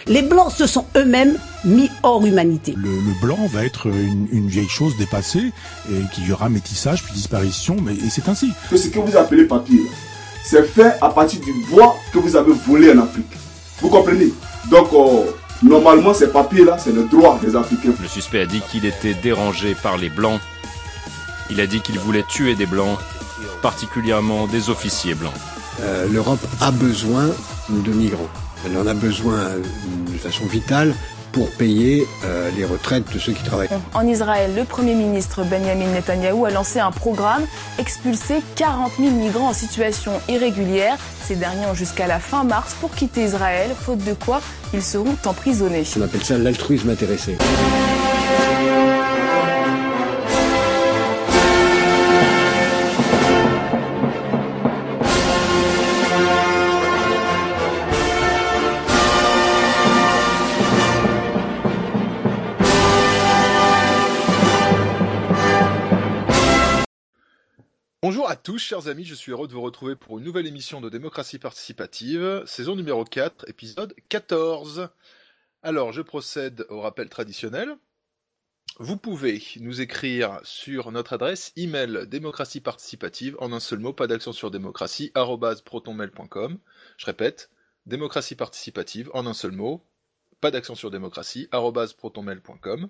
Les Blancs se sont eux-mêmes mis hors humanité. Le blanc va être une vieille chose dépassée, et qu'il y aura métissage puis disparition, et c'est ainsi. Ce que vous appelez papier, c'est fait à partir du bois que vous avez volé en Afrique. Vous comprenez? Donc, normalement, ces papiers-là, c'est le droit des Africains. Le suspect a dit qu'il était dérangé par les Blancs. Il a dit qu'il voulait tuer des Blancs, particulièrement des officiers blancs. L'Europe a besoin de migrants. Elle en a besoin de façon vitale pour payer les retraites de ceux qui travaillent. En Israël, le Premier ministre Benjamin Netanyahou a lancé un programme, expulser 40 000 migrants en situation irrégulière. Ces derniers ont jusqu'à la fin mars pour quitter Israël, faute de quoi ils seront emprisonnés. On appelle ça l'altruisme intéressé. Bonjour à tous, chers amis, je suis heureux de vous retrouver pour une nouvelle émission de Démocratie Participative, saison numéro 4, épisode 14. Alors, je procède au rappel traditionnel. Vous pouvez nous écrire sur notre adresse email démocratieparticipative, en un seul mot, pas d'accent sur démocratie, @protonmail.com. Je répète, démocratie participative, en un seul mot, pas d'accent sur démocratie, @protonmail.com.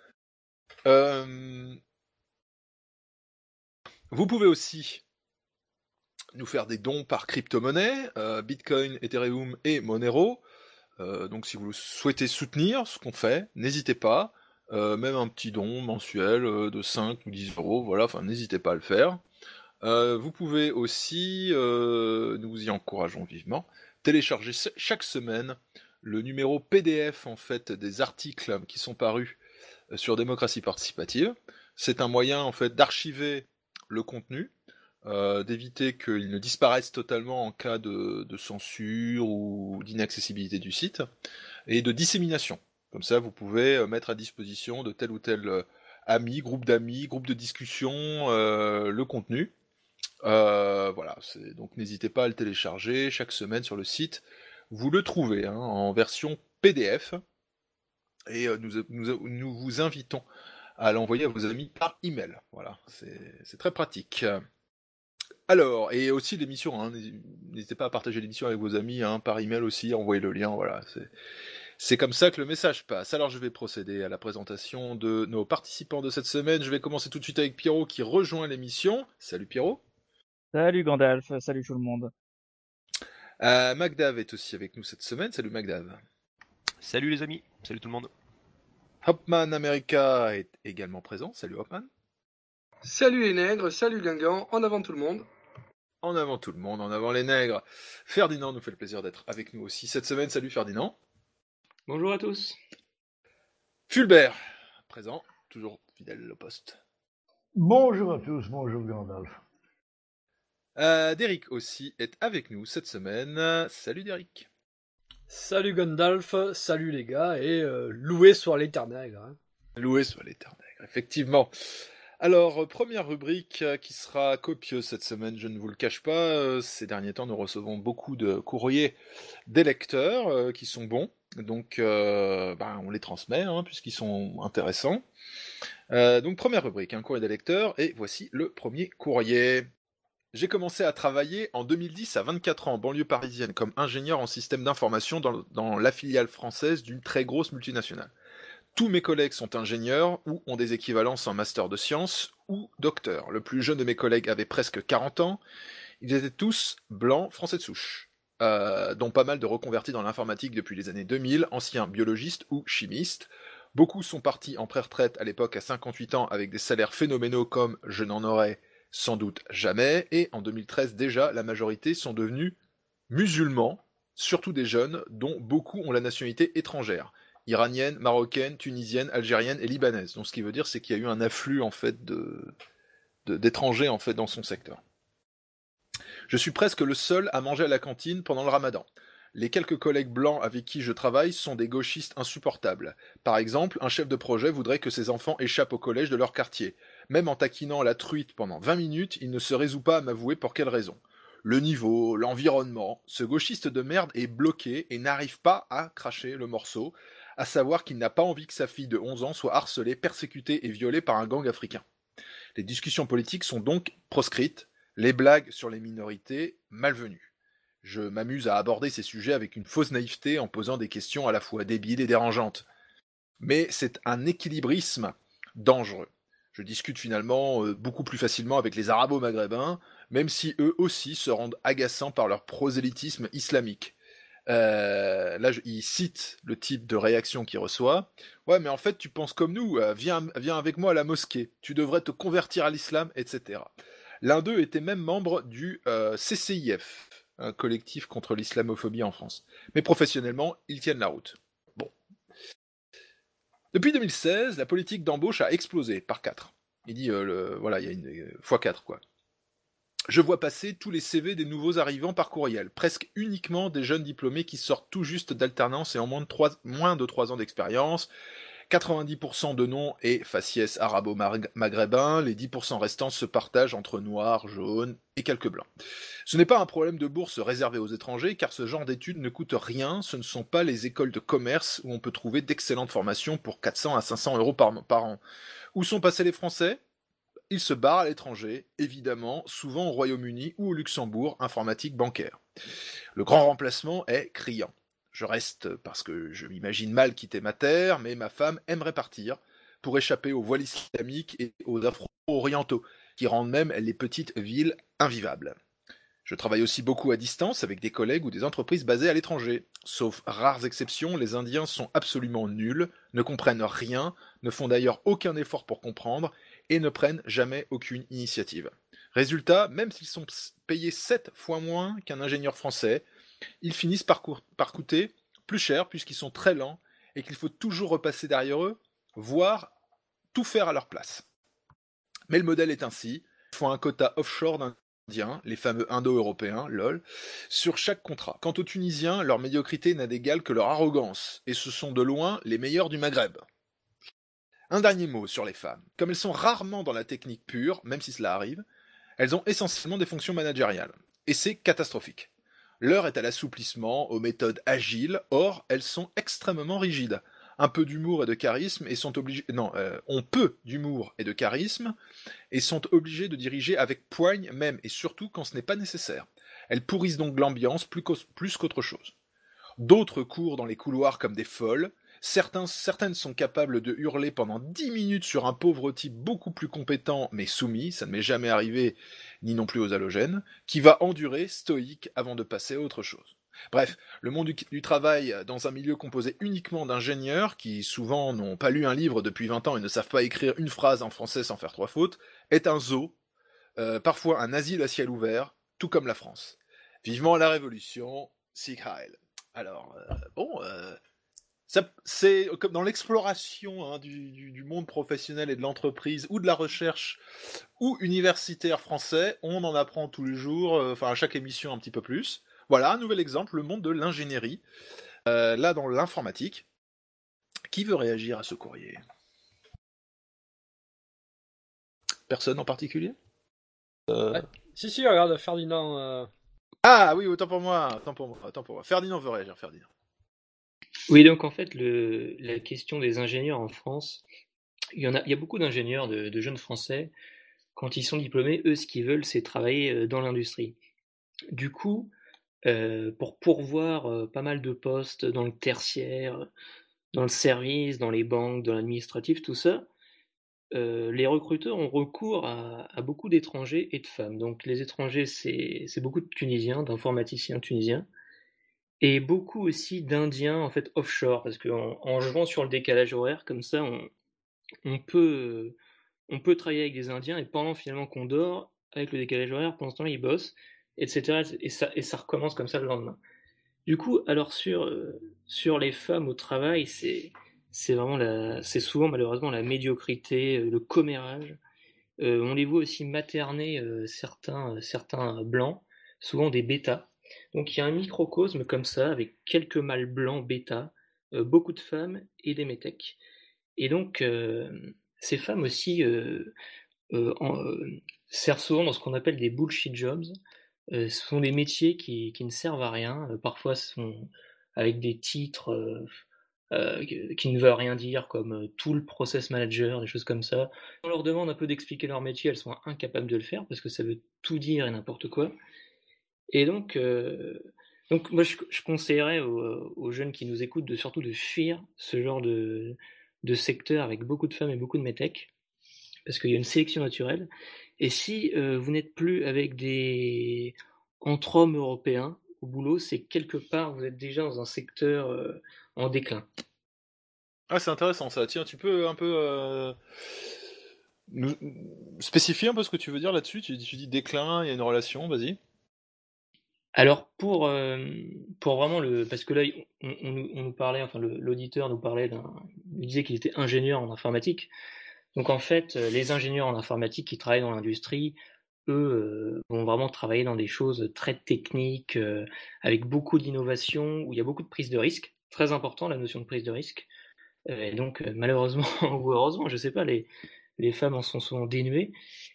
Vous pouvez aussi nous faire des dons par crypto-monnaie, Bitcoin, Ethereum et Monero. Donc si vous souhaitez soutenir ce qu'on fait, n'hésitez pas. Même un petit don mensuel de 5 ou 10 euros, voilà, enfin n'hésitez pas à le faire. Vous pouvez aussi, nous vous y encourageons vivement, télécharger chaque semaine le numéro PDF en fait des articles qui sont parus sur Démocratie Participative. C'est un moyen en fait d'archiver le contenu, d'éviter qu'il ne disparaisse totalement en cas de censure ou d'inaccessibilité du site, et de dissémination. Comme ça, vous pouvez mettre à disposition de tel ou tel ami, groupe de discussion, le contenu. Voilà, donc n'hésitez pas à le télécharger chaque semaine sur le site. Vous le trouvez en version PDF, et nous vous invitons à l'envoyer à vos amis par email. Voilà, c'est très pratique. Alors, et aussi l'émission, n'hésitez pas à partager l'émission avec vos amis, par email aussi, envoyez le lien, voilà, c'est comme ça que le message passe. Alors je vais procéder à la présentation de nos participants de cette semaine. Je vais commencer tout de suite avec Pierrot qui rejoint l'émission. Salut Pierrot. Salut Gandalf, salut tout le monde. Magdav est aussi avec nous cette semaine. Salut Magdav. Salut les amis, salut tout le monde. Hopman America est également présent. Salut Hopman. Salut les nègres, salut Guingamp, en avant tout le monde. En avant tout le monde, en avant les nègres. Ferdinand nous fait le plaisir d'être avec nous aussi cette semaine. Salut Ferdinand. Bonjour à tous. Fulbert, présent, toujours fidèle au poste. Bonjour à tous, bonjour Gandalf. Derrick aussi est avec nous cette semaine. Salut Derrick. Salut Gandalf, salut les gars, et loué soit l'éternel. Loué soit l'éternel, effectivement. Alors, première rubrique qui sera copieuse cette semaine, je ne vous le cache pas. Ces derniers temps, nous recevons beaucoup de courriers des lecteurs qui sont bons. Donc, on les transmet, puisqu'ils sont intéressants. Donc, première rubrique, un courrier des lecteurs, et voici le premier courrier. J'ai commencé à travailler en 2010 à 24 ans en banlieue parisienne comme ingénieur en système d'information dans la filiale française d'une très grosse multinationale. Tous mes collègues sont ingénieurs ou ont des équivalences en master de sciences ou docteurs. Le plus jeune de mes collègues avait presque 40 ans. Ils étaient tous blancs, français de souche, dont pas mal de reconvertis dans l'informatique depuis les années 2000, anciens biologistes ou chimistes. Beaucoup sont partis en pré-retraite à l'époque à 58 ans avec des salaires phénoménaux comme je n'en aurais sans doute jamais, et en 2013 déjà, la majorité sont devenus musulmans, surtout des jeunes, dont beaucoup ont la nationalité étrangère, iranienne, marocaine, tunisienne, algérienne et libanaise. Donc ce qui veut dire c'est qu'il y a eu un afflux en fait d'étrangers en fait dans son secteur. Je suis presque le seul à manger à la cantine pendant le ramadan. Les quelques collègues blancs avec qui je travaille sont des gauchistes insupportables. Par exemple, un chef de projet voudrait que ses enfants échappent au collège de leur quartier. Même en taquinant la truite pendant 20 minutes, il ne se résout pas à m'avouer pour quelle raison. le niveau, l'environnement, ce gauchiste de merde est bloqué et n'arrive pas à cracher le morceau, à savoir qu'il n'a pas envie que sa fille de 11 ans soit harcelée, persécutée et violée par un gang africain. Les discussions politiques sont donc proscrites, les blagues sur les minorités malvenues. Je m'amuse à aborder ces sujets avec une fausse naïveté en posant des questions à la fois débiles et dérangeantes. Mais c'est un équilibrisme dangereux. Je discute finalement beaucoup plus facilement avec les arabo-maghrébins, même si eux aussi se rendent agaçants par leur prosélytisme islamique. Là, il cite le type de réaction qu'il reçoit. Ouais, mais en fait, tu penses comme nous, viens avec moi à la mosquée, tu devrais te convertir à l'islam, etc. L'un d'eux était même membre du CCIF, un collectif contre l'islamophobie en France. Mais professionnellement, ils tiennent la route. Bon. Depuis 2016, la politique d'embauche a explosé par 4. Il dit, voilà, il y a une x4, quoi. Je vois passer tous les CV des nouveaux arrivants par courriel, presque uniquement des jeunes diplômés qui sortent tout juste d'alternance et ont moins de 3 ans d'expérience. 90% de noms et faciès arabo-maghrébins, les 10% restants se partagent entre noirs, jaunes et quelques blancs. Ce n'est pas un problème de bourse réservé aux étrangers, car ce genre d'études ne coûte rien, ce ne sont pas les écoles de commerce où on peut trouver d'excellentes formations pour 400 à 500 euros par an. Où sont passés les Français ? Ils se barrent à l'étranger, évidemment, souvent au Royaume-Uni ou au Luxembourg, informatique bancaire. Le grand remplacement est criant. Je reste parce que je m'imagine mal quitter ma terre, mais ma femme aimerait partir pour échapper aux voiles islamiques et aux afro-orientaux, qui rendent même les petites villes invivables. Je travaille aussi beaucoup à distance avec des collègues ou des entreprises basées à l'étranger. Sauf rares exceptions, les Indiens sont absolument nuls, ne comprennent rien, ne font d'ailleurs aucun effort pour comprendre, et ne prennent jamais aucune initiative. Résultat, même s'ils sont payés 7 fois moins qu'un ingénieur français, ils finissent par coûter plus cher puisqu'ils sont très lents et qu'il faut toujours repasser derrière eux, voire tout faire à leur place. Mais le modèle est ainsi, il faut un quota offshore d'Indiens, les fameux Indo-Européens, lol, sur chaque contrat. Quant aux Tunisiens, leur médiocrité n'a d'égal que leur arrogance, et ce sont de loin les meilleurs du Maghreb. Un dernier mot sur les femmes. Comme elles sont rarement dans la technique pure, même si cela arrive, elles ont essentiellement des fonctions managériales. Et c'est catastrophique. L'heure est à l'assouplissement, aux méthodes agiles, or elles sont extrêmement rigides. Un peu d'humour et de charisme et sont obligés... Non, ont peu d'humour et de charisme et sont obligés de diriger avec poigne même et surtout quand ce n'est pas nécessaire. Elles pourrissent donc l'ambiance plus qu'autre chose. D'autres courent dans les couloirs comme des folles. Certaines sont capables de hurler pendant 10 minutes sur un pauvre type beaucoup plus compétent mais soumis, ça ne m'est jamais arrivé, ni non plus aux halogènes, qui va endurer, stoïque, avant de passer à autre chose. Bref, le monde du travail dans un milieu composé uniquement d'ingénieurs, qui souvent n'ont pas lu un livre depuis 20 ans et ne savent pas écrire une phrase en français sans faire 3 fautes, est un zoo, parfois un asile à ciel ouvert, tout comme la France. Vivement la révolution, Sieg Heil. Alors, c'est comme dans l'exploration du monde professionnel et de l'entreprise ou de la recherche ou universitaire français, on en apprend tous les jours, à chaque émission un petit peu plus. Voilà, un nouvel exemple, le monde de l'ingénierie, là dans l'informatique. Qui veut réagir à ce courrier ? Personne en particulier ? Si, regarde, Ferdinand... Ah oui, autant pour moi. Ferdinand veut réagir, Ferdinand. Oui, donc en fait, la question des ingénieurs en France, il y a beaucoup d'ingénieurs, de jeunes Français, quand ils sont diplômés, eux, ce qu'ils veulent, c'est travailler dans l'industrie. Du coup, pour pourvoir pas mal de postes dans le tertiaire, dans le service, dans les banques, dans l'administratif, tout ça, les recruteurs ont recours à beaucoup d'étrangers et de femmes. Donc les étrangers, c'est beaucoup de Tunisiens, d'informaticiens tunisiens, et beaucoup aussi d'Indiens en fait offshore, parce qu'en jouant sur le décalage horaire, comme ça, on peut travailler avec des Indiens, et pendant finalement qu'on dort, avec le décalage horaire, pendant ce temps-là, ils bossent, etc. Et ça recommence comme ça le lendemain. Du coup, alors sur les femmes au travail, c'est souvent malheureusement la médiocrité, le commérage. On les voit aussi materner certains blancs, souvent des bêtas. Donc il y a un microcosme comme ça, avec quelques mâles blancs bêta, beaucoup de femmes et des métèques. Et donc ces femmes aussi servent souvent dans ce qu'on appelle des bullshit jobs. ce sont des métiers qui ne servent à rien. Parfois, ce sont avec des titres qui ne veulent rien dire, comme tool process manager, des choses comme ça. On leur demande un peu d'expliquer leur métier, elles sont incapables de le faire parce que ça veut tout dire et n'importe quoi. Et donc moi, je conseillerais aux jeunes qui nous écoutent surtout de fuir ce genre de secteur avec beaucoup de femmes et beaucoup de métèques, parce qu'il y a une sélection naturelle. Et si vous n'êtes plus avec des entre hommes européens au boulot, c'est quelque part, vous êtes déjà dans un secteur en déclin. Ah, c'est intéressant ça. Tiens, tu peux un peu nous spécifier un peu ce que tu veux dire là-dessus. Tu dis déclin, il y a une relation, vas-y. Alors pour vraiment parce que là on nous parlait, enfin l'auditeur nous parlait il disait qu'il était ingénieur en informatique. Donc en fait, les ingénieurs en informatique qui travaillent dans l'industrie, eux vont vraiment travailler dans des choses très techniques, avec beaucoup d'innovation, où il y a beaucoup de prise de risque. Très important la notion de prise de risque. Et donc malheureusement ou heureusement, je sais pas, les femmes en sont souvent dénuées.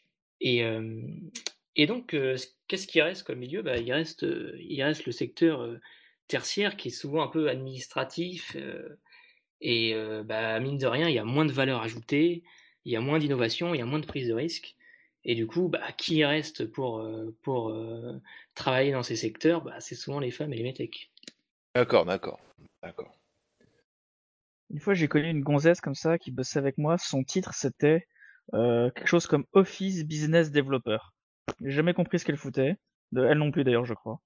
Et donc, qu'est-ce qui reste comme milieu? Il reste le secteur tertiaire qui est souvent un peu administratif. Mine de rien, il y a moins de valeur ajoutée, il y a moins d'innovation, il y a moins de prise de risque. Et du coup, qui reste pour travailler dans ces secteurs? C'est souvent les femmes et les métèques. D'accord. Une fois, j'ai connu une gonzesse comme ça qui bossait avec moi. Son titre, c'était quelque chose comme Office Business Developer. J'ai jamais compris ce qu'elle foutait. Elle non plus d'ailleurs, je crois.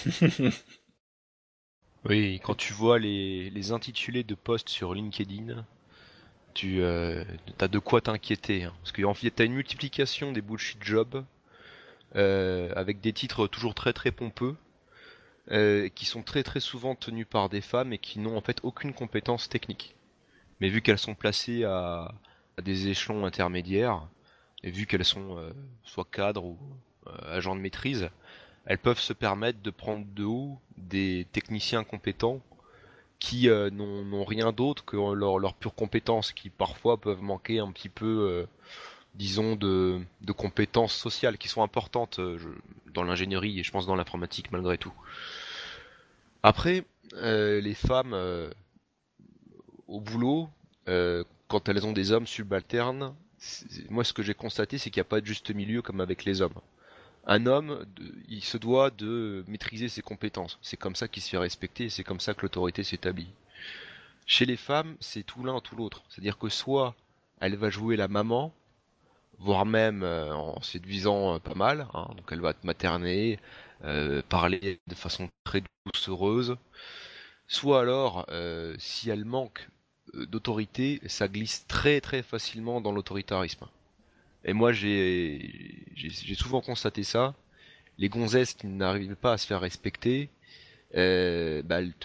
Oui, quand tu vois les intitulés de postes sur LinkedIn, tu as de quoi t'inquiéter, hein. Parce qu'en fait, t'as une multiplication des bullshit jobs avec des titres toujours très très pompeux, qui sont très très souvent tenus par des femmes et qui n'ont en fait aucune compétence technique. Mais vu qu'elles sont placées à des échelons intermédiaires, et vu qu'elles sont soit cadres ou agents de maîtrise, elles peuvent se permettre de prendre de haut des techniciens compétents qui n'ont rien d'autre que leur pure compétence, qui parfois peuvent manquer un petit peu, disons, de compétences sociales qui sont importantes dans l'ingénierie et je pense dans l'informatique malgré tout. Après, les femmes au boulot, quand elles ont des hommes subalternes, moi ce que j'ai constaté c'est qu'il n'y a pas de juste milieu comme avec les hommes. Un homme, il se doit de maîtriser ses compétences. C'est comme ça qu'il se fait respecter et c'est comme ça que l'autorité s'établit. Chez les femmes, c'est tout l'un ou tout l'autre. C'est-à-dire que soit elle va jouer la maman, voire même en séduisant pas mal, hein, donc elle va te materner, parler de façon très douce, heureuse. Soit alors, si elle manque d'autorité, ça glisse très très facilement dans l'autoritarisme. Et moi j'ai souvent constaté ça. Les gonzesses qui n'arrivaient pas à se faire respecter, vous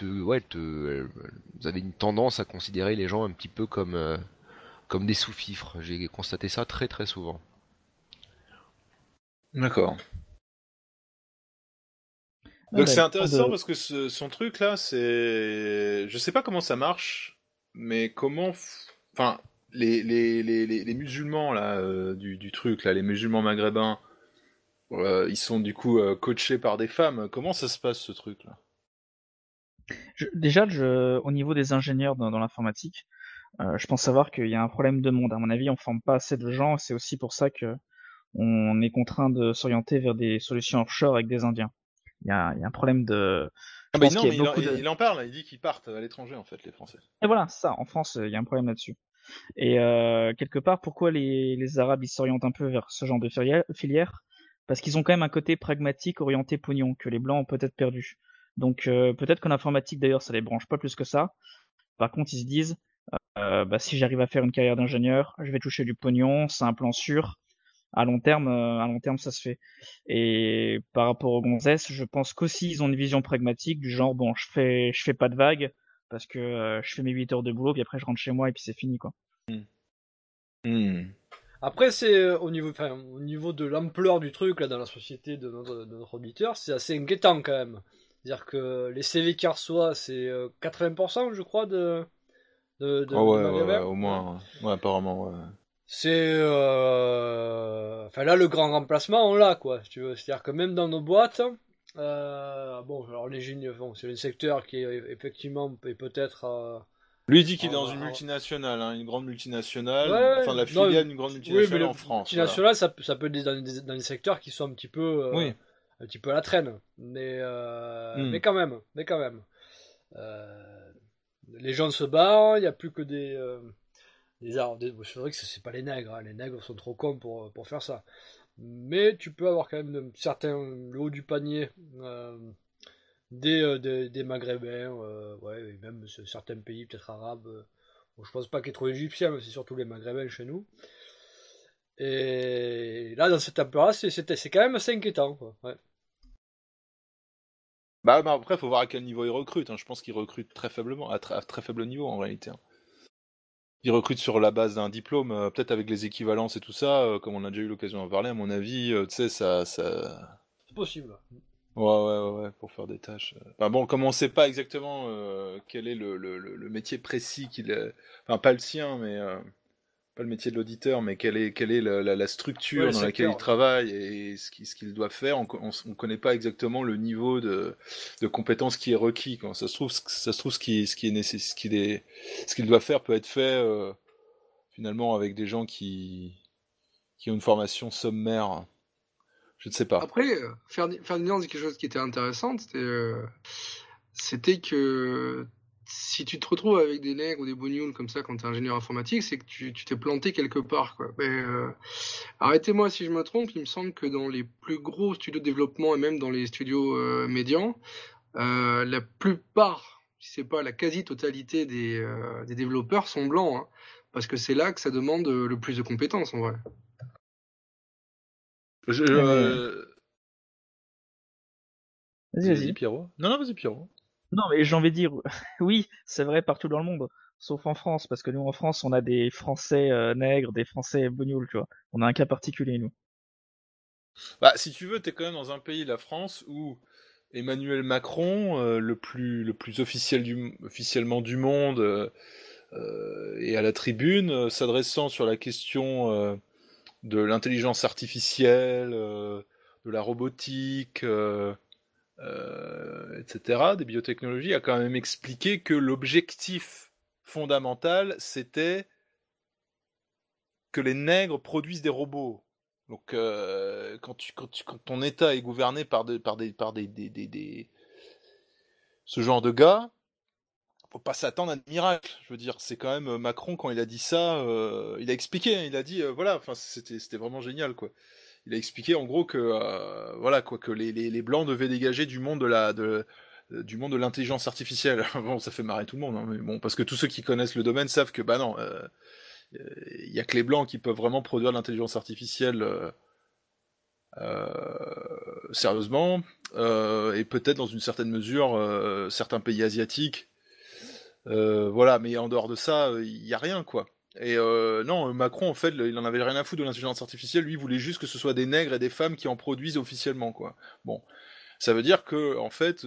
avez une tendance à considérer les gens un petit peu comme des sous-fifres. J'ai constaté ça très très souvent. D'accord. Donc c'est intéressant parce que son truc là, c'est, je sais pas comment ça marche, mais enfin les musulmans là du truc là, les musulmans maghrébins, ils sont du coup coachés par des femmes. Comment ça se passe ce truc là? Déjà, au niveau des ingénieurs dans l'informatique, je pense savoir qu'il y a un problème de monde. À mon avis, on forme pas assez de gens. C'est aussi pour ça que on est contraint de s'orienter vers des solutions offshore avec des Indiens. Il y a un problème de. Il en parle. Il dit qu'ils partent à l'étranger en fait, les Français. Et voilà, ça. En France, il y a un problème là-dessus. Et quelque part, pourquoi les Arabes ils s'orientent un peu vers ce genre de filière? Parce qu'ils ont quand même un côté pragmatique orienté pognon que les Blancs ont peut-être perdu. Donc peut-être qu'en informatique d'ailleurs ça les branche pas plus que ça. Par contre ils se disent si j'arrive à faire une carrière d'ingénieur, je vais toucher du pognon, c'est un plan sûr. À long terme ça se fait. Et par rapport aux gonzesses, je pense qu'aussi ils ont une vision pragmatique du genre bon je fais pas de vagues parce que je fais mes 8 heures de boulot puis après je rentre chez moi et puis c'est fini quoi. Après, c'est au niveau de l'ampleur du truc là dans la société de notre auditeur, c'est assez inquiétant quand même. C'est-à-dire que les CV qu'il reçoit, c'est 80%, je crois, de ouais, au moins, ouais, apparemment, ouais. c'est enfin là le grand remplacement on l'a quoi, si tu veux. C'est-à-dire que même dans nos boîtes, bon alors l'ingénieur, bon, c'est un secteur qui est effectivement est peut-être Lui il dit qu'il est dans une multinationale, hein, une grande multinationale, ouais, enfin la filiale d'une grande multinationale en France. Multinationale, voilà. ça peut être dans des secteurs qui sont un petit peu oui. un petit peu à la traîne, mais quand même. Les gens se barrent, il n'y a plus que des c'est vrai que c'est pas les nègres, hein. Les nègres sont trop cons pour faire ça. Mais tu peux avoir quand même certains, le haut du panier, des Maghrébins, ouais, et même certains pays peut-être arabes. Bon, je pense pas qu'il y ait trop égyptiens, mais c'est surtout les Maghrébins chez nous. Et là, dans cette température, c'est quand même assez inquiétant, quoi. Ouais. Bah après, faut voir à quel niveau ils recrutent. Hein. Je pense qu'ils recrutent très faiblement, à très faible niveau en réalité. Hein. Ils recrutent sur la base d'un diplôme, peut-être avec les équivalences et tout ça, comme on a déjà eu l'occasion d'en parler. À mon avis, tu sais, ça. C'est possible. Ouais, pour faire des tâches. Enfin bon, comme on sait pas exactement quel est le métier précis enfin pas le sien, mais pas le métier de l'auditeur, mais quelle est la structure dans laquelle il travaille et ce qu'il doit faire. On connaît pas exactement le niveau de compétence qui est requis. Quand ça se trouve, ce qu'il doit faire peut être fait finalement avec des gens qui ont une formation sommaire. Je ne sais pas. Après, Ferdinand dit quelque chose qui était intéressant, c'était que si tu te retrouves avec des nègres ou des bognoules comme ça quand tu es ingénieur informatique, c'est que tu t'es planté quelque part, quoi. Mais, arrêtez-moi si je me trompe, il me semble que dans les plus gros studios de développement et même dans les studios médians, la plupart, si c'est pas la quasi-totalité des développeurs sont blancs, hein, parce que c'est là que ça demande le plus de compétences en vrai. Vas-y, Pierrot. Non, vas-y, Pierrot. Non, mais j'ai envie de dire, oui, c'est vrai partout dans le monde, sauf en France, parce que nous, en France, on a des Français nègres, des Français bougnoules, tu vois. On a un cas particulier, nous. Bah, si tu veux, t'es quand même dans un pays, la France, où Emmanuel Macron, le plus officiellement du monde, et à la tribune, s'adressant sur la question de l'intelligence artificielle, de la robotique, etc., des biotechnologies, a quand même expliqué que l'objectif fondamental, c'était que les nègres produisent des robots. Donc, quand ton État est gouverné par ce genre de gars, faut pas s'attendre à des miracles. Je veux dire, c'est quand même Macron, quand il a dit ça, il a expliqué, hein, il a dit, voilà, enfin, c'était vraiment génial, quoi. Il a expliqué en gros que voilà quoi, que les blancs devaient dégager du monde du monde de l'intelligence artificielle. Bon, ça fait marrer tout le monde, hein, mais bon, parce que tous ceux qui connaissent le domaine savent que bah non, y a que les blancs qui peuvent vraiment produire de l'intelligence artificielle sérieusement, et peut-être dans une certaine mesure certains pays asiatiques. Voilà, mais en dehors de ça, il y a rien, quoi. Et non, Macron, en fait, il en avait rien à foutre de l'intelligence artificielle. Lui, il voulait juste que ce soit des nègres et des femmes qui en produisent officiellement, quoi. Bon, ça veut dire que, en fait,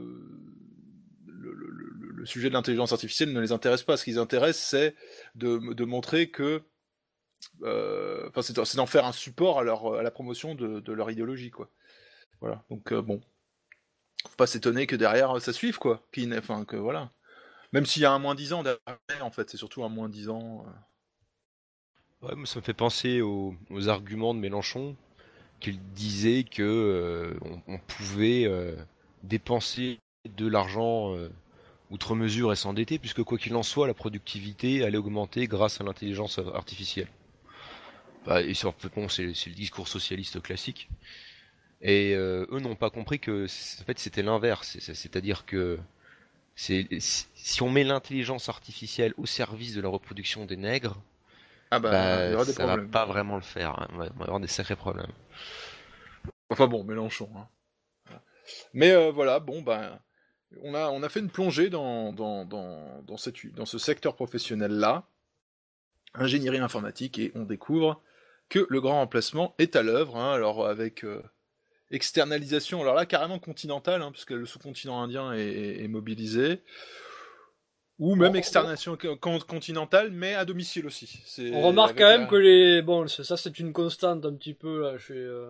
le sujet de l'intelligence artificielle ne les intéresse pas. Ce qui les intéresse, c'est de montrer que, enfin, c'est d'en faire un support à la promotion de leur idéologie, quoi. Voilà. Donc bon, faut pas s'étonner que derrière ça suive, quoi. Enfin, que voilà. Même s'il y a un moins 10 ans derrière, en fait, c'est surtout un moins 10 ans. Ouais, moi, ça me fait penser aux arguments de Mélenchon, qu'il disait que on pouvait dépenser de l'argent outre mesure et s'endetter, puisque quoi qu'il en soit, la productivité allait augmenter grâce à l'intelligence artificielle. Bah, et bon, c'est le discours socialiste classique. Et eux n'ont pas compris que en fait c'était l'inverse, c'est-à-dire que si on met l'intelligence artificielle au service de la reproduction des nègres, il y aura des ça problèmes. Va pas vraiment le faire. Hein. On va avoir des sacrés problèmes. Enfin bon, Mélenchon. Hein. Mais voilà, bon on a fait une plongée dans ce secteur professionnel là, ingénierie informatique, et on découvre que le grand remplacement est à l'œuvre. Hein, alors avec externalisation, alors là carrément continentale, hein, puisque le sous-continent indien est mobilisé. Ou même externation continentale, mais à domicile aussi. On remarque quand même que ça c'est une constante un petit peu là,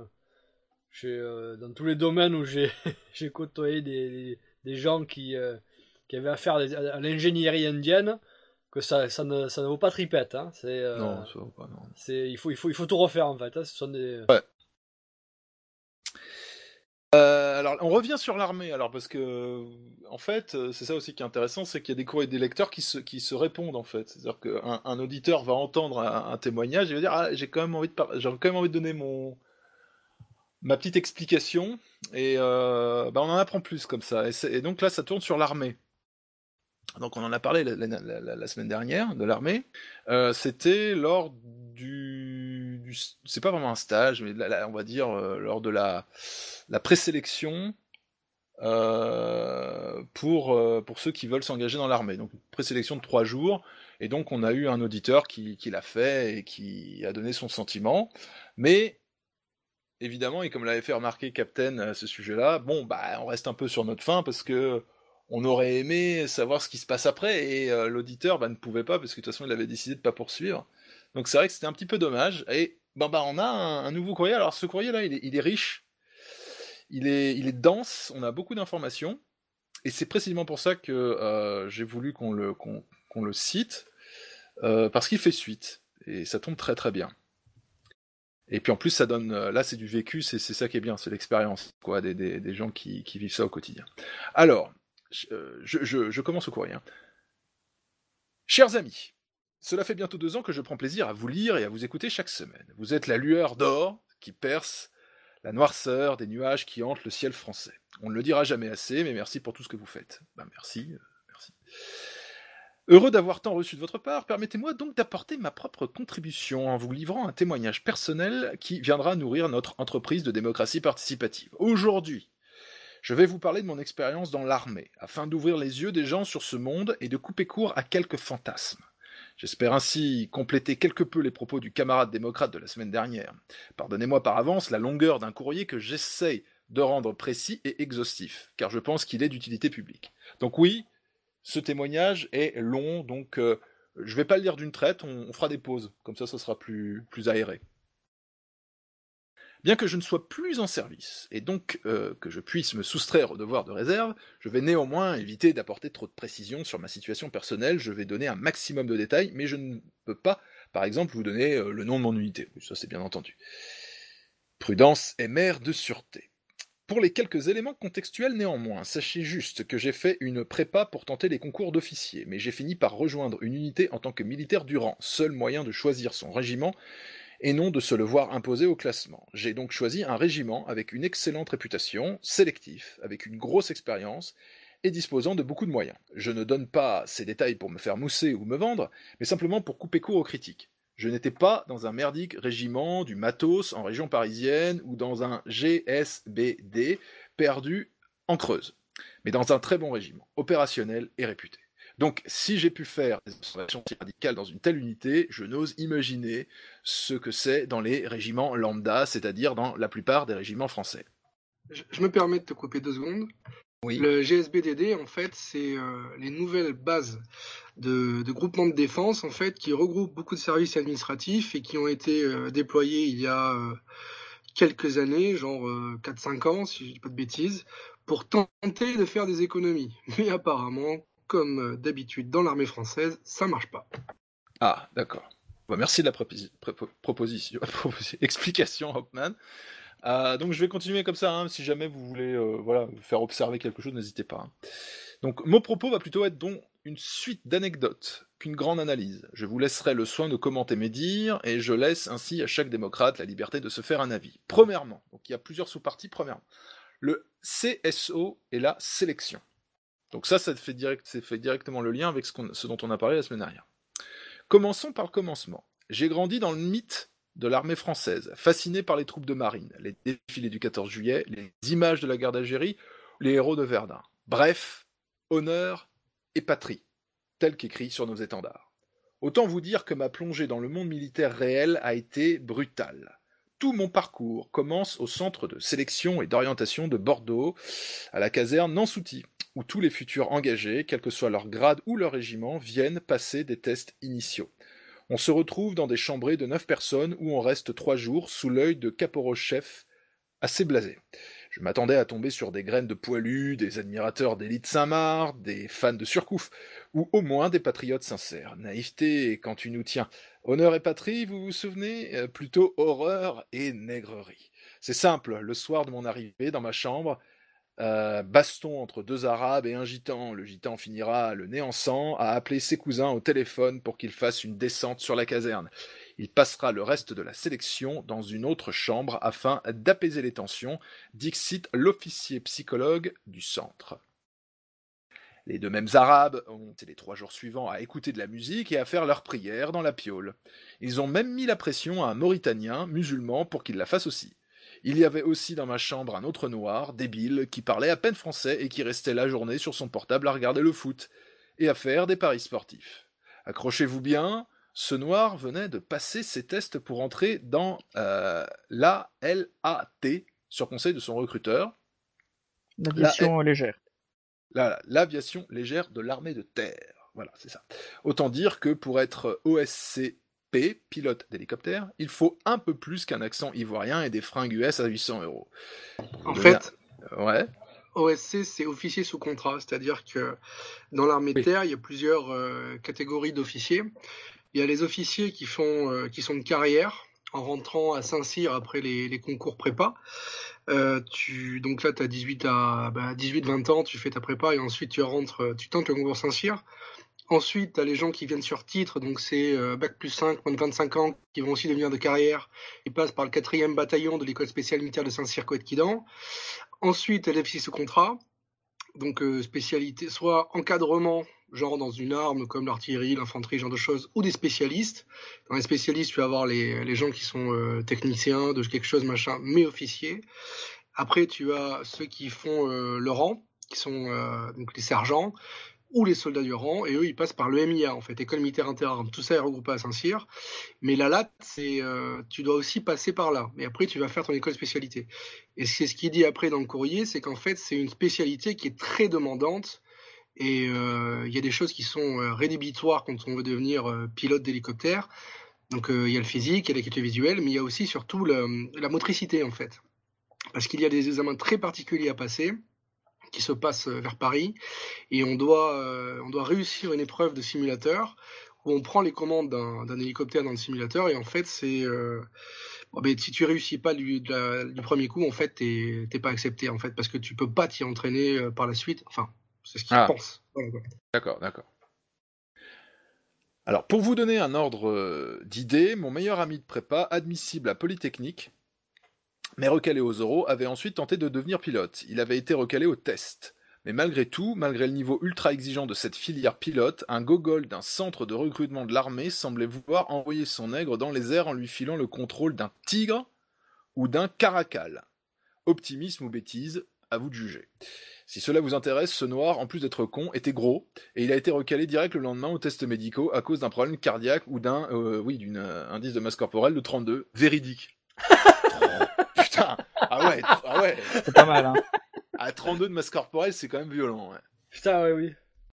dans tous les domaines où j'ai côtoyé des gens qui avaient affaire à l'ingénierie indienne, que ça ne vaut pas tripette. Hein. Non, ça vaut pas. Non. Il faut tout refaire en fait. Hein. Ce sont des... Ouais. Alors, on revient sur l'armée, alors, parce que, en fait, c'est ça aussi qui est intéressant, c'est qu'il y a des courriers des lecteurs qui se répondent, en fait. C'est-à-dire qu'un auditeur va entendre un témoignage, et va dire, j'ai quand même envie de donner ma petite explication, et on en apprend plus comme ça. Et donc là, ça tourne sur l'armée. Donc on en a parlé la semaine dernière, de l'armée. C'était lors c'est pas vraiment un stage, mais on va dire lors de la présélection pour ceux qui veulent s'engager dans l'armée. Donc une présélection de 3 jours, et donc on a eu un auditeur qui l'a fait et qui a donné son sentiment. Mais évidemment, et comme l'avait fait remarquer Captain à ce sujet-là, on reste un peu sur notre faim parce que on aurait aimé savoir ce qui se passe après, et l'auditeur ne pouvait pas, parce que de toute façon il avait décidé de pas poursuivre. Donc c'est vrai que c'était un petit peu dommage, et on a un nouveau courrier. Alors ce courrier-là, il est riche, il est dense, on a beaucoup d'informations, et c'est précisément pour ça que j'ai voulu qu'on le cite, parce qu'il fait suite, et ça tombe très très bien. Et puis en plus ça donne, là c'est du vécu, c'est ça qui est bien, c'est l'expérience, quoi, des gens qui vivent ça au quotidien. Alors, je commence au courrier. Chers amis, cela fait bientôt 2 ans que je prends plaisir à vous lire et à vous écouter chaque semaine. Vous êtes la lueur d'or qui perce la noirceur des nuages qui hantent le ciel français. On ne le dira jamais assez, mais merci pour tout ce que vous faites. Merci. Heureux d'avoir tant reçu de votre part, permettez-moi donc d'apporter ma propre contribution en vous livrant un témoignage personnel qui viendra nourrir notre entreprise de démocratie participative. Aujourd'hui, je vais vous parler de mon expérience dans l'armée, afin d'ouvrir les yeux des gens sur ce monde et de couper court à quelques fantasmes. J'espère ainsi compléter quelque peu les propos du camarade démocrate de la semaine dernière. Pardonnez-moi par avance la longueur d'un courrier que j'essaye de rendre précis et exhaustif, car je pense qu'il est d'utilité publique. Donc oui, ce témoignage est long, donc je vais pas le lire d'une traite, on fera des pauses, comme ça sera plus aéré. Bien que je ne sois plus en service, et donc que je puisse me soustraire au devoir de réserve, je vais néanmoins éviter d'apporter trop de précisions sur ma situation personnelle, je vais donner un maximum de détails, mais je ne peux pas, par exemple, vous donner le nom de mon unité, ça c'est bien entendu. Prudence est mère de sûreté. Pour les quelques éléments contextuels néanmoins, sachez juste que j'ai fait une prépa pour tenter les concours d'officier, mais j'ai fini par rejoindre une unité en tant que militaire du rang, seul moyen de choisir son régiment, et non de se le voir imposer au classement. J'ai donc choisi un régiment avec une excellente réputation, sélectif, avec une grosse expérience, et disposant de beaucoup de moyens. Je ne donne pas ces détails pour me faire mousser ou me vendre, mais simplement pour couper court aux critiques. Je n'étais pas dans un merdique régiment du matos en région parisienne ou dans un GSBD perdu en Creuse, mais dans un très bon régiment, opérationnel et réputé. Donc, si j'ai pu faire des observations radicales dans une telle unité, je n'ose imaginer ce que c'est dans les régiments lambda, c'est-à-dire dans la plupart des régiments français. Je me permets de te couper 2 secondes. Oui. Le GSBDD, en fait, c'est les nouvelles bases de groupements de défense, en fait, qui regroupent beaucoup de services administratifs et qui ont été déployés il y a quelques années, genre 4-5 ans, si je dis pas de bêtises, pour tenter de faire des économies. Mais apparemment, comme d'habitude dans l'armée française, ça marche pas. Ah, d'accord. Bon, merci de la explication, Hopman. Donc je vais continuer comme ça, si jamais vous voulez faire observer quelque chose, n'hésitez pas. Donc mon propos va plutôt être donc une suite d'anecdotes qu'une grande analyse. Je vous laisserai le soin de commenter mes dires, et je laisse ainsi à chaque démocrate la liberté de se faire un avis. Premièrement, donc il y a plusieurs sous-parties, premièrement, le CSO et la sélection. Donc ça fait directement le lien avec ce dont on a parlé la semaine dernière. Commençons par le commencement. J'ai grandi dans le mythe de l'armée française, fasciné par les troupes de marine, les défilés du 14 juillet, les images de la guerre d'Algérie, les héros de Verdun. Bref, honneur et patrie, tel qu'écrit sur nos étendards. Autant vous dire que ma plongée dans le monde militaire réel a été brutale. Tout mon parcours commence au centre de sélection et d'orientation de Bordeaux, à la caserne Nansouty, où tous les futurs engagés, quel que soit leur grade ou leur régiment, viennent passer des tests initiaux. On se retrouve dans des chambrées de 9 personnes où on reste 3 jours sous l'œil de caporaux-chefs assez blasés. Je m'attendais à tomber sur des graines de poilus, des admirateurs d'élite Saint-Marc, des fans de Surcouf, ou au moins des patriotes sincères. Naïveté quand tu nous tiens. Honneur et patrie, vous vous souvenez ? Plutôt horreur et nègrerie. C'est simple, le soir de mon arrivée dans ma chambre, baston entre 2 Arabes et un Gitan. Le Gitan finira le nez en sang à appeler ses cousins au téléphone pour qu'ils fassent une descente sur la caserne. Il passera le reste de la sélection dans une autre chambre afin d'apaiser les tensions, dixit l'officier psychologue du centre. Les 2 mêmes Arabes ont été les 3 jours suivants à écouter de la musique et à faire leurs prières dans la piaule. Ils ont même mis la pression à un Mauritanien musulman pour qu'il la fasse aussi. Il y avait aussi dans ma chambre un autre noir, débile, qui parlait à peine français et qui restait la journée sur son portable à regarder le foot et à faire des paris sportifs. Accrochez-vous bien, ce noir venait de passer ses tests pour entrer dans l'ALAT, sur conseil de son recruteur. L'aviation légère. L'aviation légère de l'armée de terre. Voilà, c'est ça. Autant dire que pour être OSCP, pilote d'hélicoptère, il faut un peu plus qu'un accent ivoirien et des fringues US à 800 €. En fait, ouais. OSC, c'est officier sous contrat, c'est-à-dire que dans l'armée de terre, il y a plusieurs catégories d'officiers. Il y a les officiers qui sont de carrière, en rentrant à Saint-Cyr après les concours prépa. Donc là, tu as 18-20 ans, tu fais ta prépa et ensuite tu tentes le concours Saint-Cyr. Ensuite, tu as les gens qui viennent sur titre, donc c'est Bac plus 5, moins de 25 ans, qui vont aussi devenir de carrière. Ils passent par le 4e bataillon de l'école spéciale militaire de Saint-Cyr-Coët-Quidan. Ensuite, tu as les officiers sous contrat, donc spécialité, soit encadrement, genre dans une arme comme l'artillerie, l'infanterie, ce genre de choses, ou des spécialistes. Dans les spécialistes, tu vas avoir les gens qui sont techniciens de quelque chose, machin, mais officiers. Après, tu as ceux qui font le rang, qui sont donc les sergents, ou les soldats du rang, et eux, ils passent par le MIA, en fait, École militaire interarmes. Tout ça est regroupé à Saint-Cyr. Mais la LAT, tu dois aussi passer par là. Mais après, tu vas faire ton école spécialité. Et c'est ce qu'il dit après dans le courrier, c'est qu'en fait, c'est une spécialité qui est très demandante. Et il y a des choses qui sont rédhibitoires quand on veut devenir pilote d'hélicoptère. Donc, il y a le physique, il y a l'acuité visuelle, mais il y a aussi surtout la motricité, en fait. Parce qu'il y a des examens très particuliers à passer, qui se passe vers Paris, et on doit réussir une épreuve de simulateur où on prend les commandes d'un hélicoptère dans le simulateur, et en fait c'est si tu réussis pas du premier coup, en fait t'es pas accepté, en fait, parce que tu peux pas t'y entraîner par la suite. Enfin, c'est ce qu'ils pensent. Voilà, quoi. D'accord. Alors, pour vous donner un ordre d'idée, mon meilleur ami de prépa, admissible à Polytechnique, mais recalé aux oraux, avait ensuite tenté de devenir pilote. Il avait été recalé au test. Mais malgré tout, malgré le niveau ultra exigeant de cette filière pilote, un gogol d'un centre de recrutement de l'armée semblait vouloir envoyer son nègre dans les airs en lui filant le contrôle d'un tigre ou d'un caracal. Optimisme ou bêtise, à vous de juger. Si cela vous intéresse, ce noir, en plus d'être con, était gros, et il a été recalé direct le lendemain aux tests médicaux à cause d'un problème cardiaque ou d'un indice de masse corporelle de 32, véridique. Putain, ah ouais. C'est pas mal, hein. À 32 de masse corporelle, c'est quand même violent, ouais. Putain, oui.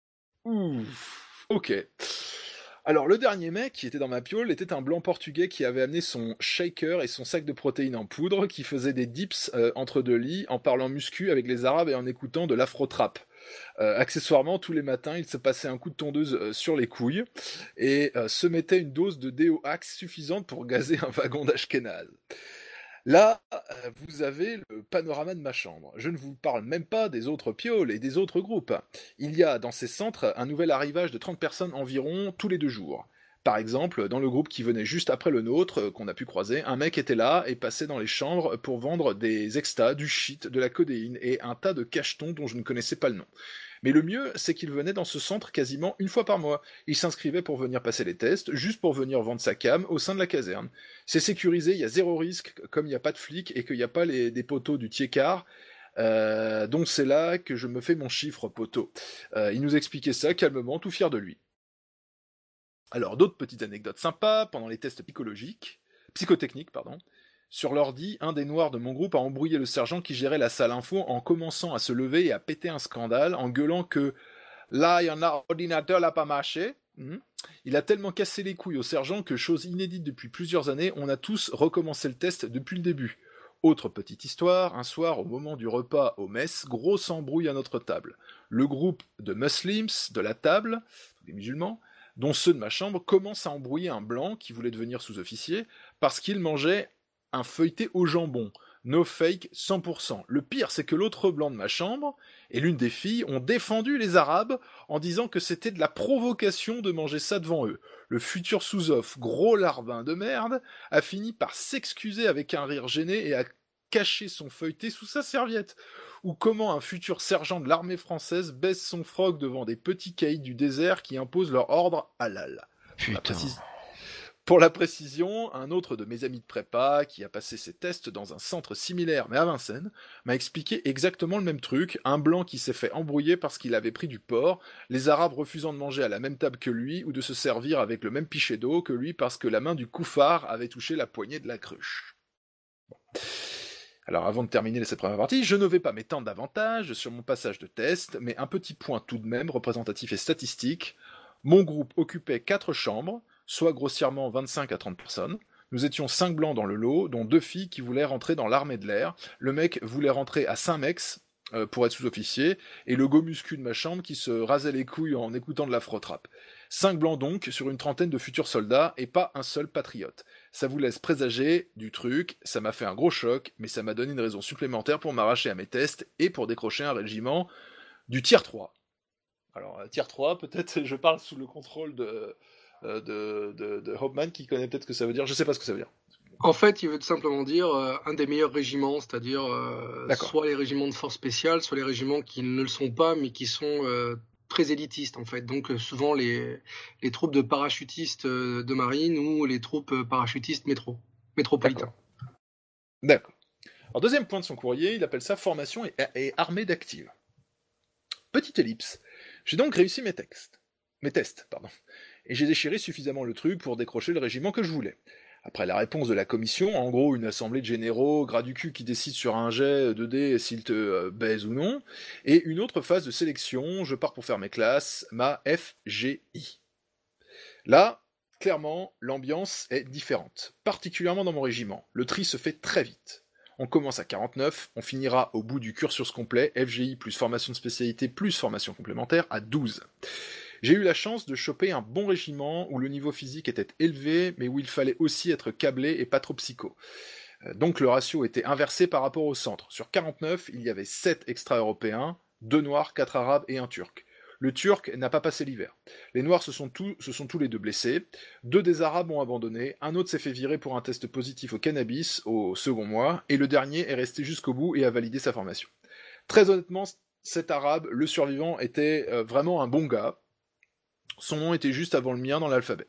Ouf, ok. Alors, le dernier mec qui était dans ma piole était un blanc portugais qui avait amené son shaker et son sac de protéines en poudre, qui faisait des dips entre 2 lits en parlant muscu avec les Arabes et en écoutant de l'afro-trap. Accessoirement, tous les matins, il se passait un coup de tondeuse sur les couilles et se mettait une dose de déo Axe suffisante pour gazer un wagon d'Ashkenaz. Là, vous avez le panorama de ma chambre. Je ne vous parle même pas des autres pioles et des autres groupes. Il y a dans ces centres un nouvel arrivage de 30 personnes environ tous les 2 jours. Par exemple, dans le groupe qui venait juste après le nôtre, qu'on a pu croiser, un mec était là et passait dans les chambres pour vendre des extas, du shit, de la codéine et un tas de cachetons dont je ne connaissais pas le nom. Mais le mieux, c'est qu'il venait dans ce centre quasiment une fois par mois. Il s'inscrivait pour venir passer les tests, juste pour venir vendre sa cam au sein de la caserne. C'est sécurisé, il y a 0 risque, comme il n'y a pas de flics et qu'il n'y a pas des poteaux du Tiécar. Donc c'est là que je me fais mon chiffre, poteau. Il nous expliquait ça calmement, tout fier de lui. Alors, d'autres petites anecdotes sympas, pendant les tests psychotechniques, Sur l'ordi, un des noirs de mon groupe a embrouillé le sergent qui gérait la salle info en commençant à se lever et à péter un scandale en gueulant que « là, il y en a, ordinateur n'a pas marché ». Il a tellement cassé les couilles au sergent que, chose inédite depuis plusieurs années, on a tous recommencé le test depuis le début. Autre petite histoire, un soir, au moment du repas au mess, grosse embrouille à notre table. Le groupe de muslims de la table, des musulmans, dont ceux de ma chambre, commence à embrouiller un blanc qui voulait devenir sous-officier parce qu'il mangeait un feuilleté au jambon. No fake, 100%. Le pire, c'est que l'autre blanc de ma chambre et l'une des filles ont défendu les Arabes en disant que c'était de la provocation de manger ça devant eux. Le futur sous-off, gros larbin de merde, a fini par s'excuser avec un rire gêné et a caché son feuilleté sous sa serviette. Ou comment un futur sergent de l'armée française baisse son froc devant des petits caïds du désert qui imposent leur ordre halal. Putain. Pour la précision, un autre de mes amis de prépa, qui a passé ses tests dans un centre similaire mais à Vincennes, m'a expliqué exactement le même truc, un blanc qui s'est fait embrouiller parce qu'il avait pris du porc, les Arabes refusant de manger à la même table que lui ou de se servir avec le même pichet d'eau que lui parce que la main du couffard avait touché la poignée de la cruche. Bon. Alors avant de terminer cette première partie, je ne vais pas m'étendre davantage sur mon passage de test, mais un petit point tout de même représentatif et statistique. Mon groupe occupait 4 chambres, soit grossièrement 25 à 30 personnes. Nous étions 5 blancs dans le lot, dont 2 filles qui voulaient rentrer dans l'armée de l'air. Le mec voulait rentrer à Saint-Mex pour être sous-officier, et le go muscu de ma chambre qui se rasait les couilles en écoutant de la frotte-rap. 5 blancs donc, sur une trentaine de futurs soldats, et pas un seul patriote. Ça vous laisse présager du truc, ça m'a fait un gros choc, mais ça m'a donné une raison supplémentaire pour m'arracher à mes tests, et pour décrocher un régiment du tier 3. Alors, tier 3, peut-être je parle sous le contrôle de Hopman qui connaît peut-être ce que ça veut dire, je sais pas ce que ça veut dire. En fait, il veut tout simplement dire un des meilleurs régiments, c'est-à-dire soit les régiments de force spéciale, soit les régiments qui ne le sont pas, mais qui sont très élitistes en fait. Donc souvent les troupes de parachutistes de marine ou les troupes parachutistes métropolitains. D'accord. Alors deuxième point de son courrier, il appelle ça formation et armée d'active. Petite ellipse. J'ai donc réussi mes tests, et j'ai déchiré suffisamment le truc pour décrocher le régiment que je voulais. Après la réponse de la commission, en gros une assemblée de généraux, gras du cul qui décide sur un jet de dés s'il te baise ou non, et une autre phase de sélection, je pars pour faire mes classes, ma FGI. Là, clairement, l'ambiance est différente, particulièrement dans mon régiment. Le tri se fait très vite. On commence à 49, on finira au bout du cursus complet, FGI plus formation de spécialité plus formation complémentaire, à 12. J'ai eu la chance de choper un bon régiment où le niveau physique était élevé, mais où il fallait aussi être câblé et pas trop psycho. Donc le ratio était inversé par rapport au centre. Sur 49, il y avait 7 extra-européens, 2 noirs, 4 arabes et un turc. Le turc n'a pas passé l'hiver. Les noirs se sont tous les deux blessés. 2 des arabes ont abandonné, un autre s'est fait virer pour un test positif au cannabis au second mois, et le dernier est resté jusqu'au bout et a validé sa formation. Très honnêtement, cet arabe, le survivant, était vraiment un bon gars. Son nom était juste avant le mien dans l'alphabet.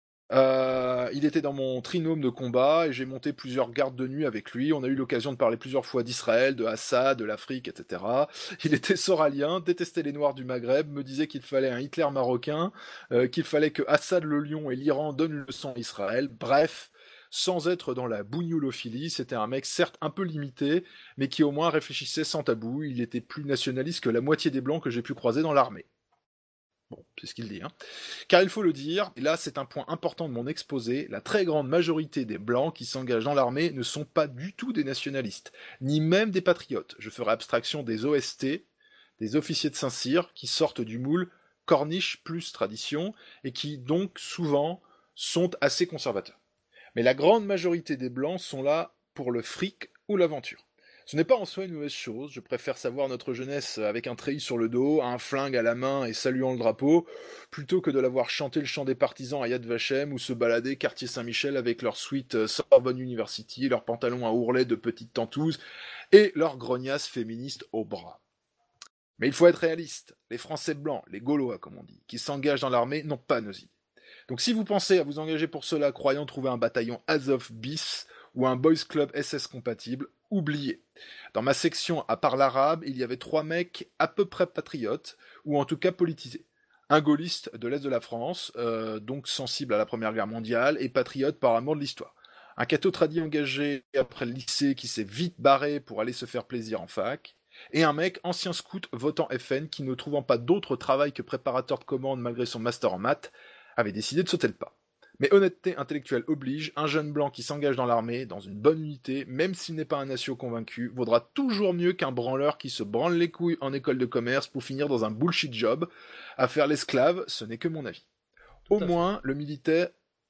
Il était dans mon trinôme de combat et j'ai monté plusieurs gardes de nuit avec lui. On a eu l'occasion de parler plusieurs fois d'Israël, de Assad, de l'Afrique, etc. Il était soralien, détestait les Noirs du Maghreb, me disait qu'il fallait un Hitler marocain, qu'il fallait que Assad le Lion et l'Iran donnent une leçon à Israël. Bref, sans être dans la bougnolophilie, c'était un mec certes un peu limité, mais qui au moins réfléchissait sans tabou. Il était plus nationaliste que la moitié des Blancs que j'ai pu croiser dans l'armée. Bon, c'est ce qu'il dit, hein. Car il faut le dire, et là c'est un point important de mon exposé, la très grande majorité des Blancs qui s'engagent dans l'armée ne sont pas du tout des nationalistes, ni même des patriotes. Je ferai abstraction des OST, des officiers de Saint-Cyr, qui sortent du moule Corniche plus tradition, et qui donc souvent sont assez conservateurs. Mais la grande majorité des Blancs sont là pour le fric ou l'aventure. Ce n'est pas en soi une mauvaise chose, je préfère savoir notre jeunesse avec un treillis sur le dos, un flingue à la main et saluant le drapeau, plutôt que de la voir chanter le chant des partisans à Yad Vashem ou se balader quartier Saint-Michel avec leur suite Sorbonne University, leurs pantalons à ourlets de petites tentouses et leurs grognasses féministes au bras. Mais il faut être réaliste, les Français blancs, les Gaulois comme on dit, qui s'engagent dans l'armée n'ont pas nos idées. Donc si vous pensez à vous engager pour cela croyant trouver un bataillon Azov bis ou un Boys Club SS compatible, oubliez. Dans ma section, à part l'arabe, il y avait 3 mecs à peu près patriotes, ou en tout cas politisés. Un gaulliste de l'Est de la France, donc sensible à la Première Guerre mondiale, et patriote par amour de l'histoire. Un catho tradi engagé après le lycée qui s'est vite barré pour aller se faire plaisir en fac, et un mec ancien scout votant FN qui, ne trouvant pas d'autre travail que préparateur de commandes malgré son master en maths, avait décidé de sauter le pas. Mais honnêteté intellectuelle oblige, un jeune blanc qui s'engage dans l'armée, dans une bonne unité, même s'il n'est pas un nation convaincu, vaudra toujours mieux qu'un branleur qui se branle les couilles en école de commerce pour finir dans un bullshit job. À faire l'esclave, ce n'est que mon avis. Au moins, le militaire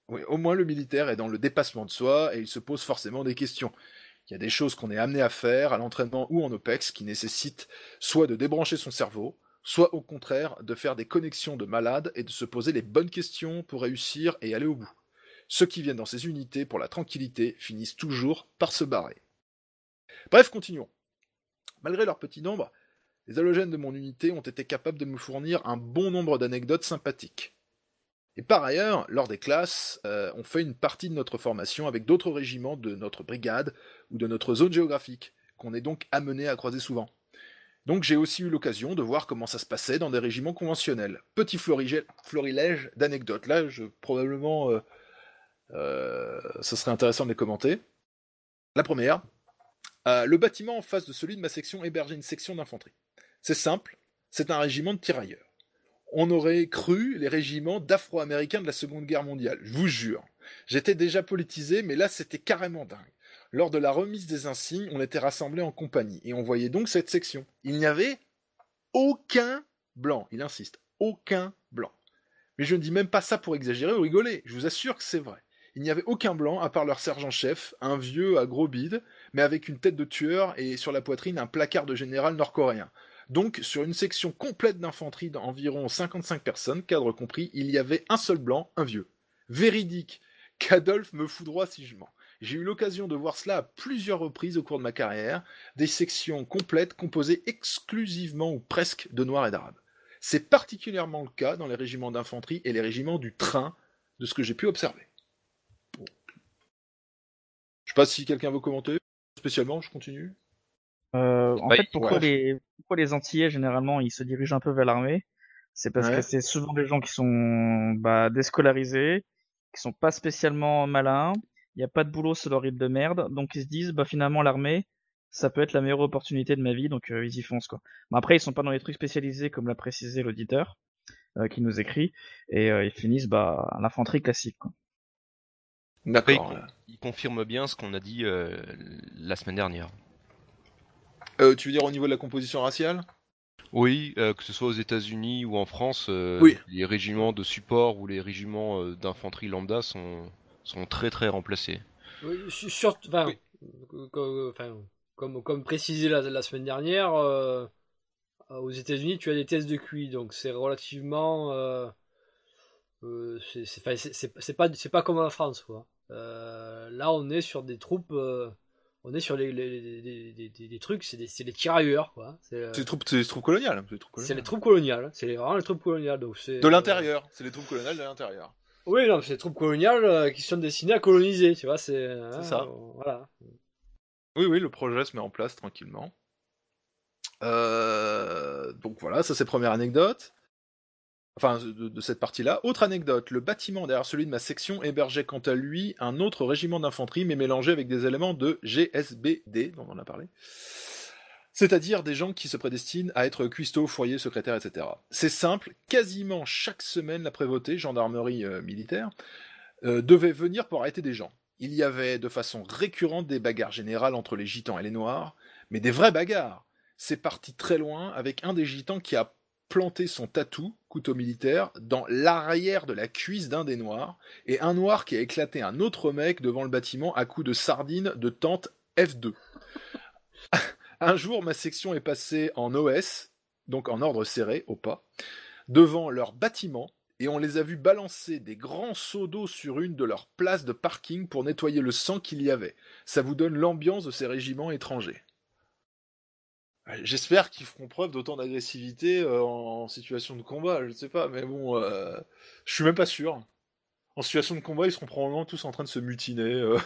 est dans le dépassement de soi et il se pose forcément des questions. Il y a des choses qu'on est amené à faire, à l'entraînement ou en OPEX, qui nécessitent soit de débrancher son cerveau, soit au contraire de faire des connexions de malade et de se poser les bonnes questions pour réussir et aller au bout. Ceux qui viennent dans ces unités pour la tranquillité finissent toujours par se barrer. Bref, continuons. Malgré leur petit nombre, les halogènes de mon unité ont été capables de me fournir un bon nombre d'anecdotes sympathiques. Et par ailleurs, lors des classes, on fait une partie de notre formation avec d'autres régiments de notre brigade ou de notre zone géographique, qu'on est donc amené à croiser souvent. Donc j'ai aussi eu l'occasion de voir comment ça se passait dans des régiments conventionnels. Petit florilège d'anecdotes. Là, probablement, ça serait intéressant de les commenter. La première, le bâtiment en face de celui de ma section hébergeait une section d'infanterie. C'est simple, c'est un régiment de tirailleurs. On aurait cru les régiments d'Afro-Américains de la Seconde Guerre mondiale, je vous jure. J'étais déjà politisé, mais là c'était carrément dingue. Lors de la remise des insignes, on était rassemblés en compagnie, et on voyait donc cette section. Il n'y avait aucun blanc, il insiste, aucun blanc. Mais je ne dis même pas ça pour exagérer ou rigoler, je vous assure que c'est vrai. Il n'y avait aucun blanc, à part leur sergent-chef, un vieux à gros bide, mais avec une tête de tueur et sur la poitrine un placard de général nord-coréen. Donc, sur une section complète d'infanterie d'environ 55 personnes, cadre compris, il y avait un seul blanc, un vieux. Véridique, qu'Adolphe me foudroie si je mens. J'ai eu l'occasion de voir cela à plusieurs reprises au cours de ma carrière, des sections complètes composées exclusivement ou presque de noirs et d'arabes. C'est particulièrement le cas dans les régiments d'infanterie et les régiments du train, de ce que j'ai pu observer. Bon. Je sais pas si quelqu'un veut commenter, spécialement, je continue. En fait, pourquoi les Antillais, généralement, ils se dirigent un peu vers l'armée? C'est parce que c'est souvent des gens qui sont déscolarisés, qui sont pas spécialement malins, il n'y a pas de boulot sur leur île de merde, donc ils se disent, finalement, l'armée, ça peut être la meilleure opportunité de ma vie, donc ils y foncent, quoi. Mais après, ils sont pas dans les trucs spécialisés, comme l'a précisé l'auditeur, qui nous écrit, et ils finissent l'infanterie classique, quoi. D'accord. Il confirme bien ce qu'on a dit la semaine dernière. Tu veux dire au niveau de la composition raciale ? Oui, que ce soit aux États-Unis ou en France, les régiments de support ou les régiments d'infanterie lambda sont très très remplacés. Oui, comme précisé la semaine dernière, aux États-Unis, tu as des tests de QI, donc c'est relativement, c'est pas comme en France, quoi. Là, on est sur des troupes. On est sur des trucs, c'est des tirailleurs, quoi. C'est les troupes coloniales. C'est les troupes coloniales. C'est vraiment les troupes coloniales. Donc de l'intérieur. C'est les troupes coloniales de l'intérieur. Oui, non, c'est les troupes coloniales qui sont destinées à coloniser, tu vois. C'est ça. Voilà. Oui, le projet se met en place tranquillement. Donc voilà, ça c'est première anecdote. Enfin, de cette partie-là. Autre anecdote, le bâtiment derrière celui de ma section hébergeait quant à lui un autre régiment d'infanterie, mais mélangé avec des éléments de GSBD, dont on a parlé. C'est-à-dire des gens qui se prédestinent à être cuistots, fourriers, secrétaires, etc. C'est simple, quasiment chaque semaine, la prévôté, gendarmerie militaire, devait venir pour arrêter des gens. Il y avait de façon récurrente des bagarres générales entre les gitans et les noirs, mais des vraies bagarres. C'est parti très loin avec un des gitans qui a planté son tatou, couteau militaire, dans l'arrière de la cuisse d'un des noirs, et un noir qui a éclaté un autre mec devant le bâtiment à coups de sardines de tente F2. Un jour, ma section est passée en OS, donc en ordre serré, au pas, devant leur bâtiment, et on les a vus balancer des grands seaux d'eau sur une de leurs places de parking pour nettoyer le sang qu'il y avait. Ça vous donne l'ambiance de ces régiments étrangers. J'espère qu'ils feront preuve d'autant d'agressivité en situation de combat, je ne sais pas, mais bon, je suis même pas sûr. En situation de combat, ils seront probablement tous en train de se mutiner.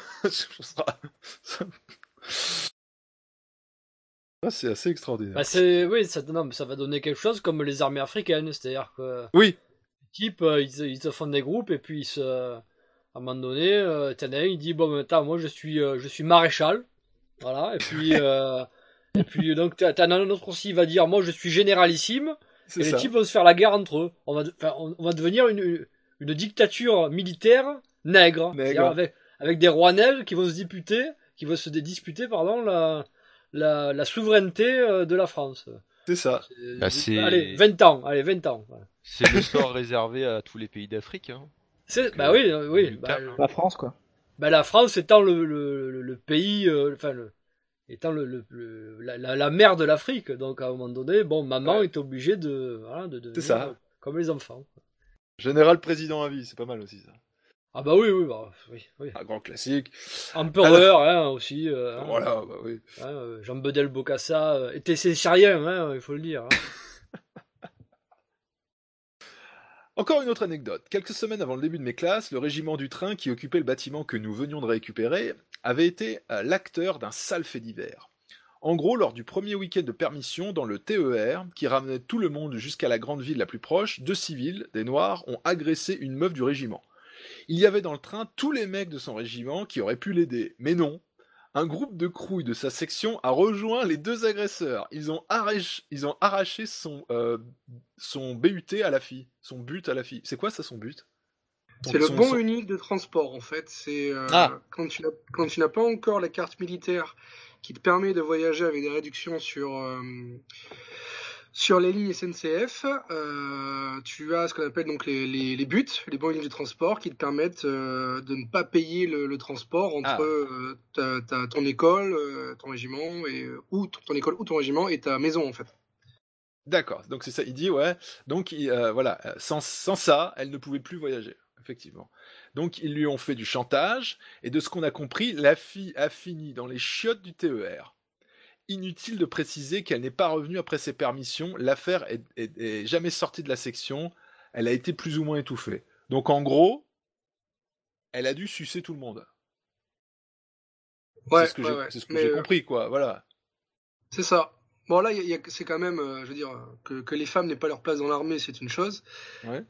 C'est assez extraordinaire. Oui, ça va donner quelque chose comme les armées africaines, c'est-à-dire que oui. Les types, ils se font des groupes et puis À un moment donné, t'en as un, il dit bon, attends, moi je suis maréchal, voilà. Et puis donc t'en as un autre aussi, il va dire moi je suis généralissime. C'est Et les ça. types vont se faire la guerre entre eux. On va devenir une dictature militaire nègre. C'est-à-dire avec des rois nègres qui vont se disputer, pardon, la souveraineté de la France. C'est ça. Allez, 20 ans. Voilà. C'est le sort réservé à tous les pays d'Afrique. Hein. Bah oui. La France, quoi. Bah, la France étant le pays, étant la mère de l'Afrique. Donc, à un moment donné, bon, maman est obligée de C'est ça. Comme les enfants. Général président à vie, c'est pas mal aussi ça. Ah bah oui. Un grand classique. Empereur, aussi. Voilà, bah oui. Jean Bedel Bokassa était syrien, il faut le dire. Encore une autre anecdote. Quelques semaines avant le début de mes classes, le régiment du train qui occupait le bâtiment que nous venions de récupérer avait été l'acteur d'un sale fait divers. En gros, lors du premier week-end de permission dans le TER, qui ramenait tout le monde jusqu'à la grande ville la plus proche, 2 civils, des Noirs, ont agressé une meuf du régiment. Il y avait dans le train tous les mecs de son régiment qui auraient pu l'aider, mais non. Un groupe de crouilles de sa section a rejoint les 2 agresseurs. Ils ont arraché son BUT à la fille. Son but à la fille. C'est quoi ça, son but? C'est le bon unique de transport, en fait. C'est quand tu n'as pas encore la carte militaire qui te permet de voyager avec des réductions sur les lignes SNCF, tu as ce qu'on appelle donc les buts, les bons uniques de transport, qui te permettent de ne pas payer le transport entre ton école, ton régiment, ton école ou ton régiment et ta maison, en fait. D'accord, donc c'est ça, il dit, ouais, donc voilà, sans ça, elle ne pouvait plus voyager, effectivement. Donc ils lui ont fait du chantage, et de ce qu'on a compris, la fille a fini dans les chiottes du TER. Inutile de préciser qu'elle n'est pas revenue après ses permissions, l'affaire est jamais sortie de la section, elle a été plus ou moins étouffée. Donc en gros, elle a dû sucer tout le monde. Ouais, c'est ce que j'ai compris, quoi, voilà. C'est ça. Bon, là, c'est quand même, je veux dire, que les femmes n'aient pas leur place dans l'armée, c'est une chose. Ouais.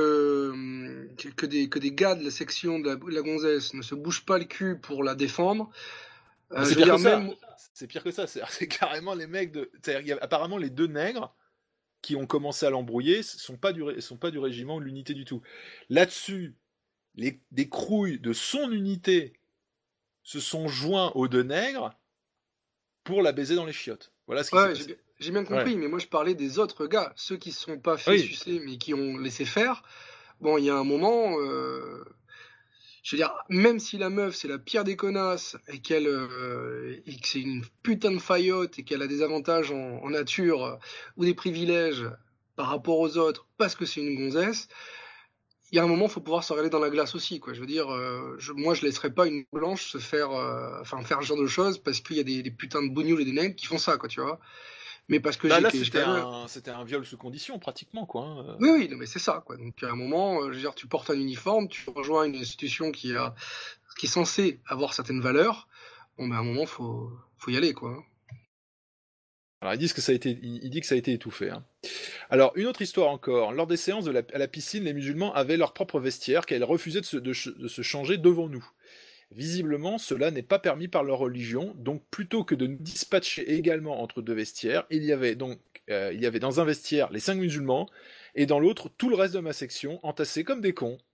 Que des gars de la section de la gonzesse ne se bougent pas le cul pour la défendre. C'est pire que ça. C'est pire que ça. C'est carrément les mecs de. Apparemment, les 2 nègres qui ont commencé à l'embrouiller sont pas du régiment ou de l'unité du tout. Là-dessus, des crouilles de son unité se sont joints aux 2 nègres pour la baiser dans les chiottes. Voilà ce qui s'est passé. J'ai bien compris, mais moi je parlais des autres gars, ceux qui ne se sont pas fait sucer mais qui ont laissé faire. Bon, il y a un moment, je veux dire, même si la meuf c'est la pire des connasses et que c'est une putain de faillotte et qu'elle a des avantages en nature ou des privilèges par rapport aux autres parce que c'est une gonzesse, il y a un moment, il faut pouvoir se regarder dans la glace aussi, quoi. Je veux dire, moi, je laisserais pas une blanche se faire ce genre de choses parce qu'il y a des putains de bougnoules et des nègres qui font ça, quoi, tu vois. Mais parce que c'était un viol sous condition, pratiquement, quoi. Hein. Oui, non, mais c'est ça, quoi. Donc, à un moment, je veux dire, tu portes un uniforme, tu rejoins une institution qui est censée avoir certaines valeurs. Bon, ben, à un moment, faut y aller, quoi. Alors, il dit que ça a été étouffé. Hein. Alors, une autre histoire encore. Lors des séances à la piscine, les musulmans avaient leur propre vestiaire qu'elles refusaient de se changer devant nous. Visiblement, cela n'est pas permis par leur religion, donc plutôt que de nous dispatcher également entre 2 vestiaires, il y avait dans un vestiaire les 5 musulmans, et dans l'autre tout le reste de ma section, entassés comme des cons.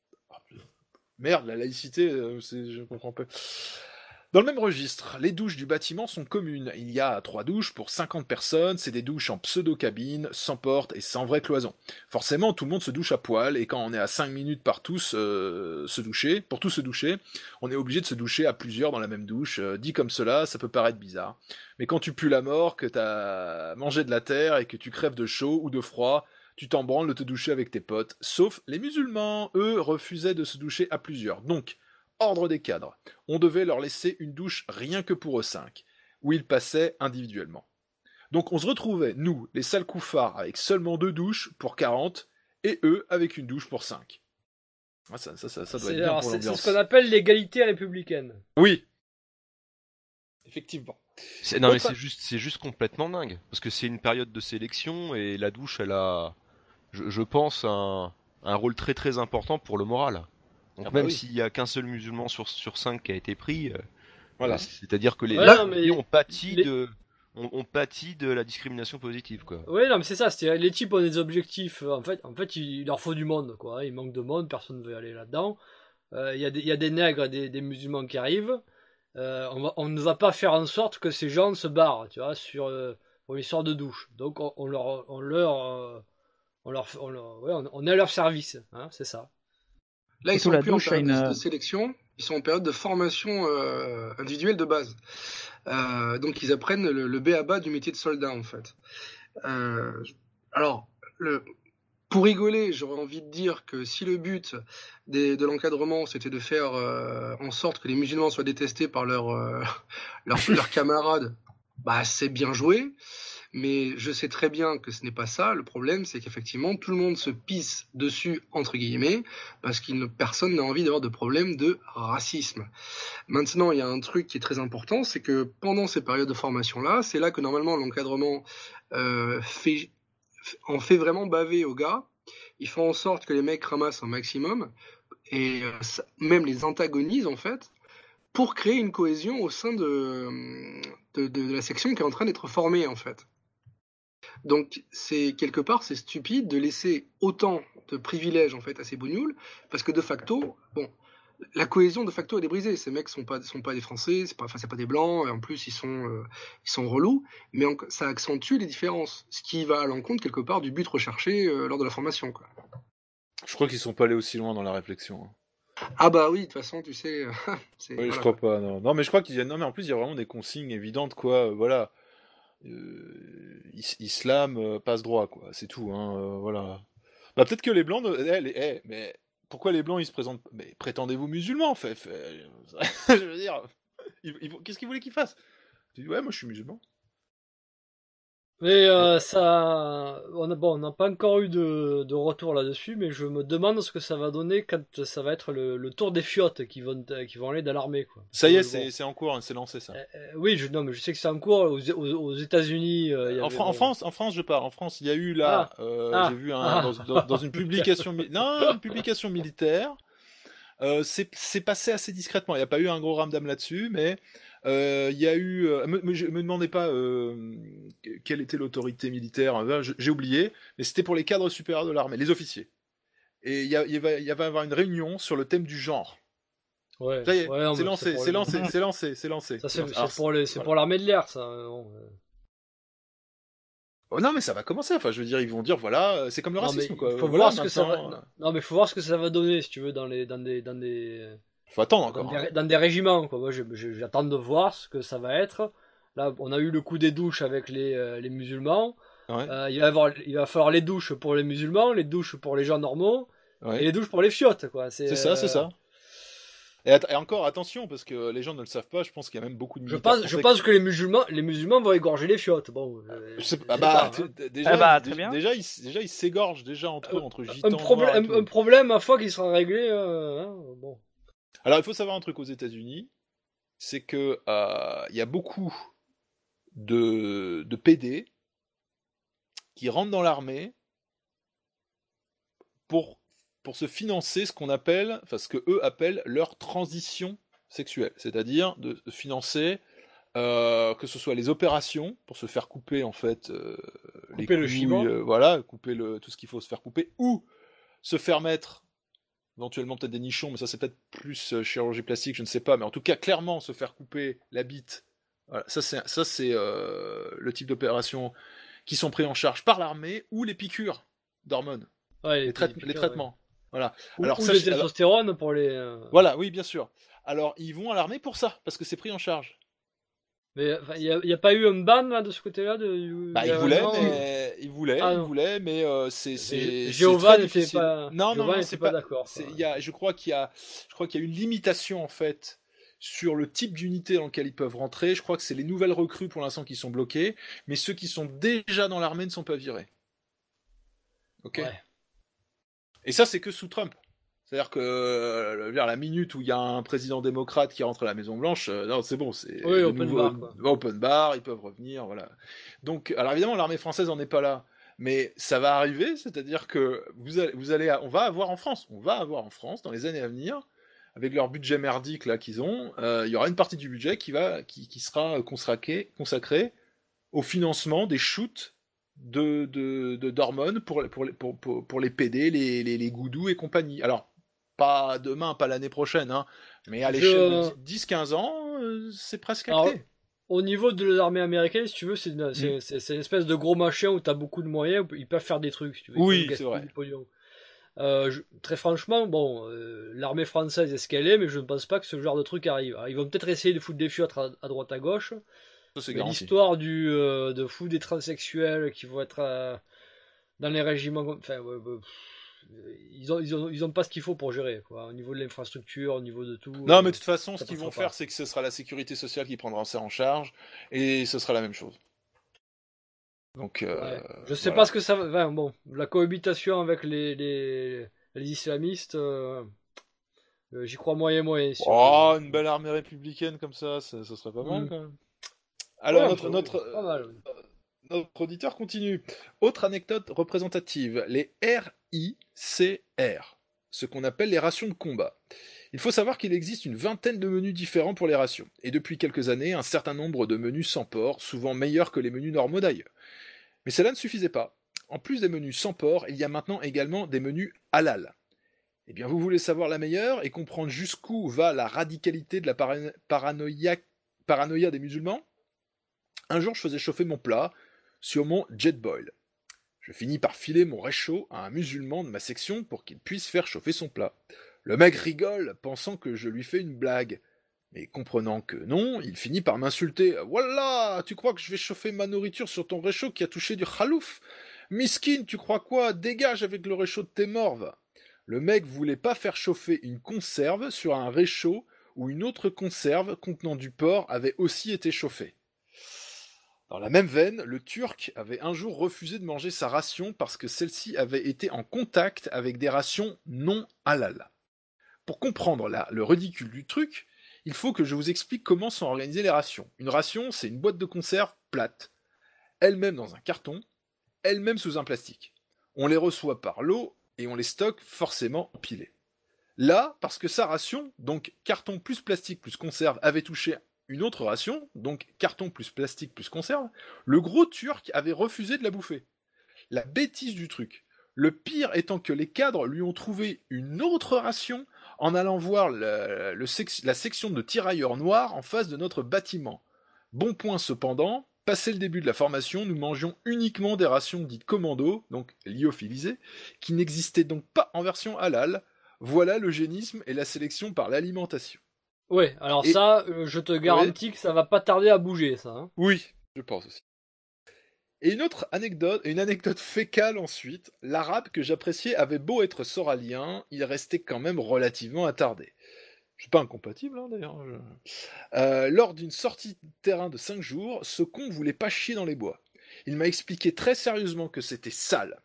Merde, la laïcité, je comprends pas. Dans le même registre, les douches du bâtiment sont communes. Il y a 3 douches pour 50 personnes, c'est des douches en pseudo-cabine, sans porte et sans vraie cloison. Forcément, tout le monde se douche à poil, et quand on est à 5 minutes pour tous se doucher, on est obligé de se doucher à plusieurs dans la même douche. Dit comme cela, ça peut paraître bizarre. Mais quand tu pues la mort, que t'as mangé de la terre et que tu crèves de chaud ou de froid, tu t'en branles de te doucher avec tes potes. Sauf les musulmans, eux, refusaient de se doucher à plusieurs. Donc, ordre des cadres, on devait leur laisser une douche rien que pour eux 5, où ils passaient individuellement. Donc on se retrouvait, nous, les sales couffards, avec seulement 2 douches pour 40, et eux avec une douche pour 5. Ah, ça doit être bien pour l'ambiance. C'est ce qu'on appelle l'égalité républicaine. Oui. Effectivement. Mais c'est juste complètement dingue, parce que c'est une période de sélection, et la douche, elle a, je pense, un rôle très très important pour le moral. Donc Ah bah même oui. s'il y a qu'un seul musulman sur 5 qui a été pris, Voilà. c'est-à-dire que les Ouais, gens non, mais ont pâti les- on pâtit de la discrimination positive, quoi. Ouais, non, mais c'est ça, les types ont des objectifs. En fait, il leur faut du monde, quoi. Il manque de monde, personne ne veut aller là-dedans. Il y a des nègres et des musulmans qui arrivent. On ne va pas faire en sorte que ces gens se barrent, tu vois, pour une histoire de douche. Donc on est à leur service, hein, c'est ça. Là, ils Surtout sont la plus en douche a période une. de sélection, ils sont en période de formation individuelle de base. Donc, ils apprennent le b.a.-ba du métier de soldat, en fait. Alors, pour rigoler, j'aurais envie de dire que si le but de l'encadrement, c'était de faire en sorte que les musulmans soient détestés par leurs camarades, bah c'est bien joué. Mais je sais très bien que ce n'est pas ça. Le problème, c'est qu'effectivement, tout le monde se pisse dessus, entre guillemets, parce que personne n'a envie d'avoir de problème de racisme. Maintenant, il y a un truc qui est très important, c'est que pendant ces périodes de formation-là, c'est là que normalement l'encadrement en fait vraiment baver aux gars. Il fait en sorte que les mecs ramassent un maximum, et même les antagonise, en fait, pour créer une cohésion au sein de la section qui est en train d'être formée, en fait. Donc, quelque part, c'est stupide de laisser autant de privilèges, en fait, à ces bougnoules, parce que de facto, bon, la cohésion, de facto, elle est brisée. Ces mecs sont pas des Français, c'est pas des Blancs, et en plus, ils sont relous, mais ça accentue les différences, ce qui va à l'encontre, quelque part, du but recherché lors de la formation, quoi. Je crois qu'ils sont pas allés aussi loin dans la réflexion. Ah bah oui, de toute façon, tu sais, Oui, voilà, je crois quoi. pas, non. Non, mais je crois qu'il y a... Non, mais en plus, il y a vraiment des consignes évidentes, quoi. Voilà. Islam, passe droit, quoi. C'est tout, hein. Voilà. Bah, peut-être que les Blancs... mais pourquoi les Blancs, ils se présentent... Mais prétendez-vous musulmans, Je veux dire... Qu'est-ce qu'ils voulaient qu'ils fassent? Tu dis, ouais, moi, je suis musulman. Mais on n'a pas encore eu de retour là-dessus, mais je me demande ce que ça va donner quand ça va être le tour des fiottes qui vont aller dans l'armée, quoi. Ça y est, Bon. c'est en cours, hein, c'est lancé, ça. Oui, non, mais je sais que c'est en cours aux États-Unis. En France, je parle. En France, il y a eu là, j'ai vu dans une publication, une publication militaire. C'est passé assez discrètement. Il n'y a pas eu un gros ramdam là-dessus, mais il y a eu. Je me demandais pas quelle était l'autorité militaire. J'ai oublié, mais c'était pour les cadres supérieurs de l'armée, les officiers. Et il va y avoir une réunion sur le thème du genre. Ouais. Ça y est, Ouais, non, c'est mais lancé. Ça, c'est pour l'armée de l'air, ça. Bon. Oh non, mais ça va commencer. Enfin, je veux dire, ils vont dire, voilà, c'est comme le racisme, quoi. Faut Voilà, voir ce que ça maintenant, va. Non, mais faut voir ce que ça va donner, si tu veux, dans des faut attendre encore. dans des régiments, quoi. Moi, j'attends de voir ce que ça va être. Là, on a eu le coup des douches avec les musulmans. Ouais. Il va falloir les douches pour les musulmans, les douches pour les gens normaux, Ouais. et les douches pour les fiottes, quoi. C'est ça. Et encore, attention, parce que les gens ne le savent pas, je pense qu'il y a même beaucoup de militaires Je pense que les musulmans vont égorger les fiottes. Bon, très bien. déjà, ils s'égorgent déjà entre eux, entre gitans. un problème, à fois, qui sera réglé. Bon. Alors, il faut savoir un truc aux États-Unis, c'est que il y a beaucoup de PD qui rentrent dans l'armée pour se financer ce que eux appellent leur transition sexuelle, c'est-à-dire de financer que ce soit les opérations pour se faire couper en fait les Couper le couilles, chiban. voilà, couper tout ce qu'il faut se faire couper, ou se faire mettre éventuellement peut-être des nichons, mais ça c'est peut-être plus chirurgie plastique, je ne sais pas, mais en tout cas clairement se faire couper la bite. Voilà, ça c'est le type d'opération qui sont pris en charge par l'armée, ou les piqûres d'hormones, Ouais, les traitements. Ouais. Voilà. Ou les testostérone pour les. Voilà, oui, bien sûr. Alors, ils vont à l'armée pour ça, parce que c'est pris en charge. Mais il n'y a pas eu un ban là, de ce côté-là Ils voulaient, mais c'est Jéhovah très n'était difficile. pas. Non, c'est pas d'accord. Je crois qu'il y a une limitation en fait sur le type d'unité dans lequel ils peuvent rentrer. Je crois que c'est les nouvelles recrues pour l'instant qui sont bloquées, mais ceux qui sont déjà dans l'armée ne sont pas virés. Ok. Ouais. Et ça, c'est que sous Trump. C'est-à-dire que vers la minute où il y a un président démocrate qui rentre à la Maison Blanche, non, c'est bon, c'est open bar, quoi. Open bar, ils peuvent revenir, voilà. Donc, alors évidemment, l'armée française n'en est pas là, mais ça va arriver, c'est-à-dire que on va avoir en France, dans les années à venir, avec leur budget merdique là qu'ils ont, il y aura une partie du budget qui sera consacrée au financement des shoots d'hormones pour les PD, les goudous et compagnie. Alors, pas demain, pas l'année prochaine, hein, mais à l'échelle de 10-15 ans, c'est presque acté. Alors, au niveau de l'armée américaine, si tu veux, c'est une espèce de gros machin où t'as beaucoup de moyens, ils peuvent faire des trucs, si tu veux. Oui, c'est vrai. Très franchement, bon, l'armée française est ce qu'elle est, mais je ne pense pas que ce genre de truc arrive. Alors, ils vont peut-être essayer de foutre des fiottes à droite à gauche. Mais l'histoire de foutre des transsexuels qui vont être dans les régiments, enfin, ils ont pas ce qu'il faut pour gérer, quoi, au niveau de l'infrastructure, au niveau de tout. Non, mais de toute façon, ce qu'ils vont faire, c'est que ce sera la sécurité sociale qui prendra ça en charge, et ce sera la même chose. Donc, je sais pas ce que ça va. Enfin, bon, la cohabitation avec les islamistes, j'y crois moyen. Une belle armée républicaine comme ça serait pas mal quand même. Alors, notre auditeur continue. Autre anecdote représentative, les RICR, ce qu'on appelle les rations de combat. Il faut savoir qu'il existe une vingtaine de menus différents pour les rations, et depuis quelques années, un certain nombre de menus sans porc, souvent meilleurs que les menus normaux d'ailleurs. Mais cela ne suffisait pas. En plus des menus sans porc, il y a maintenant également des menus halal. Eh bien, vous voulez savoir la meilleure et comprendre jusqu'où va la radicalité de la paranoïa des musulmans ? Un jour, je faisais chauffer mon plat sur mon Jetboil. Je finis par filer mon réchaud à un musulman de ma section pour qu'il puisse faire chauffer son plat. Le mec rigole, pensant que je lui fais une blague. Mais comprenant que non, il finit par m'insulter. « Wallah, tu crois que je vais chauffer ma nourriture sur ton réchaud qui a touché du khalouf ? Miskin, tu crois quoi ? Dégage avec le réchaud de tes morves !» Le mec voulait pas faire chauffer une conserve sur un réchaud où une autre conserve contenant du porc avait aussi été chauffée. Dans la même veine, le Turc avait un jour refusé de manger sa ration parce que celle-ci avait été en contact avec des rations non halal. Pour comprendre le ridicule du truc, il faut que je vous explique comment sont organisées les rations. Une ration, c'est une boîte de conserve plate, elle-même dans un carton, elle-même sous un plastique. On les reçoit par lot et on les stocke forcément empilés. Là, parce que sa ration, donc carton plus plastique plus conserve, avait touché une autre ration, donc carton plus plastique plus conserve, le gros Turc avait refusé de la bouffer. La bêtise du truc. Le pire étant que les cadres lui ont trouvé une autre ration en allant voir la section de tirailleurs noirs en face de notre bâtiment. Bon point cependant, passé le début de la formation, nous mangions uniquement des rations dites commando, donc lyophilisées, qui n'existaient donc pas en version halal. Voilà l'eugénisme et la sélection par l'alimentation. Ouais, alors je te garantis que ça va pas tarder à bouger, ça. Hein. Oui, je pense aussi. Et une anecdote fécale ensuite, l'arabe que j'appréciais avait beau être soralien, il restait quand même relativement attardé. Je suis pas incompatible, hein, d'ailleurs. Lors d'une sortie de terrain de 5 jours, ce con voulait pas chier dans les bois. Il m'a expliqué très sérieusement que c'était sale.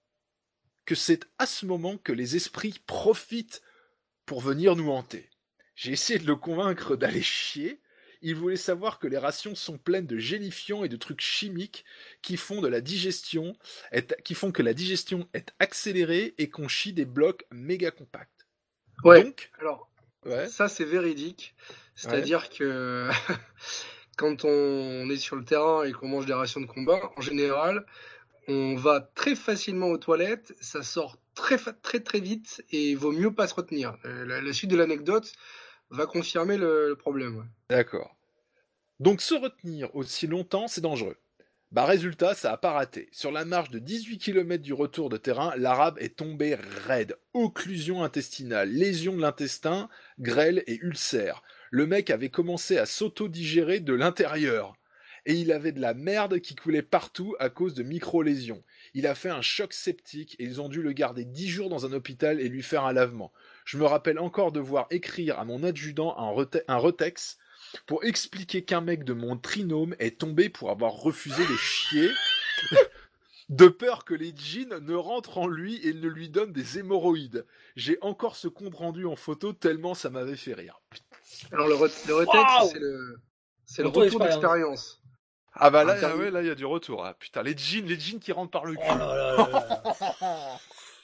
Que c'est à ce moment que les esprits profitent pour venir nous hanter. J'ai essayé de le convaincre d'aller chier. Il voulait savoir que les rations sont pleines de gélifiants et de trucs chimiques qui font que la digestion est accélérée et qu'on chie des blocs méga compacts. Ouais. Donc, alors, ça c'est véridique. C'est-à-dire que quand on est sur le terrain et qu'on mange des rations de combat, en général, on va très facilement aux toilettes, ça sort très très vite et il vaut mieux pas se retenir. La suite de l'anecdote va confirmer le problème. Ouais. D'accord. Donc se retenir aussi longtemps, c'est dangereux. Résultat, ça a pas raté. Sur la marche de 18 km du retour de terrain, l'arabe est tombé raide. Occlusion intestinale, lésion de l'intestin, grêle et ulcère. Le mec avait commencé à s'auto-digérer de l'intérieur. Et il avait de la merde qui coulait partout à cause de micro-lésions. Il a fait un choc septique et ils ont dû le garder 10 jours dans un hôpital et lui faire un lavement. Je me rappelle encore devoir écrire à mon adjudant un retex pour expliquer qu'un mec de mon trinôme est tombé pour avoir refusé de chier, de peur que les djinns ne rentrent en lui et ne lui donnent des hémorroïdes. J'ai encore ce compte rendu en photo tellement ça m'avait fait rire. Alors le retex, c'est le retour d'expérience. Ah bah là, ouais, là, il y a du retour. Ah, putain, les jeans qui rentrent par le cul. Oh là là là là.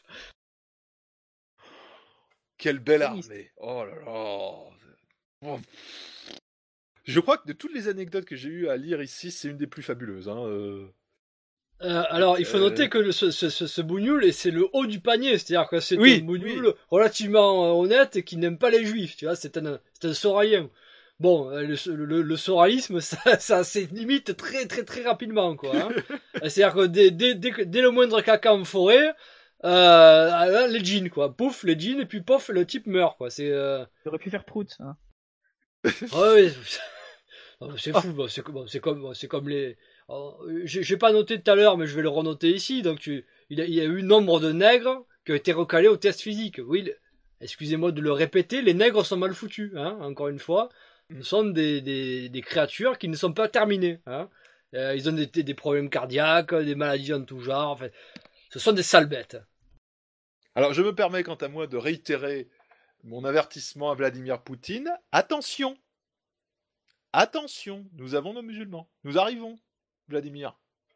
Quelle belle armée. Oh là là. Oh. Je crois que de toutes les anecdotes que j'ai eu à lire ici, c'est une des plus fabuleuses. Hein. Alors, il faut noter que ce bougnoul, c'est le haut du panier, c'est-à-dire que c'est un bougnoul relativement honnête et qui n'aime pas les juifs, tu vois, c'est un soralien. Bon, le soralisme, ça c'est limite très très très rapidement, quoi. Hein. C'est-à-dire que dès le moindre caca en forêt, les jeans, quoi. Pouf, les jeans, et puis pouf, le type meurt, quoi. J'aurais pu faire prout, hein. Ouais, c'est fou, c'est comme les... J'ai pas noté tout à l'heure, mais je vais le renoter ici. Donc, il y a eu nombre de nègres qui ont été recalés au test physique. Oui, excusez-moi de le répéter, les nègres sont mal foutus, hein, encore une fois. Ce sont des créatures qui ne sont pas terminées. Hein. Ils ont des problèmes cardiaques, des maladies en tout genre. En fait, ce sont des sales bêtes. Alors, je me permets, quant à moi, de réitérer mon avertissement à Vladimir Poutine. Attention, nous avons nos musulmans. Nous arrivons, Vladimir.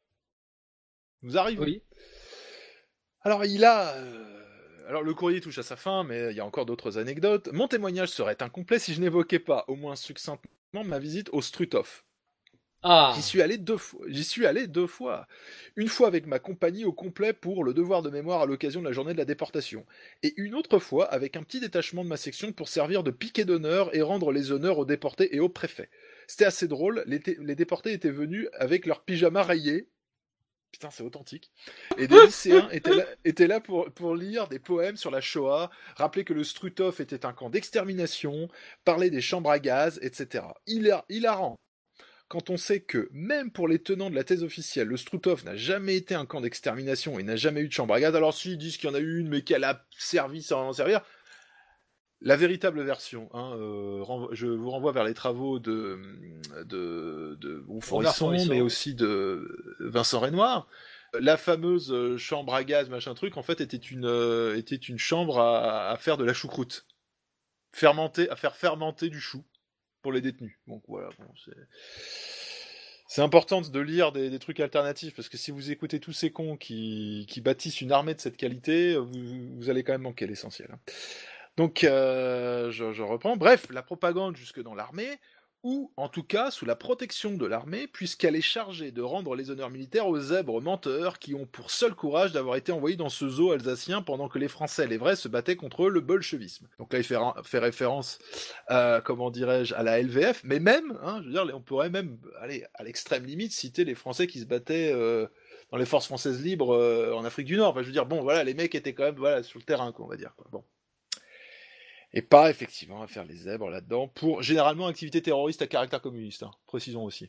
Nous arrivons. Oui. Alors, alors, le courrier touche à sa fin, mais il y a encore d'autres anecdotes. Mon témoignage serait incomplet si je n'évoquais pas, au moins succinctement, ma visite au Struthof. Ah. J'y suis allé 2 fois. Une fois avec ma compagnie au complet pour le devoir de mémoire à l'occasion de la journée de la déportation. Et une autre fois avec un petit détachement de ma section pour servir de piquet d'honneur et rendre les honneurs aux déportés et aux préfets. C'était assez drôle, les déportés étaient venus avec leurs pyjamas rayés. Putain, c'est authentique. Et des lycéens étaient là pour lire des poèmes sur la Shoah, rappeler que le Struthof était un camp d'extermination, parler des chambres à gaz, etc. Hilarant. Quand on sait que, même pour les tenants de la thèse officielle, le Struthof n'a jamais été un camp d'extermination et n'a jamais eu de chambre à gaz, alors s'ils disent qu'il y en a eu une, mais qu'elle a servi sans en servir, la véritable version, hein, je vous renvoie vers les travaux de Forisson, mais aussi de Vincent Renoir. La fameuse chambre à gaz, machin truc, en fait, était une chambre à faire de la choucroute. À faire fermenter du chou pour les détenus. Donc voilà, bon, c'est important de lire des trucs alternatifs, parce que si vous écoutez tous ces cons qui bâtissent une armée de cette qualité, vous allez quand même manquer l'essentiel. Hein. Donc, je reprends. Bref, la propagande jusque dans l'armée, ou en tout cas sous la protection de l'armée, puisqu'elle est chargée de rendre les honneurs militaires aux zèbres menteurs qui ont pour seul courage d'avoir été envoyés dans ce zoo alsacien pendant que les Français, les vrais, se battaient contre le bolchevisme. Donc là, il fait référence, comment dirais-je, à la LVF, mais même, hein, je veux dire, on pourrait même aller à l'extrême limite citer les Français qui se battaient dans les forces françaises libres en Afrique du Nord. Enfin, je veux dire, bon, voilà, les mecs étaient quand même sur le terrain, quoi, on va dire. Quoi. Bon. Et pas, effectivement, à faire les zèbres là-dedans, pour généralement activité terroriste à caractère communiste, hein, précisons aussi.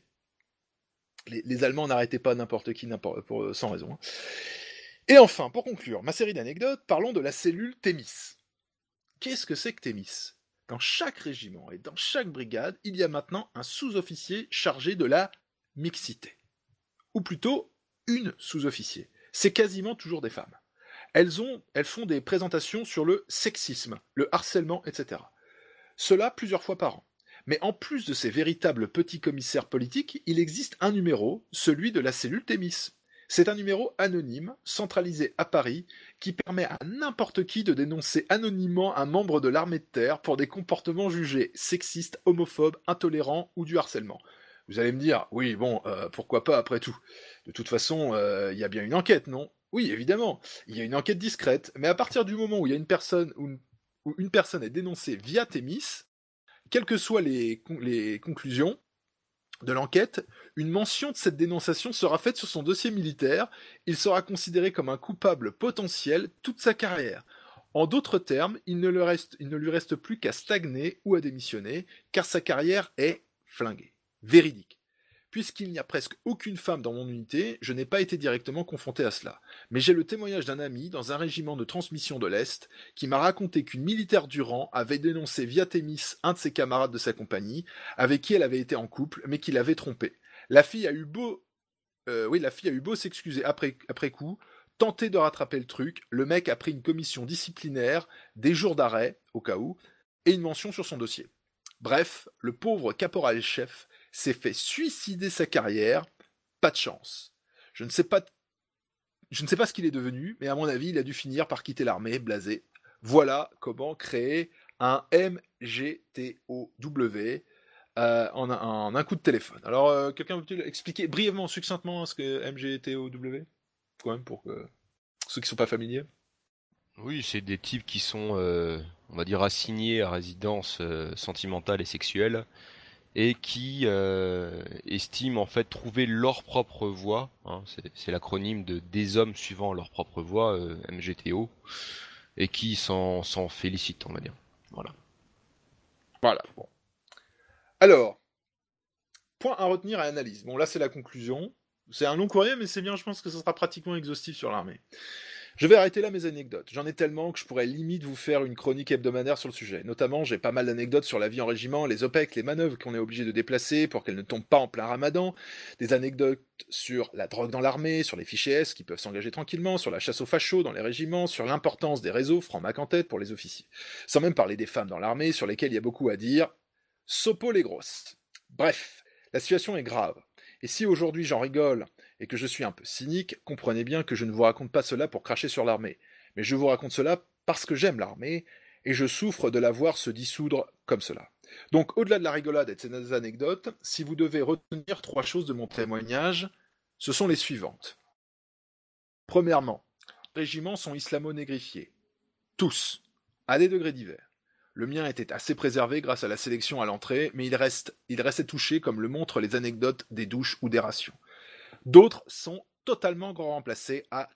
Les Allemands n'arrêtaient pas n'importe qui sans raison. Hein. Et enfin, pour conclure, ma série d'anecdotes, parlons de la cellule Thémis. Qu'est-ce que c'est que Thémis ? Dans chaque régiment et dans chaque brigade, il y a maintenant un sous-officier chargé de la mixité. Ou plutôt, une sous-officier. C'est quasiment toujours des femmes. Elles font des présentations sur le sexisme, le harcèlement, etc. Cela plusieurs fois par an. Mais en plus de ces véritables petits commissaires politiques, il existe un numéro, celui de la cellule Thémis. C'est un numéro anonyme, centralisé à Paris, qui permet à n'importe qui de dénoncer anonymement un membre de l'armée de terre pour des comportements jugés sexistes, homophobes, intolérants ou du harcèlement. Vous allez me dire, oui, bon, pourquoi pas après tout ? De toute façon, il y a bien une enquête, non ? Oui, évidemment, il y a une enquête discrète, mais à partir du moment où il y a une personne où une personne est dénoncée via Thémis, quelles que soient les conclusions de l'enquête, une mention de cette dénonciation sera faite sur son dossier militaire, il sera considéré comme un coupable potentiel toute sa carrière. En d'autres termes, il ne lui reste plus qu'à stagner ou à démissionner, car sa carrière est flinguée. Véridique. Puisqu'il n'y a presque aucune femme dans mon unité, je n'ai pas été directement confronté à cela. Mais j'ai le témoignage d'un ami dans un régiment de transmission de l'Est qui m'a raconté qu'une militaire du rang avait dénoncé via Thémis un de ses camarades de sa compagnie, avec qui elle avait été en couple, mais qui l'avait trompé. La fille a eu beau s'excuser après coup, tenter de rattraper le truc, le mec a pris une commission disciplinaire, des jours d'arrêt, au cas où, et une mention sur son dossier. Bref, le pauvre caporal-chef s'est fait suicider sa carrière pas de chance. Je ne sais pas ce qu'il est devenu, mais à mon avis, il a dû finir par quitter l'armée, blasé. Voilà comment créer un MGTOW en un coup de téléphone. Alors, quelqu'un peut-il expliquer brièvement, succinctement ce que MGTOW, quand même, pour que ceux qui sont pas familiers. Oui, c'est des types qui sont, on va dire, assignés à résidence sentimentale et sexuelle et qui estiment en fait trouver leur propre voie. Hein, c'est l'acronyme de des hommes suivant leur propre voie, MGTO, et qui s'en félicitent, on va dire. Voilà. Voilà. Bon. Alors, point à retenir à l'analyse. Bon, là, c'est la conclusion. C'est un long courrier, mais c'est bien, je pense que ce sera pratiquement exhaustif sur l'armée. Je vais arrêter là mes anecdotes. J'en ai tellement que je pourrais limite vous faire une chronique hebdomadaire sur le sujet. Notamment, j'ai pas mal d'anecdotes sur la vie en régiment, les OPEC, les manœuvres qu'on est obligé de déplacer pour qu'elles ne tombent pas en plein ramadan, des anecdotes sur la drogue dans l'armée, sur les fichiers S qui peuvent s'engager tranquillement, sur la chasse aux fachos dans les régiments, sur l'importance des réseaux franc-mac en tête pour les officiers. Sans même parler des femmes dans l'armée, sur lesquelles il y a beaucoup à dire. Sopo les grosses. Bref, la situation est grave. Et si aujourd'hui j'en rigole et que je suis un peu cynique, comprenez bien que je ne vous raconte pas cela pour cracher sur l'armée. Mais je vous raconte cela parce que j'aime l'armée et je souffre de la voir se dissoudre comme cela. Donc au-delà de la rigolade et de ces anecdotes, si vous devez retenir 3 choses de mon témoignage, ce sont les suivantes. Premièrement, les régiments sont islamo-négrifiés. Tous, à des degrés divers. Le mien était assez préservé grâce à la sélection à l'entrée, mais il restait touché comme le montrent les anecdotes des douches ou des rations. D'autres sont totalement remplacés à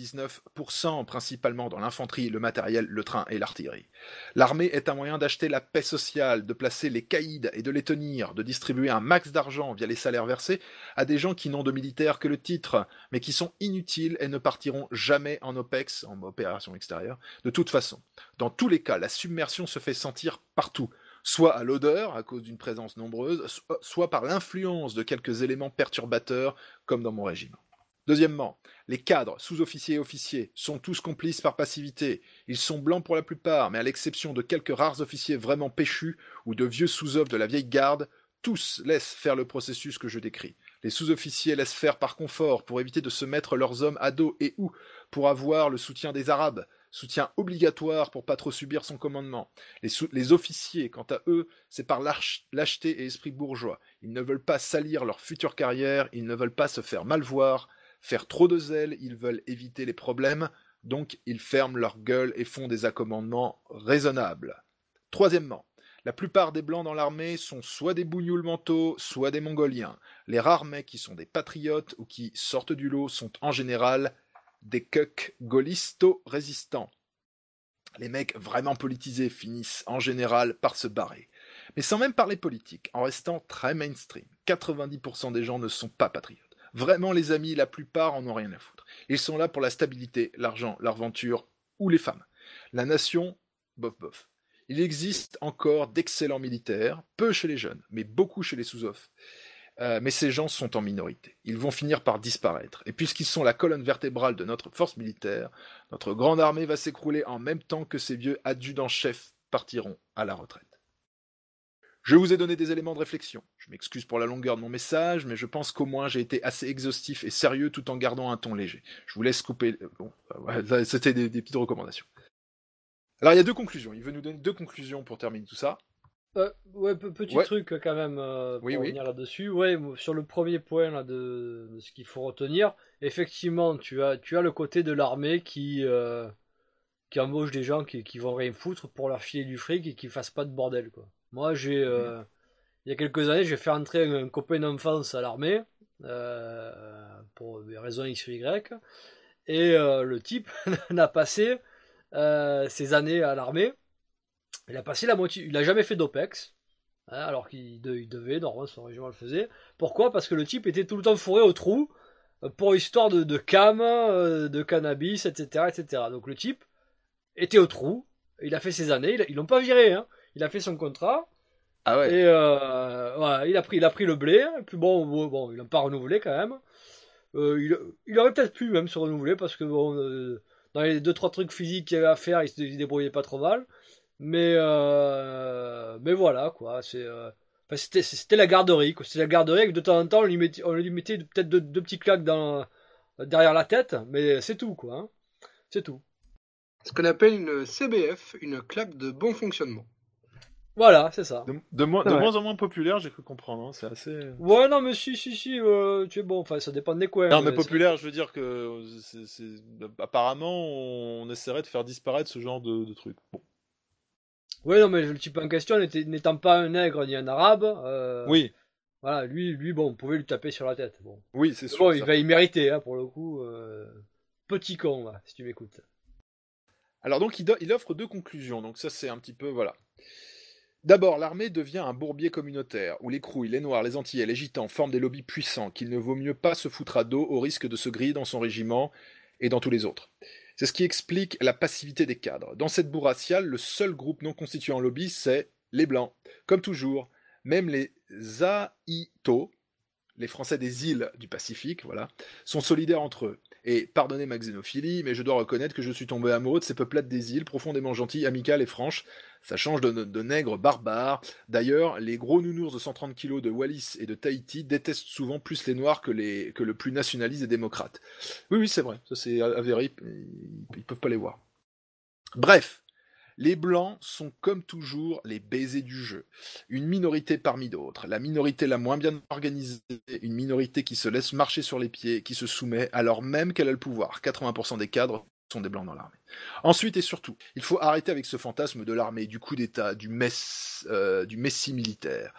99%, principalement dans l'infanterie, le matériel, le train et l'artillerie. L'armée est un moyen d'acheter la paix sociale, de placer les caïds et de les tenir, de distribuer un max d'argent via les salaires versés à des gens qui n'ont de militaire que le titre, mais qui sont inutiles et ne partiront jamais en OPEX, en opération extérieure, de toute façon. Dans tous les cas, la submersion se fait sentir partout, soit à l'odeur, à cause d'une présence nombreuse, soit par l'influence de quelques éléments perturbateurs, comme dans mon régiment. Deuxièmement, les cadres, sous-officiers et officiers, sont tous complices par passivité. Ils sont blancs pour la plupart, mais à l'exception de quelques rares officiers vraiment péchus ou de vieux sous-ofs de la vieille garde, tous laissent faire le processus que je décris. Les sous-officiers laissent faire par confort, pour éviter de se mettre leurs hommes à dos et ou pour avoir le soutien des Arabes, soutien obligatoire pour pas trop subir son commandement. Les officiers, quant à eux, c'est par lâcheté et esprit bourgeois. Ils ne veulent pas salir leur future carrière, ils ne veulent pas se faire mal voir, faire trop de zèle, ils veulent éviter les problèmes, donc ils ferment leur gueule et font des accommodements raisonnables. Troisièmement, la plupart des blancs dans l'armée sont soit des bougnoules mentaux, soit des mongoliens. Les rares mecs qui sont des patriotes ou qui sortent du lot sont en général des cucks gaullisto-résistants. Les mecs vraiment politisés finissent en général par se barrer. Mais sans même parler politique, en restant très mainstream, 90% des gens ne sont pas patriotes. Vraiment les amis, la plupart en ont rien à foutre. Ils sont là pour la stabilité, l'argent, l'aventure ou les femmes. La nation, bof bof. Il existe encore d'excellents militaires, peu chez les jeunes, mais beaucoup chez les sous-ofs. Mais ces gens sont en minorité. Ils vont finir par disparaître. Et puisqu'ils sont la colonne vertébrale de notre force militaire, notre grande armée va s'écrouler en même temps que ces vieux adjudants-chefs partiront à la retraite. Je vous ai donné des éléments de réflexion. Je m'excuse pour la longueur de mon message, mais je pense qu'au moins j'ai été assez exhaustif et sérieux tout en gardant un ton léger. Je vous laisse couper... Bon, c'était des petites recommandations. Alors il y a 2 conclusions. Il veut nous donner 2 conclusions pour terminer tout ça. Petit truc quand même pour revenir là-dessus. Ouais, sur le premier point là, de ce qu'il faut retenir, effectivement, tu as le côté de l'armée qui embauche des gens qui vont rien foutre pour leur filer du fric et qui fassent pas de bordel, quoi. Moi, il y a quelques années, j'ai fait entrer un copain d'enfance à l'armée pour des raisons X ou Y, et le type n'a passé ses années à l'armée. Il a passé la moitié, il a jamais fait d'OPEX, hein, alors qu'il devait, normalement son régiment le faisait. Pourquoi ? Parce que le type était tout le temps fourré au trou pour histoire de cam, de cannabis, etc., etc. Donc le type était au trou, il a fait ses années, ils l'ont pas viré, hein. Il a fait son contrat. Ah ouais. Et voilà, il a pris le blé, et puis bon, il n'a pas renouvelé quand même. Il aurait peut-être pu même se renouveler parce que dans les 2-3 trucs physiques qu'il y avait à faire, il se débrouillait pas trop mal. Mais voilà, quoi. Enfin, c'était la garderie, quoi. C'était la garderie, et de temps en temps, on lui mettait peut-être deux petits claques derrière la tête, mais c'est tout, quoi. Hein. C'est tout. Ce qu'on appelle une CBF, une claque de bon fonctionnement. Voilà, c'est ça. De moins en moins populaire, j'ai cru comprendre. Hein. C'est assez. Ouais, non, mais si, tu es bon. Enfin, ça dépend des coins. Non, mais populaire, je veux dire que apparemment, on essaierait de faire disparaître ce genre de truc. Bon. Oui, non, mais le type en question n'étant pas un nègre ni un arabe. Oui. Voilà, lui, bon, on pouvait lui taper sur la tête. Bon. Oui, c'est sûr. Bon, il va y mériter, hein, pour le coup. Petit con, là, si tu m'écoutes. Alors donc, il offre 2 conclusions. Donc ça, c'est un petit peu, voilà. D'abord, l'armée devient un bourbier communautaire, où les Crouilles, les Noirs, les Antillais, les Gitans forment des lobbies puissants, qu'il ne vaut mieux pas se foutre à dos au risque de se griller dans son régiment et dans tous les autres. C'est ce qui explique la passivité des cadres. Dans cette bourre raciale, le seul groupe non constitué en lobby, c'est les Blancs. Comme toujours, même les Aïtos, les Français des îles du Pacifique, voilà, sont solidaires entre eux. Et pardonnez ma xénophilie, mais je dois reconnaître que je suis tombé amoureux de ces peuplades des îles, profondément gentilles, amicales et franches. Ça change de nègres barbares. D'ailleurs, les gros nounours de 130 kilos de Wallis et de Tahiti détestent souvent plus les Noirs que le plus nationaliste et démocrate. Oui, c'est vrai, ça c'est avéré, ils peuvent pas les voir. Bref, les Blancs sont comme toujours les baisers du jeu. Une minorité parmi d'autres, la minorité la moins bien organisée, une minorité qui se laisse marcher sur les pieds, qui se soumet alors même qu'elle a le pouvoir. 80% des cadres sont des Blancs dans l'armée. Ensuite et surtout, il faut arrêter avec ce fantasme de l'armée, du coup d'État, du messie militaire.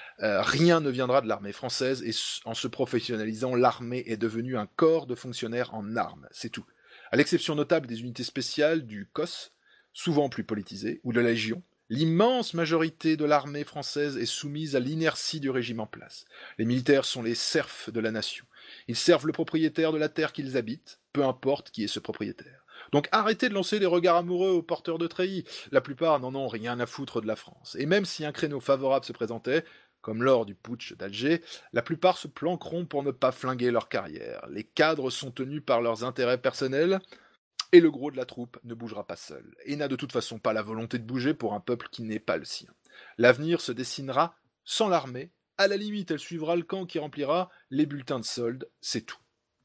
Rien ne viendra de l'armée française et en se professionnalisant, l'armée est devenue un corps de fonctionnaires en armes, c'est tout. À l'exception notable des unités spéciales du COS, souvent plus politisées, ou de la Légion, l'immense majorité de l'armée française est soumise à l'inertie du régime en place. Les militaires sont les serfs de la nation. Ils servent le propriétaire de la terre qu'ils habitent, peu importe qui est ce propriétaire. Donc arrêtez de lancer les regards amoureux aux porteurs de treillis. La plupart n'en ont rien à foutre de la France. Et même si un créneau favorable se présentait, comme lors du putsch d'Alger, la plupart se planqueront pour ne pas flinguer leur carrière. Les cadres sont tenus par leurs intérêts personnels, et le gros de la troupe ne bougera pas seul, et n'a de toute façon pas la volonté de bouger pour un peuple qui n'est pas le sien. L'avenir se dessinera sans l'armée, à la limite elle suivra le camp qui remplira les bulletins de solde, c'est tout.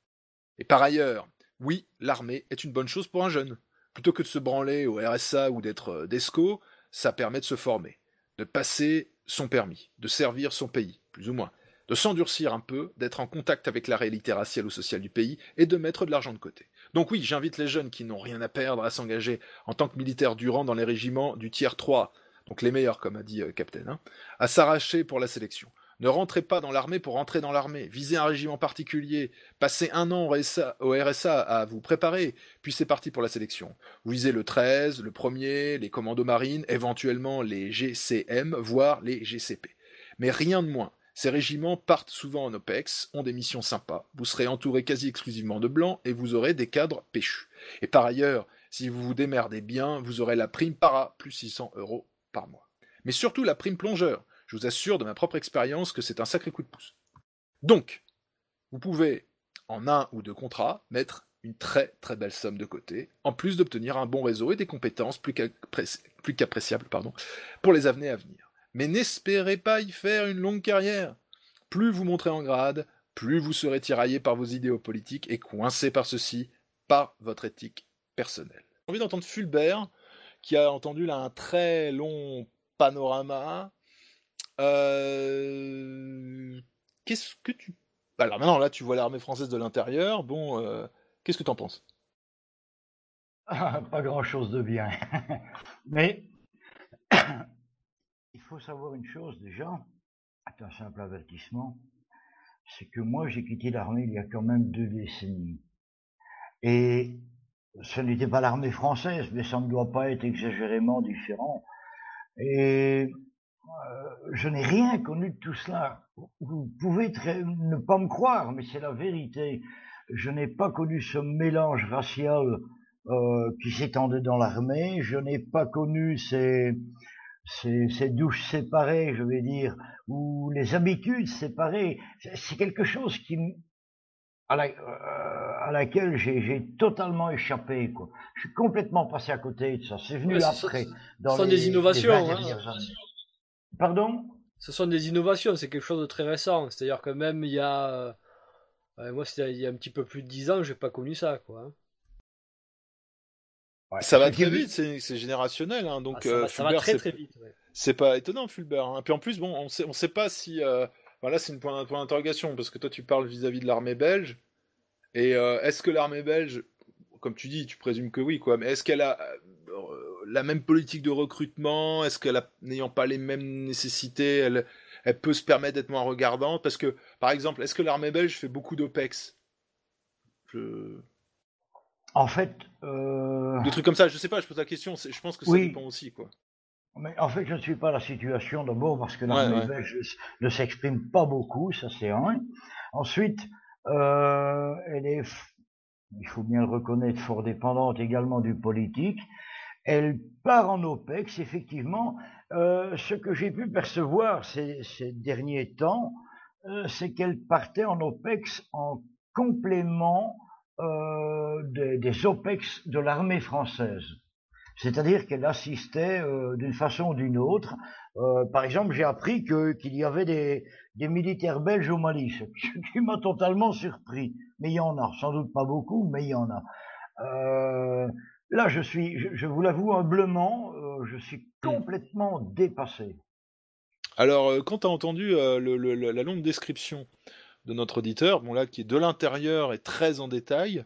Et par ailleurs, oui, l'armée est une bonne chose pour un jeune. Plutôt que de se branler au RSA ou d'être d'esco, ça permet de se former, de passer son permis, de servir son pays, plus ou moins, de s'endurcir un peu, d'être en contact avec la réalité raciale ou sociale du pays et de mettre de l'argent de côté. Donc oui, j'invite les jeunes qui n'ont rien à perdre à s'engager en tant que militaires du rang dans les régiments du tiers 3, donc les meilleurs comme a dit Captain, à s'arracher pour la sélection. Ne rentrez pas dans l'armée pour rentrer dans l'armée, visez un régiment particulier, passez 1 an au RSA à vous préparer, puis c'est parti pour la sélection. Vous visez le 13, le 1er, les commandos marines, éventuellement les GCM, voire les GCP. Mais rien de moins. Ces régiments partent souvent en OPEX, ont des missions sympas, vous serez entouré quasi exclusivement de blancs et vous aurez des cadres péchus. Et par ailleurs, si vous vous démerdez bien, vous aurez la prime para, plus 600 € par mois. Mais surtout la prime plongeur. Je vous assure de ma propre expérience que c'est un sacré coup de pouce. Donc, vous pouvez, en 1 ou 2 contrats, mettre une très très belle somme de côté, en plus d'obtenir un bon réseau et des compétences plus qu'appréciables pour les années à venir. Mais n'espérez pas y faire une longue carrière. Plus vous monterez en grade, plus vous serez tiraillé par vos idéaux politiques et coincé par ceci, par votre éthique personnelle. J'ai envie d'entendre Fulbert, qui a entendu là un très long panorama. Qu'est-ce que tu... Alors maintenant, là, tu vois l'armée française de l'intérieur. Bon, qu'est-ce que tu en penses? Pas grand-chose de bien. Mais... il faut savoir une chose déjà, c'est un simple avertissement, c'est que moi j'ai quitté l'armée il y a quand même 2 décennies. Et ce n'était pas l'armée française, mais ça ne doit pas être exagérément différent. Et je n'ai rien connu de tout cela. Vous pouvez ne pas me croire, mais c'est la vérité. Je n'ai pas connu ce mélange racial qui s'étendait dans l'armée. Je n'ai pas connu ces douches séparées, je vais dire, ou les habitudes séparées. C'est quelque chose à laquelle j'ai totalement échappé, quoi. Je suis complètement passé à côté de ça. C'est venu après. Ce sont des innovations. Pardon? ce sont des innovations, c'est quelque chose de très récent. C'est-à-dire que même il y a, moi c'était il y a un petit peu plus de 10 ans, j'ai pas connu ça, quoi. Hein. Ouais. Ça va Ce qui très est- vite, c'est générationnel, hein, donc Ça va Fulbert, très très vite. Ouais. c'est pas étonnant, Fulbert. Hein. Puis en plus, bon, on sait pas si, voilà, c'est une point d'interrogation parce que toi tu parles vis-à-vis de l'armée belge, et est-ce que l'armée belge, comme tu dis, tu présumes que oui, quoi, mais est-ce qu'elle a la même politique de recrutement? Est-ce qu'elle a, n'ayant pas les mêmes nécessités, elle peut se permettre d'être moins regardante? Parce que, par exemple, est-ce que l'armée belge fait beaucoup d'OPEX? En fait, Des trucs comme ça, je sais pas, je pose la question, je pense que ça oui, dépend aussi, quoi. mais en fait, je ne suis pas la situation d'abord parce que Ouais, l'armée ouais. belge ne s'exprime pas beaucoup, ça c'est un. Ensuite, elle est, il faut bien le reconnaître, fort dépendante également du politique. Elle part en OPEX, effectivement. Ce que j'ai pu percevoir ces derniers temps, c'est qu'elle partait en OPEX en complément des OPEX de l'armée française. C'est-à-dire qu'elle assistait d'une façon ou d'une autre. Par exemple, j'ai appris qu'il y avait des militaires belges au Mali, ce qui m'a totalement surpris. Mais il y en a, sans doute pas beaucoup, mais il y en a. Là, je vous l'avoue humblement, je suis complètement dépassé. Alors, quand tu as entendu la longue description de notre auditeur, bon là, qui est de l'intérieur et très en détail,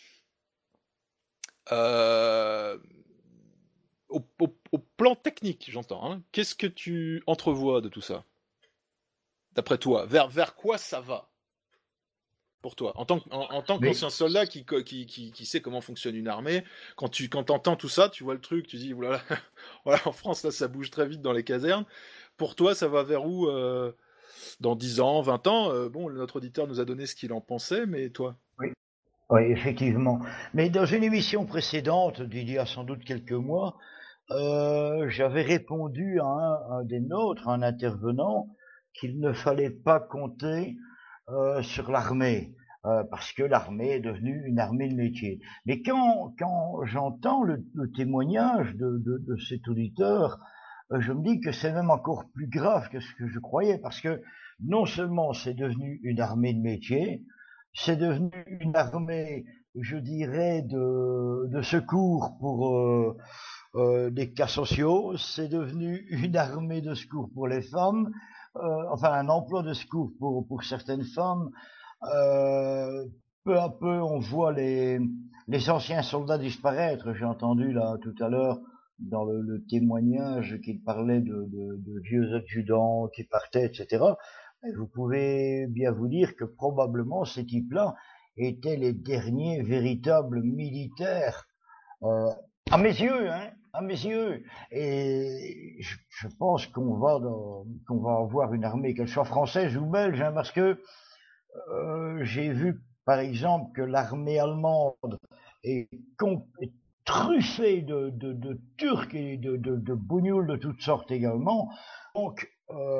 au plan technique, j'entends, hein, qu'est-ce que tu entrevois de tout ça? D'après toi, vers quoi ça va? Pour toi, en tant qu'ancien soldat qui sait comment fonctionne une armée, quand t'entends tout ça, tu vois le truc, tu dis, oulala, voilà, en France, là, ça bouge très vite dans les casernes. Pour toi, ça va vers où dans 10 ans, 20 ans? Bon, notre auditeur nous a donné ce qu'il en pensait, mais toi? Oui, effectivement. Mais dans une émission précédente, d'il y a sans doute quelques mois, j'avais répondu à un des nôtres, un intervenant, qu'il ne fallait pas compter sur l'armée, parce que l'armée est devenue une armée de métier. Mais quand j'entends le témoignage de cet auditeur, je me dis que c'est même encore plus grave que ce que je croyais, parce que non seulement c'est devenu une armée de métier, c'est devenu une armée, je dirais, de secours pour des cas sociaux, c'est devenu une armée de secours pour les femmes, enfin un emploi de secours pour certaines femmes. Peu à peu, on voit les anciens soldats disparaître. J'ai entendu là tout à l'heure dans le témoignage qu'il parlait de vieux adjudants qui partaient, etc. Et vous pouvez bien vous dire que probablement ces types-là étaient les derniers véritables militaires, à mes yeux, hein, à mes yeux. Et je pense qu'on va avoir une armée, qu'elle soit française ou belge, hein, parce que j'ai vu, par exemple, que l'armée allemande est truffée de Turcs et de bougnoules de toutes sortes également. Donc,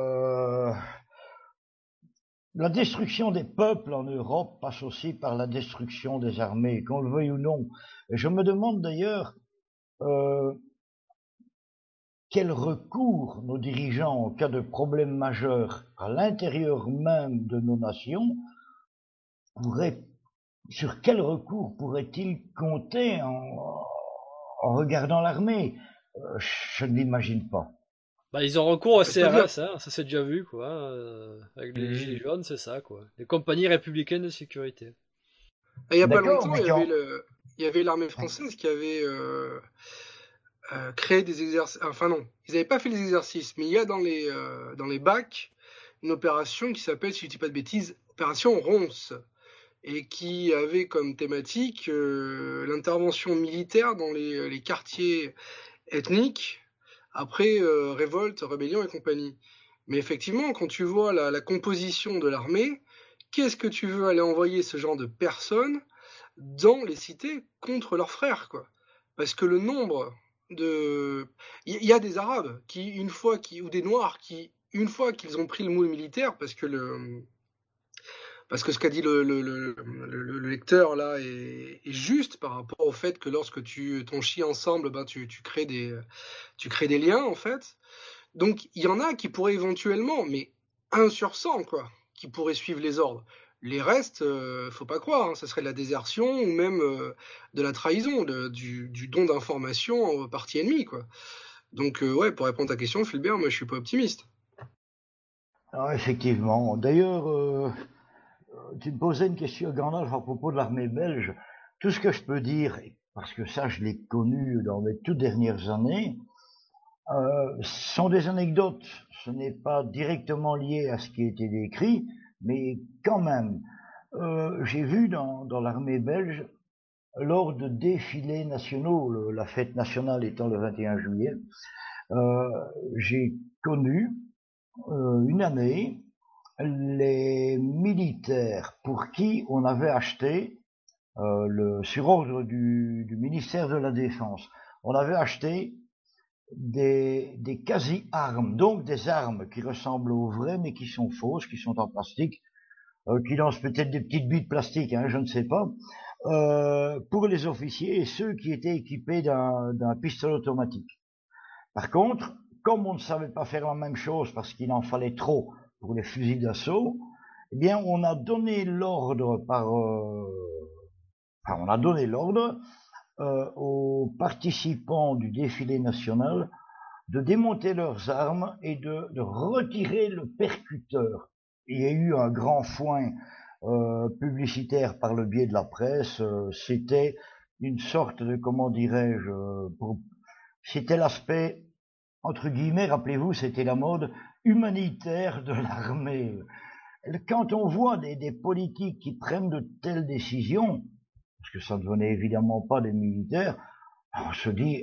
la destruction des peuples en Europe passe aussi par la destruction des armées, qu'on le veuille ou non. Et je me demande d'ailleurs quel recours nos dirigeants, en cas de problème majeur à l'intérieur même de nos nations, sur quel recours pourraient-ils compter en regardant l'armée? Je ne l'imagine pas. Bah, ils ont recours au CRS, hein, ça s'est déjà vu, quoi. Avec les gilets jaunes, c'est ça, quoi. Les compagnies républicaines de sécurité. Et il n'y a pas longtemps, il y avait l'armée française qui avait créé des exercices. Enfin non, ils n'avaient pas fait les exercices, mais il y a dans les bacs une opération qui s'appelle, si je ne dis pas de bêtises, opération Ronce, et qui avait comme thématique l'intervention militaire dans les quartiers ethniques après révolte, rébellion et compagnie. Mais effectivement, quand tu vois la composition de l'armée, qu'est-ce que tu veux aller envoyer ce genre de personnes dans les cités contre leurs frères, quoi? Parce que le nombre de... Il y a des Arabes qui, ou des Noirs qui, une fois qu'ils ont pris le moule militaire, parce que ce qu'a dit le lecteur là est juste par rapport au fait que lorsque t'en chies ensemble, ben tu crées des liens en fait. Donc, il y en a qui pourraient éventuellement, mais 1 sur 100, quoi, qui pourraient suivre les ordres. Les restes, faut pas croire, hein, ça serait de la désertion ou même de la trahison, du don d'informations aux partis ennemis, quoi. Donc, ouais, pour répondre à ta question, Fulbert, moi, je suis pas optimiste. Alors, effectivement. D'ailleurs, tu me posais une question, Gandalf, à propos de l'armée belge. Tout ce que je peux dire, parce que ça, je l'ai connu dans mes toutes dernières années, sont des anecdotes. Ce n'est pas directement lié à ce qui a été décrit, mais quand même, j'ai vu dans l'armée belge, lors de défilés nationaux, la fête nationale étant le 21 juillet, j'ai connu une année les militaires pour qui on avait acheté, sur ordre du ministère de la Défense, on avait acheté des quasi-armes, donc des armes qui ressemblent aux vraies mais qui sont fausses, qui sont en plastique, qui lancent peut-être des petites billes de plastique, hein, je ne sais pas, pour les officiers et ceux qui étaient équipés d'un pistolet automatique. Par contre, comme on ne savait pas faire la même chose parce qu'il en fallait trop pour les fusils d'assaut, eh bien on a donné l'ordre aux participants du défilé national de démonter leurs armes et de retirer le percuteur. Il y a eu un grand foin publicitaire par le biais de la presse. C'était une sorte de, comment dirais-je, c'était l'aspect, entre guillemets, rappelez-vous, c'était la mode humanitaire de l'armée. Quand on voit des politiques qui prennent de telles décisions, parce que ça ne venait évidemment pas des militaires, on se dit,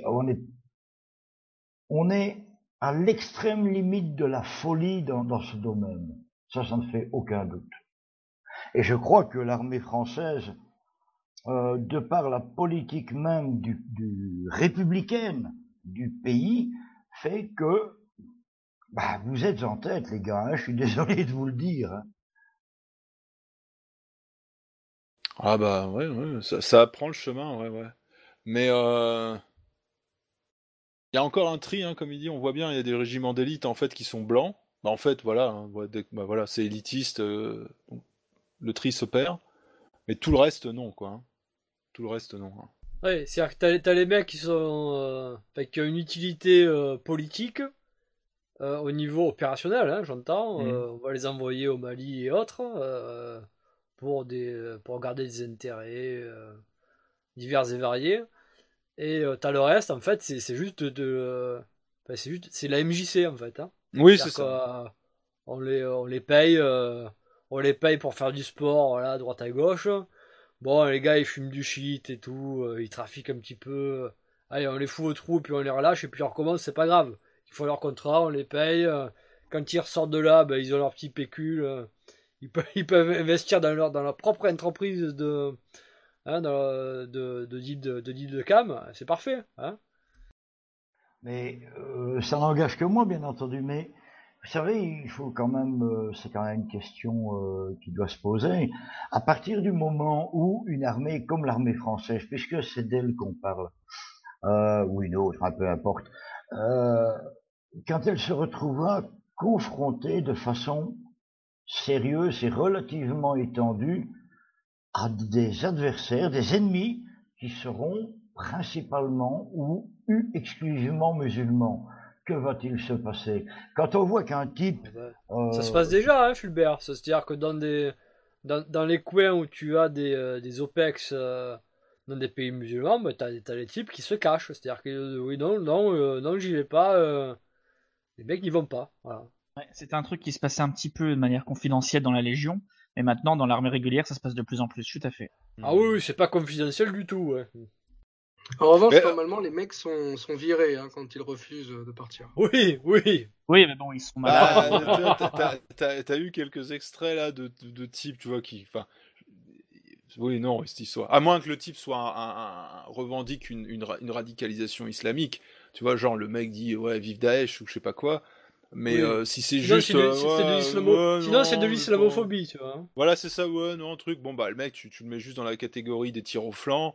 on est à l'extrême limite de la folie dans ce domaine. Ça ne fait aucun doute. Et je crois que l'armée française, de par la politique même républicaine du pays, fait que vous êtes en tête, les gars, hein, je suis désolé de vous le dire. Hein. Ah bah ouais, ça prend le chemin, ouais. Mais il y a encore un tri, hein, comme il dit, on voit bien, il y a des régiments d'élite en fait qui sont blancs. Bah en fait, voilà, hein, voilà, c'est élitiste, le tri se perd. Mais tout le reste, non, quoi. Hein. Tout le reste, non. Hein. Ouais, c'est-à-dire que t'as les mecs qui sont, qui ont une utilité politique au niveau opérationnel, hein, j'entends. On va les envoyer au Mali et autres pour garder des intérêts divers et variés. Et t'as le reste, en fait, c'est juste c'est la MJC en fait. Hein. Oui, c'est ça. On les paye pour faire du sport, voilà, à droite à gauche. Bon, les gars, ils fument du shit et tout, ils trafiquent un petit peu. Allez, on les fout au trou, puis on les relâche, et puis on recommence, c'est pas grave. Ils font leur contrat, on les paye. Quand ils ressortent de là, ils ont leur petit pécule. Ils peuvent investir dans leur propre entreprise de deal de cam. C'est parfait. Hein. Mais ça n'engage que moi, bien entendu. Mais vous savez, il faut quand même, c'est quand même une question qui doit se poser. À partir du moment où une armée comme l'armée française, puisque c'est d'elle qu'on parle, ou une autre, peu importe, quand elle se retrouvera confrontée de façon sérieuse et relativement étendue à des adversaires, des ennemis qui seront principalement ou exclusivement musulmans. Que va-t-il se passer? Quand on voit qu'un type... Ça se passe déjà, hein, Fulbert. C'est-à-dire que dans les coins où tu as des OPEX dans des pays musulmans, t'as les types qui se cachent. C'est-à-dire que oui, non, j'y vais pas. Les mecs n'y vont pas. Voilà. Ouais, c'était un truc qui se passait un petit peu de manière confidentielle dans la Légion, mais maintenant dans l'armée régulière, ça se passe de plus en plus. Tout à fait. Ah oui, c'est pas confidentiel du tout. Ouais. En revanche, normalement, les mecs sont virés quand ils refusent de partir. Oui. Oui, mais bon, ils sont malades. T'as eu quelques extraits là de types, tu vois, qui... Enfin, oui, non, cette histoire. À moins que le type soit revendique une radicalisation islamique. Tu vois, genre le mec dit, ouais, vive Daesh ou je sais pas quoi. Mais si c'est juste... Sinon, c'est de l'islamophobie, tu vois. Voilà, c'est ça, ouais, non, un truc. Bon, le mec, tu le mets juste dans la catégorie des tirs au flanc.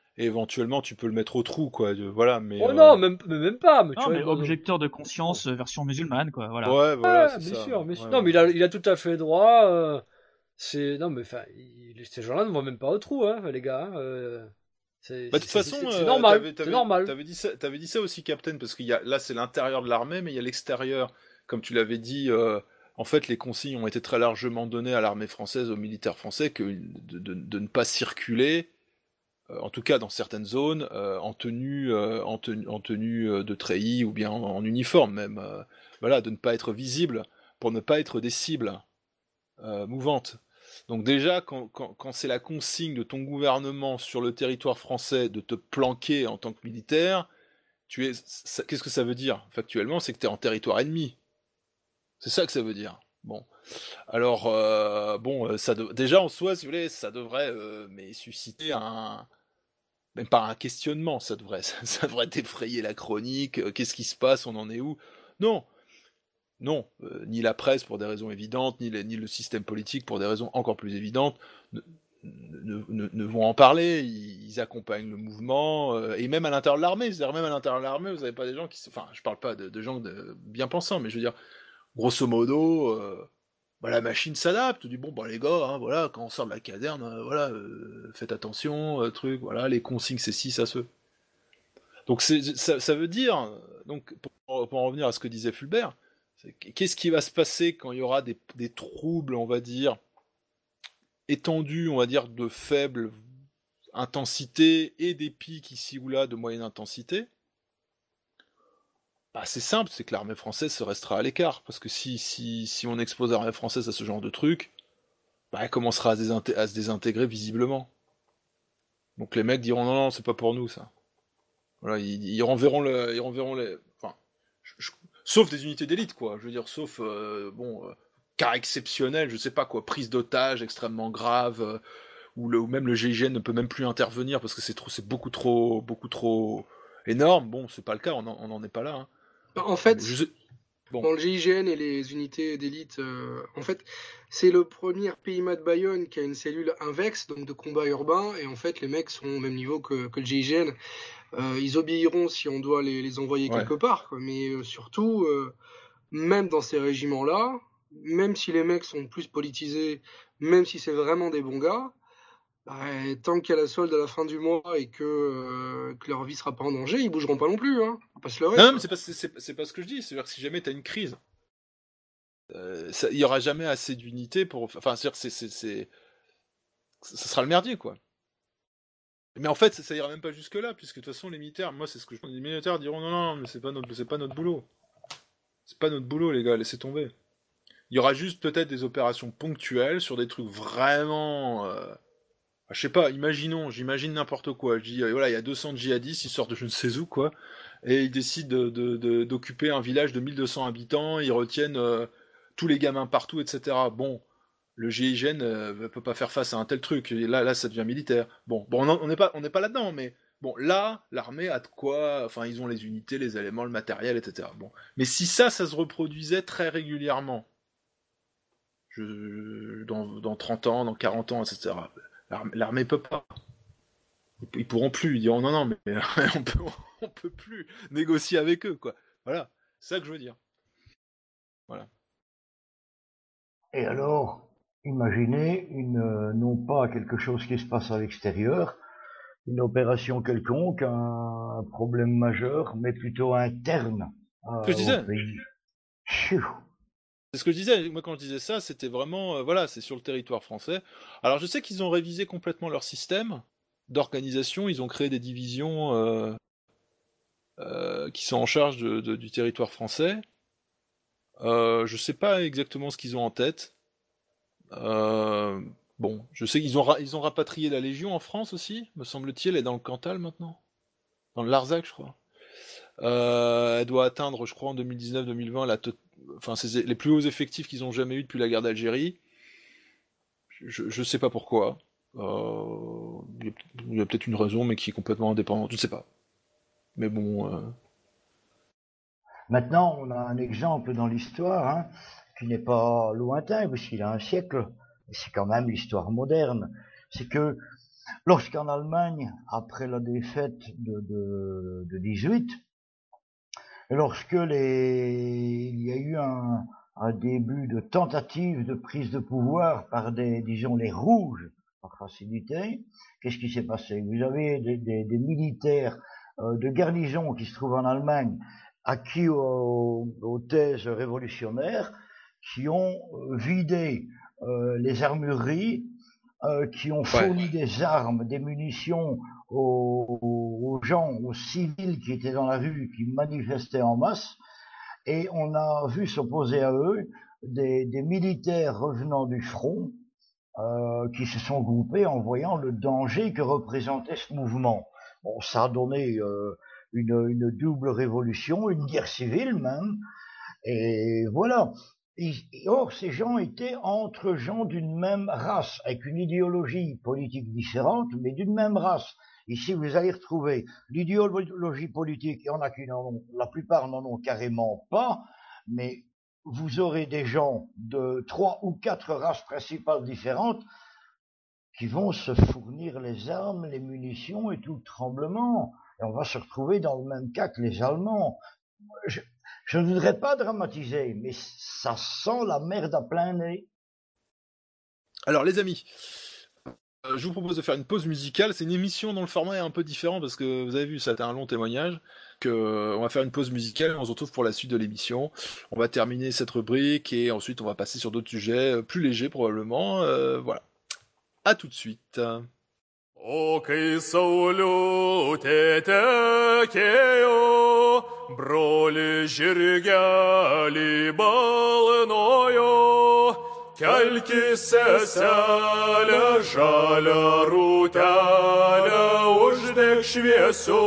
et éventuellement tu peux le mettre au trou, quoi. Voilà, mais. Oh non, même pas. Mais Non, tu vois, mais objecteur de conscience version musulmane, quoi. Voilà. Ouais, voilà, ouais, c'est bien ça. sûr, bien sûr. Ouais, Non, ouais. mais il a tout à fait droit. Non, mais enfin, ces gens-là ne vont même pas au trou, hein, les gars. Hein, Bah, de toute façon, c'est normal. t'avais, C'est t'avais, normal. t'avais dit ça aussi, Captain, parce là, c'est l'intérieur de l'armée, mais il y a l'extérieur. Comme tu l'avais dit, en fait, les consignes ont été très largement données à l'armée française, aux militaires français, de ne pas circuler, en tout cas dans certaines zones, en tenue de treillis ou bien en uniforme même. Voilà, de ne pas être visible pour ne pas être des cibles mouvantes. Donc déjà, quand c'est la consigne de ton gouvernement sur le territoire français de te planquer en tant que militaire, qu'est-ce que ça veut dire factuellement? C'est que tu es en territoire ennemi. C'est ça que ça veut dire. Bon. Alors, déjà en soi, si vous voulez, ça devrait mais susciter même pas un questionnement, ça devrait t'effrayer la chronique, qu'est-ce qui se passe, on en est où? Non, non, ni la presse pour des raisons évidentes, ni le système politique pour des raisons encore plus évidentes ne vont en parler. Ils accompagnent le mouvement, et même à l'intérieur de l'armée. C'est-à-dire même à l'intérieur de l'armée, vous n'avez pas des gens enfin, je parle pas de gens bien pensants, mais je veux dire, grosso modo, la machine s'adapte. Du bon, les gars, hein, voilà, quand on sort de la caserne, faites attention, truc, voilà, les consignes c'est ci, ça se. Donc ça veut dire, donc pour en revenir à ce que disait Fulbert. Qu'est-ce qui va se passer quand il y aura des troubles, on va dire, étendus, on va dire, de faible intensité et des pics ici ou là de moyenne intensité? Bah, c'est simple, c'est que l'armée française se restera à l'écart. Parce que si on expose l'armée française à ce genre de truc, bah, elle commencera à se désintégrer visiblement. Donc les mecs diront non, c'est pas pour nous ça. Voilà, ils renverront les. Enfin, sauf des unités d'élite, quoi. Je veux dire, sauf, cas exceptionnel, je sais pas quoi, prise d'otage extrêmement grave, où même le GIGN ne peut même plus intervenir parce que c'est beaucoup trop énorme. Bon, c'est pas le cas, on n'en est pas là. Hein. En fait, dans le GIGN et les unités d'élite, en fait, c'est le premier PIMA de Bayonne qui a une cellule Invex, donc de combat urbain, et en fait, les mecs sont au même niveau que le GIGN. Ils obéiront si on doit les envoyer quelque part, quoi. Mais surtout, même dans ces régiments-là, même si les mecs sont plus politisés, même si c'est vraiment des bons gars, tant qu'il y a la solde à la fin du mois et que leur vie sera pas en danger, ils bougeront pas non plus. Hein. On va pas se leurrer. Non, mais c'est pas ce que je dis. C'est-à-dire que si jamais t'as une crise, il y aura jamais assez d'unités pour. Enfin, c'est-à-dire ça sera le merdier, quoi. Mais en fait, ça ira même pas jusque là, puisque de toute façon, les militaires, moi, c'est ce que je pense. Les militaires diront non, mais c'est pas notre boulot. C'est pas notre boulot, les gars, laissez tomber. Il y aura juste peut-être des opérations ponctuelles sur des trucs vraiment. Je sais pas, j'imagine n'importe quoi. Je dis, voilà, il y a 200 djihadistes, ils sortent de je ne sais où, quoi, et ils décident d'occuper un village de 1200 habitants, ils retiennent tous les gamins partout, etc. Bon, le GIGN peut pas faire face à un tel truc. Et là, ça devient militaire. Bon, on n'est pas là-dedans, mais bon, là, l'armée a de quoi. Enfin, ils ont les unités, les éléments, le matériel, etc. Bon, mais si ça se reproduisait très régulièrement, dans 30 ans, dans 40 ans, etc. L'armée peut pas. Ils pourront plus. Ils diront non, mais on peut plus négocier avec eux, quoi. Voilà, c'est ça que je veux dire. Voilà. Et alors, imaginez non pas quelque chose qui se passe à l'extérieur, une opération quelconque, un problème majeur, mais plutôt interne au pays. C'est ce que je disais. Moi, quand je disais ça, c'était vraiment, c'est sur le territoire français. Alors, je sais qu'ils ont révisé complètement leur système d'organisation. Ils ont créé des divisions qui sont en charge du territoire français. Je sais pas exactement ce qu'ils ont en tête. Bon, je sais qu'ils ont rapatrié la Légion en France aussi, me semble-t-il. Elle est dans le Cantal maintenant, dans le Larzac, je crois. Elle doit atteindre, je crois, en 2019-2020 c'est les plus hauts effectifs qu'ils ont jamais eu depuis la guerre d'Algérie. Je sais pas pourquoi. Il y a peut-être une raison, mais qui est complètement indépendante. Je sais pas. Mais bon. Maintenant, on a un exemple dans l'histoire qui n'est pas lointain, parce qu'il a un siècle. C'est quand même l'histoire moderne. C'est que lorsqu'en Allemagne, après la défaite de 18, lorsque il y a eu un début de tentative de prise de pouvoir par disons, les rouges, par facilité, qu'est-ce qui s'est passé? Vous avez des militaires de garnison qui se trouvent en Allemagne, acquis aux thèses révolutionnaires, qui ont vidé les armureries, qui ont fourni des armes, des munitions aux gens, aux civils qui étaient dans la rue, qui manifestaient en masse, et on a vu s'opposer à eux des militaires revenant du front, qui se sont groupés en voyant le danger que représentait ce mouvement. Bon, ça a donné une double révolution, une guerre civile même, et voilà. Or, ces gens étaient entre gens d'une même race, avec une idéologie politique différente, mais d'une même race. Ici, vous allez retrouver l'idéologie politique, il y en a qui n'en ont, la plupart n'en ont carrément pas, mais vous aurez des gens de 3 ou 4 races principales différentes qui vont se fournir les armes, les munitions et tout le tremblement. Et on va se retrouver dans le même cas que les Allemands. Je ne voudrais pas dramatiser, mais ça sent la merde à plein nez. Alors les amis, je vous propose de faire une pause musicale. C'est une émission dont le format est un peu différent parce que vous avez vu, ça a été un long témoignage. On va faire une pause musicale et on se retrouve pour la suite de l'émission. On va terminer cette rubrique et ensuite on va passer sur d'autres sujets plus légers probablement. Voilà. À tout de suite. O kai saulutė tekėjo, broli žirgelį balnojo, kelkis seselę žalią rūtelę, uždek šviesų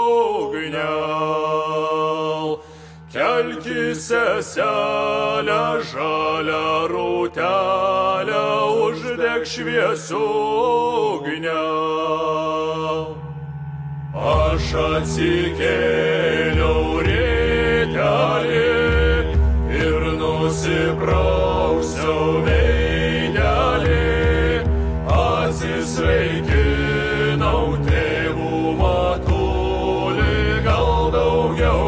ugnial. Kelkis seselę žalią rūtelę, uždek šviesų ugnial. Aš atsikėliau rytelį ir nusiprausiau veidelį, atsisveikinau tėvų matulį, gal daugiau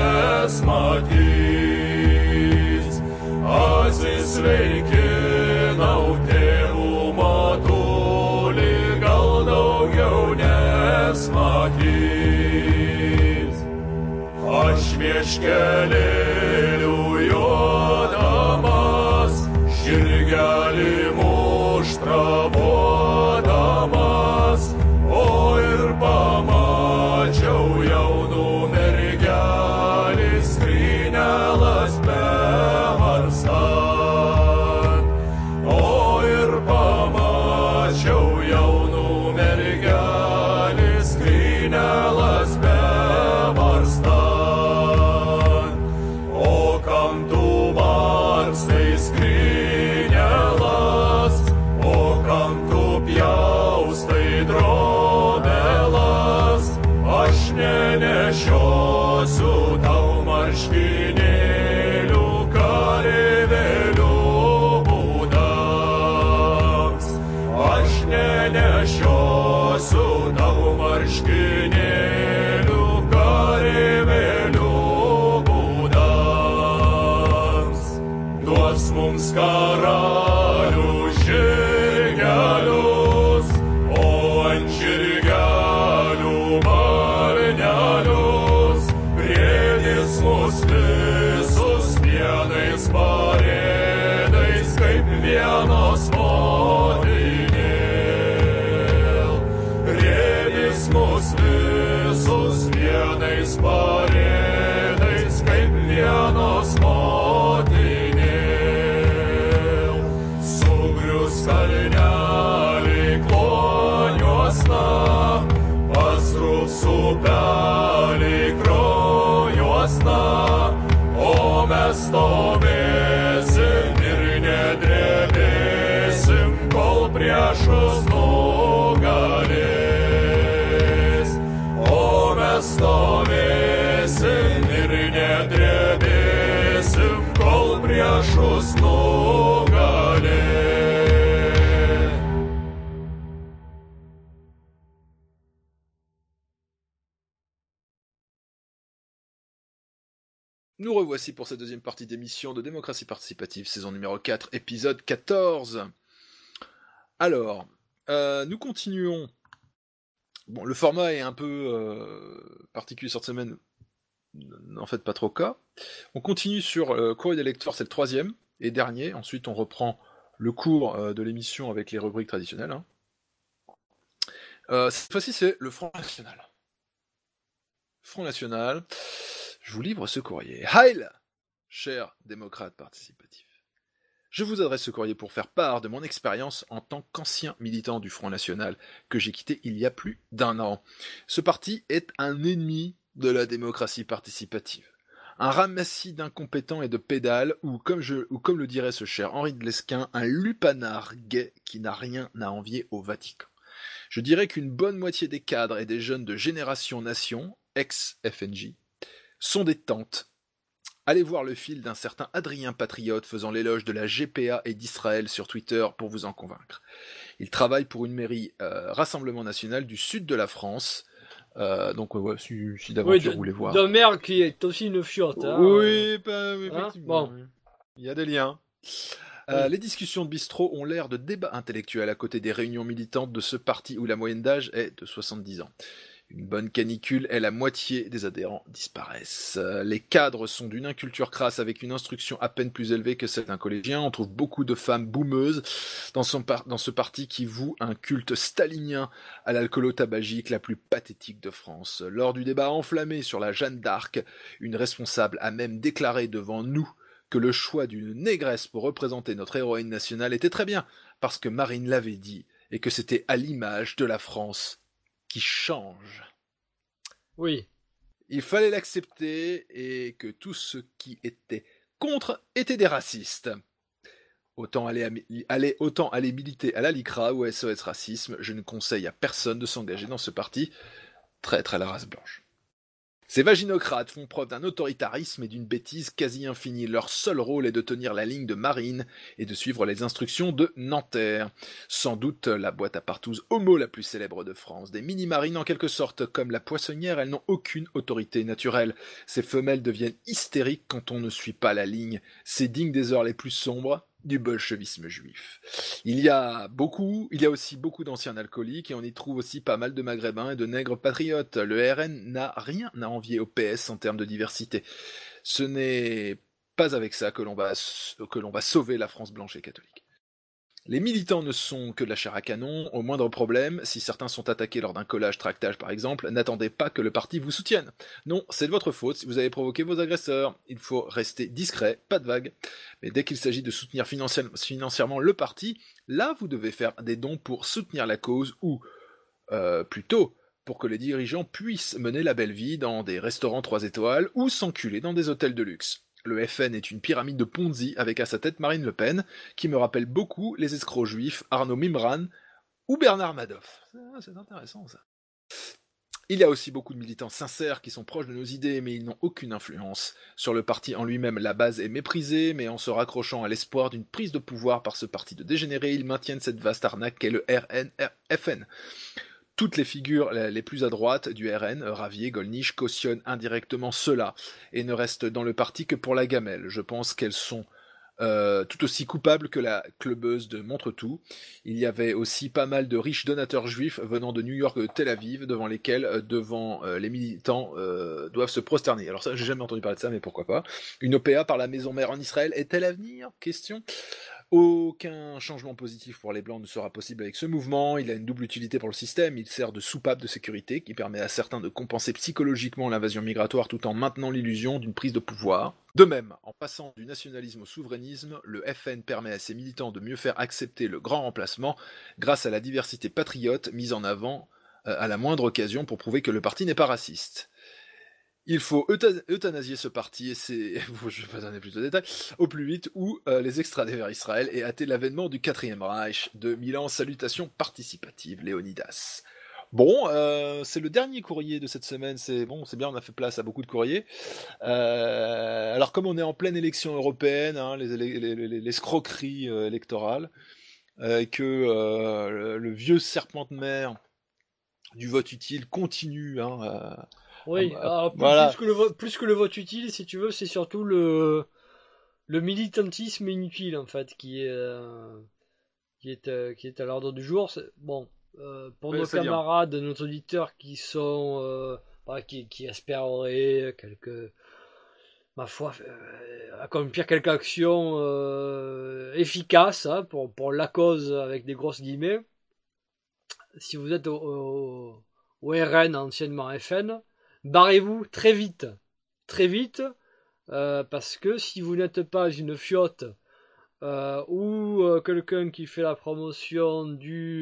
nesmatys. Atsisveikinau tėvų matulį, gal daugiau nesmatys. Aš vieškelėliu jodamas, žirgelį muštravodamas, o ir pamačiau jaunų mergelį skrynelas bevarstant. O ir pamačiau jaunų mergelį skrynelas bevarstant. O kam tu varstai skrynelas, o kam tu pjaustai drobelas, aš nenešiosiu tau marškinėlių kareivėlių būdams. Aš nenešiosiu tau marškinėlių kareivėlių būdams. Duos mums karalių žirgelius, o ant žirgelių varnelius, rėdis mus visus vienais parėdais, kaip vienos motinėl. Rėdis mus visus vienais parėdais, kaip vienos motinėl. Sugrius kalneliai kloniuosna, pasrups upeliai krojuosna, o mes stovėsim ir nedrebėsim, kol priešus nugalės. O mes stovėsim ir nedrebėsim, kol priešus nugalės. Nous revoici pour cette deuxième partie d'émission de Démocratie Participative, saison numéro 4, épisode 14. Alors, nous continuons. Bon, le format est un peu particulier cette semaine, en fait pas trop cas. On continue sur Courrier des lecteurs, c'est le troisième et dernier. Ensuite, on reprend le cours de l'émission avec les rubriques traditionnelles. Cette fois-ci, c'est le Front National. Front National, je vous livre ce courrier. Heil, chers démocrates participatifs. Je vous adresse ce courrier pour faire part de mon expérience en tant qu'ancien militant du Front National que j'ai quitté il y a plus d'1 an. Ce parti est un ennemi de la démocratie participative. Un ramassis d'incompétents et de pédales, ou comme le dirait ce cher Henri de Lesquen, un lupanard gai qui n'a rien à envier au Vatican. Je dirais qu'une bonne moitié des cadres et des jeunes de Génération Nation, ex-FNJ, sont des tantes. Allez voir le fil d'un certain Adrien Patriote faisant l'éloge de la GPA et d'Israël sur Twitter pour vous en convaincre. Il travaille pour une mairie Rassemblement National du sud de la France. Donc ouais, si d'aventure vous voulez voir. D'un maire qui est aussi une fiotte. Hein, oui, effectivement. Bon. Il y a des liens. Les discussions de bistrot ont l'air de débats intellectuels à côté des réunions militantes de ce parti où la moyenne d'âge est de 70 ans. Une bonne canicule et la moitié des adhérents disparaissent. Les cadres sont d'une inculture crasse avec une instruction à peine plus élevée que celle d'un collégien. On trouve beaucoup de femmes boumeuses dans ce parti qui voue un culte stalinien à l'alcoolo-tabagique la plus pathétique de France. Lors du débat enflammé sur la Jeanne d'Arc, une responsable a même déclaré devant nous que le choix d'une négresse pour représenter notre héroïne nationale était très bien, parce que Marine l'avait dit, et que c'était à l'image de la France qui change. Oui. Il fallait l'accepter et que tous ceux qui étaient contre étaient des racistes. Autant aller militer à la LICRA ou à SOS Racisme, je ne conseille à personne de s'engager dans ce parti. Traître à la race blanche. Ces vaginocrates font preuve d'un autoritarisme et d'une bêtise quasi infinie. Leur seul rôle est de tenir la ligne de Marine et de suivre les instructions de Nanterre. Sans doute la boîte à partouze homo la plus célèbre de France. Des mini-marines en quelque sorte. Comme la poissonnière, elles n'ont aucune autorité naturelle. Ces femelles deviennent hystériques quand on ne suit pas la ligne. C'est digne des heures les plus sombres du bolchevisme juif. Il y a aussi beaucoup d'anciens alcooliques et on y trouve aussi pas mal de maghrébins et de nègres patriotes. Le RN n'a rien à envier au PS en termes de diversité. Ce n'est pas avec ça que l'on va sauver la France blanche et catholique. Les militants ne sont que de la chair à canon. Au moindre problème, si certains sont attaqués lors d'un collage-tractage par exemple, n'attendez pas que le parti vous soutienne. Non, c'est de votre faute si vous avez provoqué vos agresseurs. Il faut rester discret, pas de vagues. Mais dès qu'il s'agit de soutenir financièrement le parti, là vous devez faire des dons pour soutenir la cause ou, plutôt, pour que les dirigeants puissent mener la belle vie dans des restaurants 3 étoiles ou s'enculer dans des hôtels de luxe. Le FN est une pyramide de Ponzi avec à sa tête Marine Le Pen, qui me rappelle beaucoup les escrocs juifs Arnaud Mimran ou Bernard Madoff. C'est intéressant ça. Il y a aussi beaucoup de militants sincères qui sont proches de nos idées, mais ils n'ont aucune influence. Sur le parti en lui-même, la base est méprisée, mais en se raccrochant à l'espoir d'une prise de pouvoir par ce parti de dégénérés, ils maintiennent cette vaste arnaque qu'est le RN-FN. Toutes les figures les plus à droite du RN, Ravier, Gollnisch, cautionnent indirectement cela et ne restent dans le parti que pour la gamelle. Je pense qu'elles sont tout aussi coupables que la clubeuse de Montretout. Il y avait aussi pas mal de riches donateurs juifs venant de New York et de Tel Aviv, devant lesquels les militants doivent se prosterner. Alors ça, j'ai jamais entendu parler de ça, mais pourquoi pas. Une OPA par la maison mère en Israël est-elle à venir ? Question. Aucun changement positif pour les Blancs ne sera possible avec ce mouvement. Il a une double utilité pour le système. Il sert de soupape de sécurité qui permet à certains de compenser psychologiquement l'invasion migratoire tout en maintenant l'illusion d'une prise de pouvoir. De même, en passant du nationalisme au souverainisme, le FN permet à ses militants de mieux faire accepter le grand remplacement grâce à la diversité patriote mise en avant à la moindre occasion pour prouver que le parti n'est pas raciste. Il faut euthanasier ce parti, et je ne vais pas donner plus de détails, au plus vite, ou les extrader vers Israël et hâter l'avènement du 4e Reich. De Milan, salutations participatives, Léonidas. Bon, c'est le dernier courrier de cette semaine, c'est bien, on a fait place à beaucoup de courriers. Alors comme on est en pleine élection européenne, hein, les escroqueries électorales, que le vieux serpent de mer du vote utile continue Oui, alors, Voilà. plus que le vote utile, si tu veux, c'est surtout le militantisme inutile, en fait, qui est à l'ordre du jour. Bon, pour Oui, nos c'est-à-dire camarades, nos auditeurs qui sont, qui espéreraient ma foi, accomplir quelques actions efficaces, hein, pour la cause avec des grosses guillemets. Si vous êtes au RN, anciennement FN, barrez-vous très vite, parce que si vous n'êtes pas une fiotte ou quelqu'un qui fait la promotion du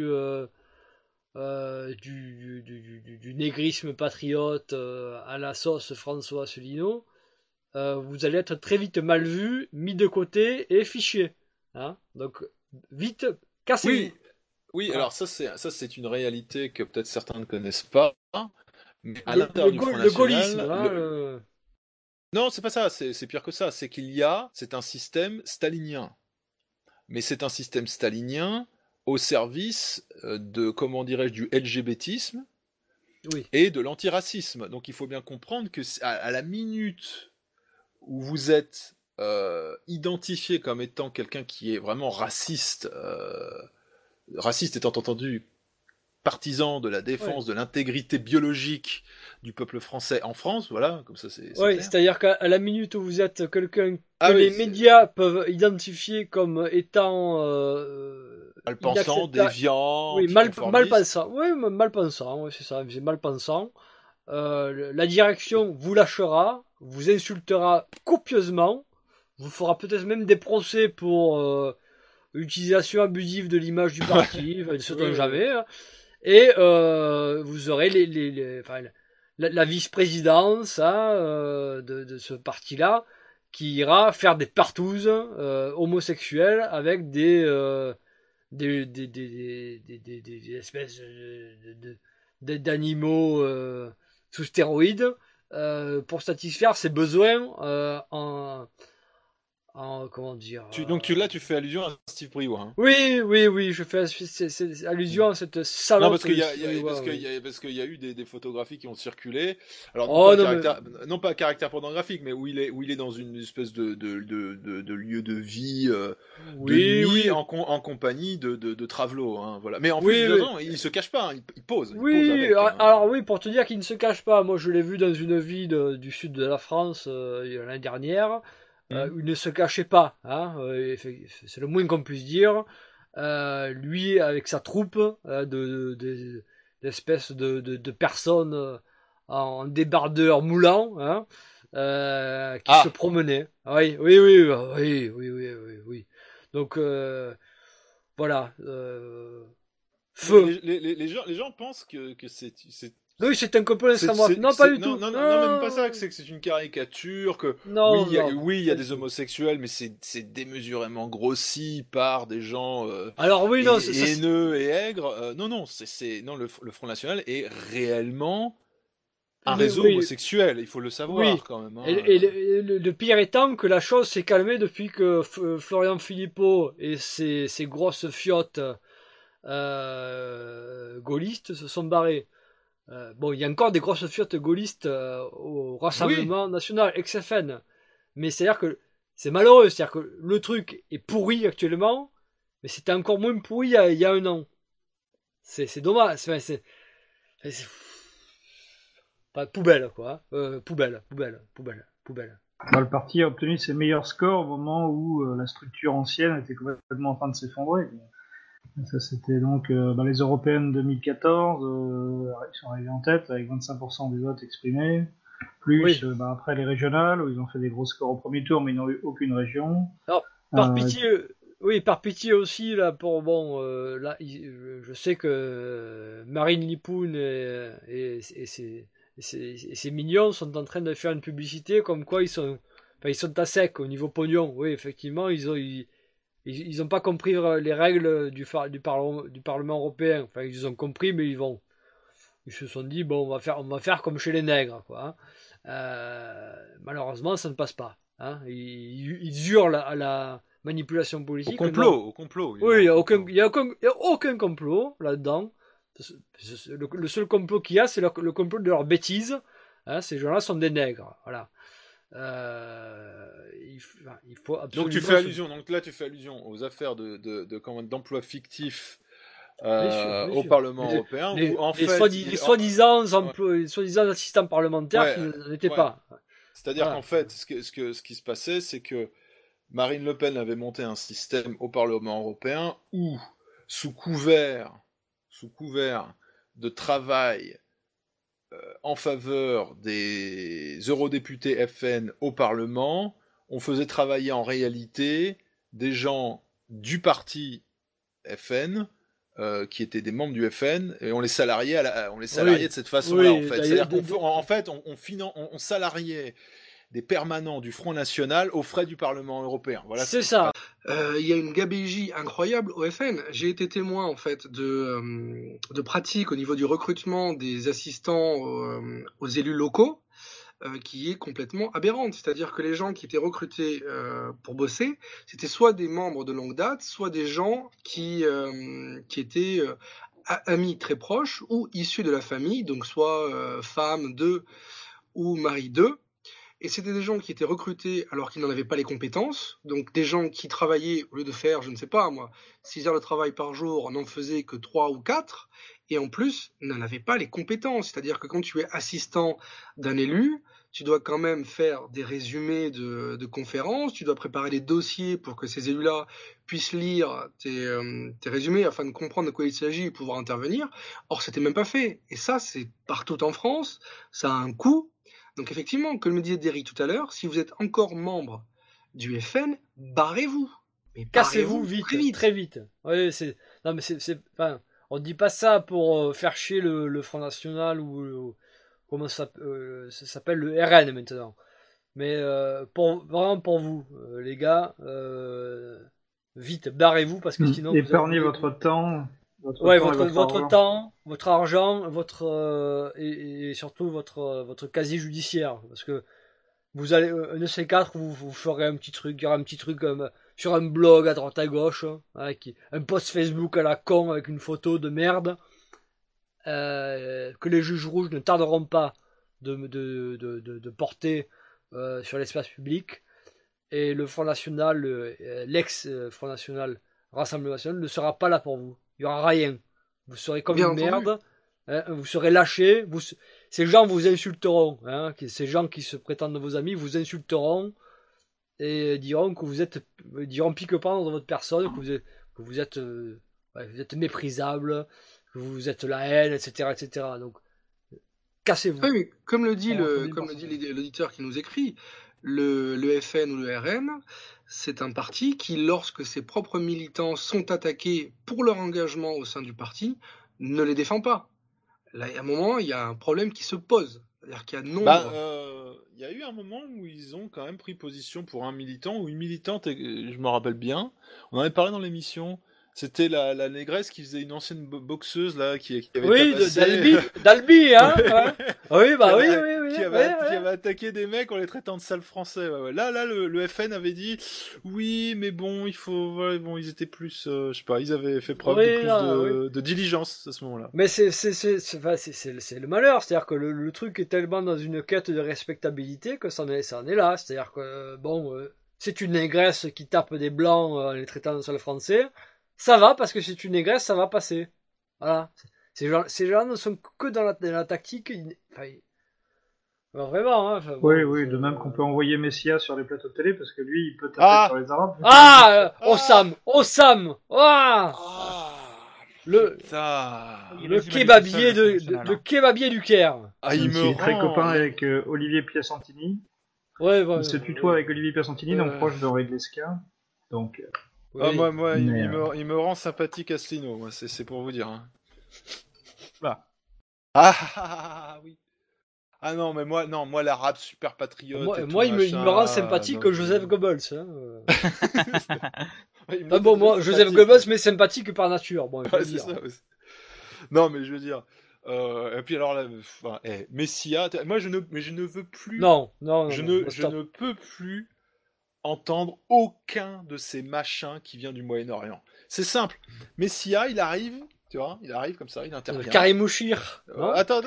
négrisme patriote à la sauce François Asselineau, vous allez être très vite mal vu, mis de côté et fiché. Hein, donc, vite, cassez-vous. Oui, Voilà. alors ça c'est une réalité que peut-être certains ne connaissent pas, mais à l'intérieur du Front le National, gaullisme, hein, non, c'est pas ça, c'est pire que ça, c'est un système stalinien. Mais c'est un système stalinien au service de, comment dirais-je, du LGBTisme oui. et de l'antiracisme. Donc il faut bien comprendre que à la minute où vous êtes identifié comme étant quelqu'un qui est vraiment raciste, raciste étant entendu partisan de la défense de l'intégrité biologique du peuple français en France, voilà, comme ça c'est Oui, clair. c'est-à-dire qu'à la minute où vous êtes quelqu'un que oui, les médias peuvent identifier comme étant malpensant, déviant, oui, malpensant, oui, malpensant, oui, c'est ça, c'est malpensant. La direction vous lâchera, vous insultera copieusement, vous fera peut-être même des procès pour utilisation abusive de l'image du parti, ne sait-on jamais. Hein. Et vous aurez la vice-présidence de ce parti-là qui ira faire des partouzes homosexuelles avec des espèces d'animaux sous stéroïdes pour satisfaire ses besoins comment dire. Donc là, tu fais allusion à Steve Briouat. Hein. Oui, je fais allusion à cette salope. Non, parce qu'il y a eu des photographies qui ont circulé. Alors non pas à caractère pornographique, mais où il est dans une espèce de lieu de vie de nuit en compagnie de travelots. Hein, voilà. Mais en plus, il se cache pas, hein, il pose. Oui, il pose avec, alors oui, pour te dire qu'il ne se cache pas. Moi, je l'ai vu dans une ville du sud de la France l'année dernière. Il ne se cachait pas, hein, c'est le moins qu'on puisse dire. Lui, avec sa troupe d'espèces de personnes en débardeur moulant, hein, qui se promenaient. Oui. Donc voilà. Feu. Les gens pensent que c'est oui, c'est un complot extrême. Non, pas du tout. Non, même pas ça. Que c'est une caricature. Que il y a des homosexuels, mais c'est démesurément grossi par des gens haineux et aigres. Non, le Front National est réellement un réseau homosexuel. Il faut le savoir quand même. Hein. Et le pire étant que la chose s'est calmée depuis que Florian Philippot et ses grosses fiottes gaullistes se sont barrés. Il y a encore des grosses fiottes gaullistes au Rassemblement National, XFN. Mais c'est-à-dire que c'est malheureux. C'est-à-dire que le truc est pourri actuellement, mais c'était encore moins pourri il y a un an. C'est dommage. C'est pas poubelle, quoi. Poubelle. Le parti a obtenu ses meilleurs scores au moment où la structure ancienne était complètement en train de s'effondrer. Ça, c'était donc dans les européennes 2014, ils sont arrivés en tête avec 25% des votes exprimés, plus après les régionales où ils ont fait des gros scores au premier tour mais ils n'ont eu aucune région. Alors, par pitié aussi là là je sais que Marine Lipoun et ses mignons sont en train de faire une publicité comme quoi ils sont à sec au niveau pognon. Oui, effectivement, ils ont pas compris les règles du Parlement européen. Enfin, ils ont compris, mais ils se sont dit on va faire comme chez les nègres, quoi. Malheureusement, ça ne passe pas. Hein. Ils hurlent à la manipulation politique. Au complot. Oui, il y a aucun complot là-dedans. Le seul complot qu'il y a, c'est le complot de leur bêtise. Hein, ces gens-là sont des nègres. Voilà. Il faut absolument. Donc tu fais allusion aux affaires d'emploi fictif Bien au sûr. Parlement européen, où en fait les soi-disant assistants parlementaires qui n'étaient pas. C'est-à-dire Voilà. qu'en fait, ce qui se passait, c'est que Marine Le Pen avait monté un système au Parlement européen où, sous couvert de travail en faveur des eurodéputés FN au Parlement, on faisait travailler en réalité des gens du parti FN qui étaient des membres du FN et on les salariait de cette façon-là, en fait. C'est-à-dire on salariait des permanents du Front National aux frais du Parlement européen. Voilà. C'est ça. Il y a une gabegie incroyable au FN. J'ai été témoin en fait de pratiques au niveau du recrutement des assistants aux élus locaux qui est complètement aberrante. C'est-à-dire que les gens qui étaient recrutés pour bosser, c'était soit des membres de longue date, soit des gens qui étaient amis très proches ou issus de la famille, donc soit femme d'eux ou mari d'eux. Et c'était des gens qui étaient recrutés alors qu'ils n'en avaient pas les compétences. Donc des gens qui travaillaient, au lieu de faire, je ne sais pas moi, 6 heures de travail par jour, n'en faisaient que 3 ou 4. Et en plus, n'en avaient pas les compétences. C'est-à-dire que quand tu es assistant d'un élu, tu dois quand même faire des résumés de conférences, tu dois préparer des dossiers pour que ces élus-là puissent lire tes résumés afin de comprendre de quoi il s'agit et pouvoir intervenir. Or, c'était même pas fait. Et ça, c'est partout en France, ça a un coût. Donc effectivement, comme le disait Derry tout à l'heure, si vous êtes encore membre du FN, barrez-vous. Mais Cassez-vous vite, très vite. Oui, enfin, on ne dit pas ça pour faire chier le Front National ou comment ça s'appelle, le RN maintenant. Mais vraiment pour vous, les gars, vite, barrez-vous parce que sinon... Épargnez votre temps. Votre temps, votre argent, et surtout votre casier judiciaire, parce que vous allez un de ces quatre, vous ferez un petit truc, il y aura un petit truc sur un blog à droite à gauche, un post Facebook à la con avec une photo de merde, que les juges rouges ne tarderont pas de porter sur l'espace public, et le Front National, l'ex-Front National, Rassemblement National, ne sera pas là pour vous. Il n'y aura rien. Vous serez comme une merde. Hein, vous serez lâchés. Ces gens vous insulteront. Hein, ces gens qui se prétendent vos amis vous insulteront et diront pique-pendre dans votre personne, que vous êtes méprisable, que vous êtes la haine, etc., etc. Donc, cassez-vous. Oui, mais comme le dit l'auditeur qui nous écrit, le FN ou le RN, c'est un parti qui, lorsque ses propres militants sont attaqués pour leur engagement au sein du parti, ne les défend pas. Là, à un moment, il y a un problème qui se pose. C'est-à-dire qu'il y a nombre... Il y a eu un moment où ils ont quand même pris position pour un militant ou une militante, je me rappelle bien, on en avait parlé dans l'émission. C'était la négresse qui faisait une ancienne boxeuse là, qui avait d'Albi, hein. Ouais. Qui avait attaqué des mecs en les traitant de sales français. Ouais. Là, le FN avait dit oui, mais bon, ils étaient plus, je sais pas, ils avaient fait preuve de diligence à ce moment-là. Mais c'est le malheur, c'est-à-dire que le truc est tellement dans une quête de respectabilité que ça en est là. C'est-à-dire que c'est une négresse qui tape des blancs en les traitant de sales français. Ça va, parce que c'est une négresse, ça va passer. Voilà. Ces gens ne sont que dans la tactique. Vraiment, hein. Oui, de même qu'on peut envoyer Messia sur les plateaux de télé, parce que lui, il peut taper sur les Arabes. Osam! Le kebabier du Caire. Il est très copain avec Olivier Piacentini. Il se tutoie avec Olivier Piacentini, donc proche de Reglesca. Donc... il me rend sympathique Asselineau, moi, c'est pour vous dire. Hein. Oui. Ah non, mais moi l'arabe super patriote. Il me rend sympathique que Joseph Goebbels. Hein. Joseph Goebbels m'est sympathique par nature. Bon, c'est ça aussi. Non, mais je veux dire. Et puis alors là, Messia, moi je ne veux plus. Je ne peux plus entendre aucun de ces machins qui vient du Moyen-Orient. C'est simple. Messia, il arrive, tu vois, il arrive comme ça, il intervient. Karim Mouchir. Attends,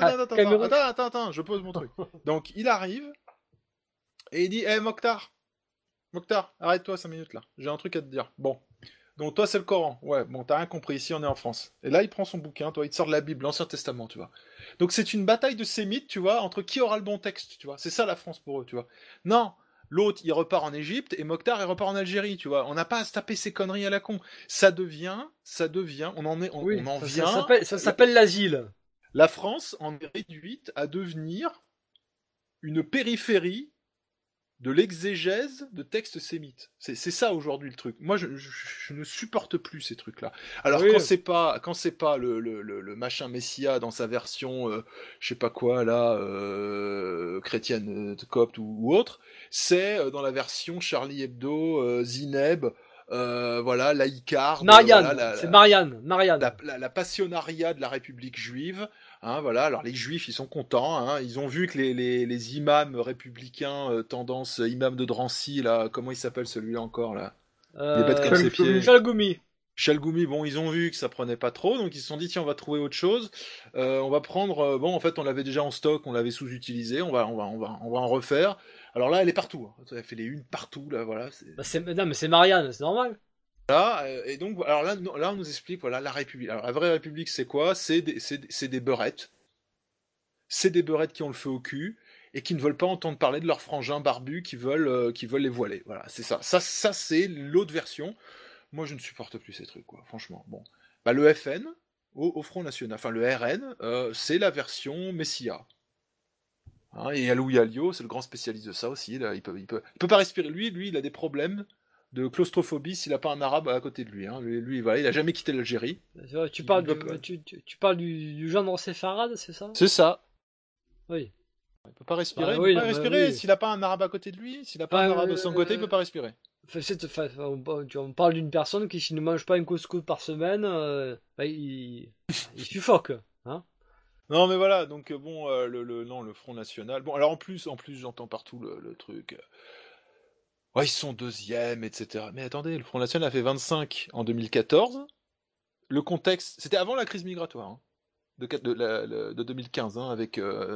je pose mon truc. Donc, il arrive, et il dit, Mokhtar, arrête-toi 5 minutes là, j'ai un truc à te dire. Bon. Donc toi c'est le Coran, ouais, bon t'as rien compris, ici on est en France. Et là il prend son bouquin, toi il te sort de la Bible, l'Ancien Testament, tu vois. Donc c'est une bataille de sémites, tu vois, entre qui aura le bon texte, tu vois. C'est ça la France pour eux, tu vois. Non, l'autre il repart en Égypte et Mokhtar il repart en Algérie, tu vois. On n'a pas à se taper ces conneries à la con. Ça devient, on en vient. Ça s'appelle l'asile. La France en est réduite à devenir une périphérie de l'exégèse de textes sémites. C'est ça aujourd'hui le truc. Moi, je ne supporte plus ces trucs-là. Alors quand c'est pas le machin Messia dans sa version, je sais pas quoi là, chrétienne, copte ou autre, c'est dans la version Charlie Hebdo, Zineb. Voilà, Laïcard, Marianne, c'est Marianne. La passionnariat de la République juive, hein, voilà. Alors les Juifs, ils sont contents, hein, ils ont vu que les imams républicains, tendance imam de Drancy, là, comment il s'appelle celui-là encore là, des bêtes comme ses pieds. Chalgoumi, bon, ils ont vu que ça prenait pas trop, donc ils se sont dit tiens, on va trouver autre chose. On va prendre, bon, en fait, on l'avait déjà en stock, on l'avait sous-utilisé, on va en refaire. Alors là, elle est partout. Hein. Elle fait les unes partout, là, voilà. Non, mais c'est Marianne, c'est normal. Là, et donc, alors là, on nous explique, voilà, la République. Alors la vraie République, c'est quoi ? C'est des beurettes. C'est des beurettes qui ont le feu au cul et qui ne veulent pas entendre parler de leurs frangins barbus qui veulent les voiler. Voilà, c'est ça. Ça, c'est l'autre version. Moi, je ne supporte plus ces trucs, quoi. Franchement, bon. Bah, le FN, au Front National, enfin le RN, c'est la version Messia. Hein, et Alou Alio, c'est le grand spécialiste de ça aussi. Là, il peut pas respirer. Lui, il a des problèmes de claustrophobie s'il a pas un arabe à côté de lui. Hein. Lui, voilà, il a jamais quitté l'Algérie. Tu parles du gendre séfarade, c'est ça ? C'est ça. Oui. Il peut pas respirer. Il peut pas respirer s'il a pas un arabe à côté de lui. S'il a pas un arabe de son côté, il peut pas respirer. On parle d'une personne qui, s'il ne mange pas un couscous par semaine, il suffoque. Hein. Non, mais voilà, donc bon, le Front National. Bon, alors en plus j'entends partout le truc. Ouais, ils sont deuxièmes, etc. Mais attendez, le Front National a fait 25 en 2014. Le contexte, c'était avant la crise migratoire, hein, de 2015, hein, avec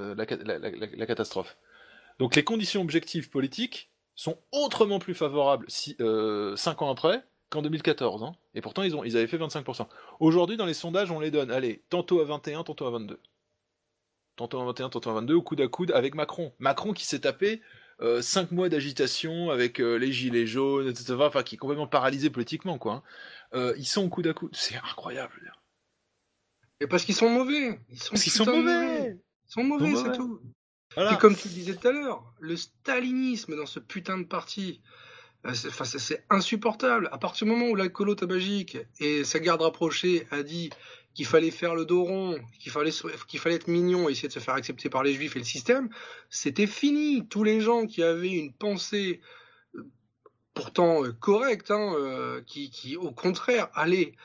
la catastrophe. Donc les conditions objectives politiques sont autrement plus favorables 5 ans après qu'en 2014. Hein. Et pourtant, ils avaient fait 25%. Aujourd'hui, dans les sondages, on les donne, allez, tantôt à 21, tantôt à 22. Tantôt à 21, tantôt à 22, au coude à coude avec Macron. Macron qui s'est tapé 5 mois d'agitation avec les gilets jaunes, etc. Enfin, qui est complètement paralysé politiquement, quoi. Ils sont au coude à coude. C'est incroyable. Je veux dire. Et parce qu'ils sont mauvais. Ils sont mauvais. Ils sont mauvais, c'est tout. Voilà. Et comme tu le disais tout à l'heure, le stalinisme dans ce putain de parti, c'est insupportable. À partir du moment où l'alcoolo tabagique et sa garde rapprochée a dit qu'il fallait faire le dos rond, qu'il fallait être mignon et essayer de se faire accepter par les juifs et le système, c'était fini. Tous les gens qui avaient une pensée pourtant correcte, hein, qui au contraire allaient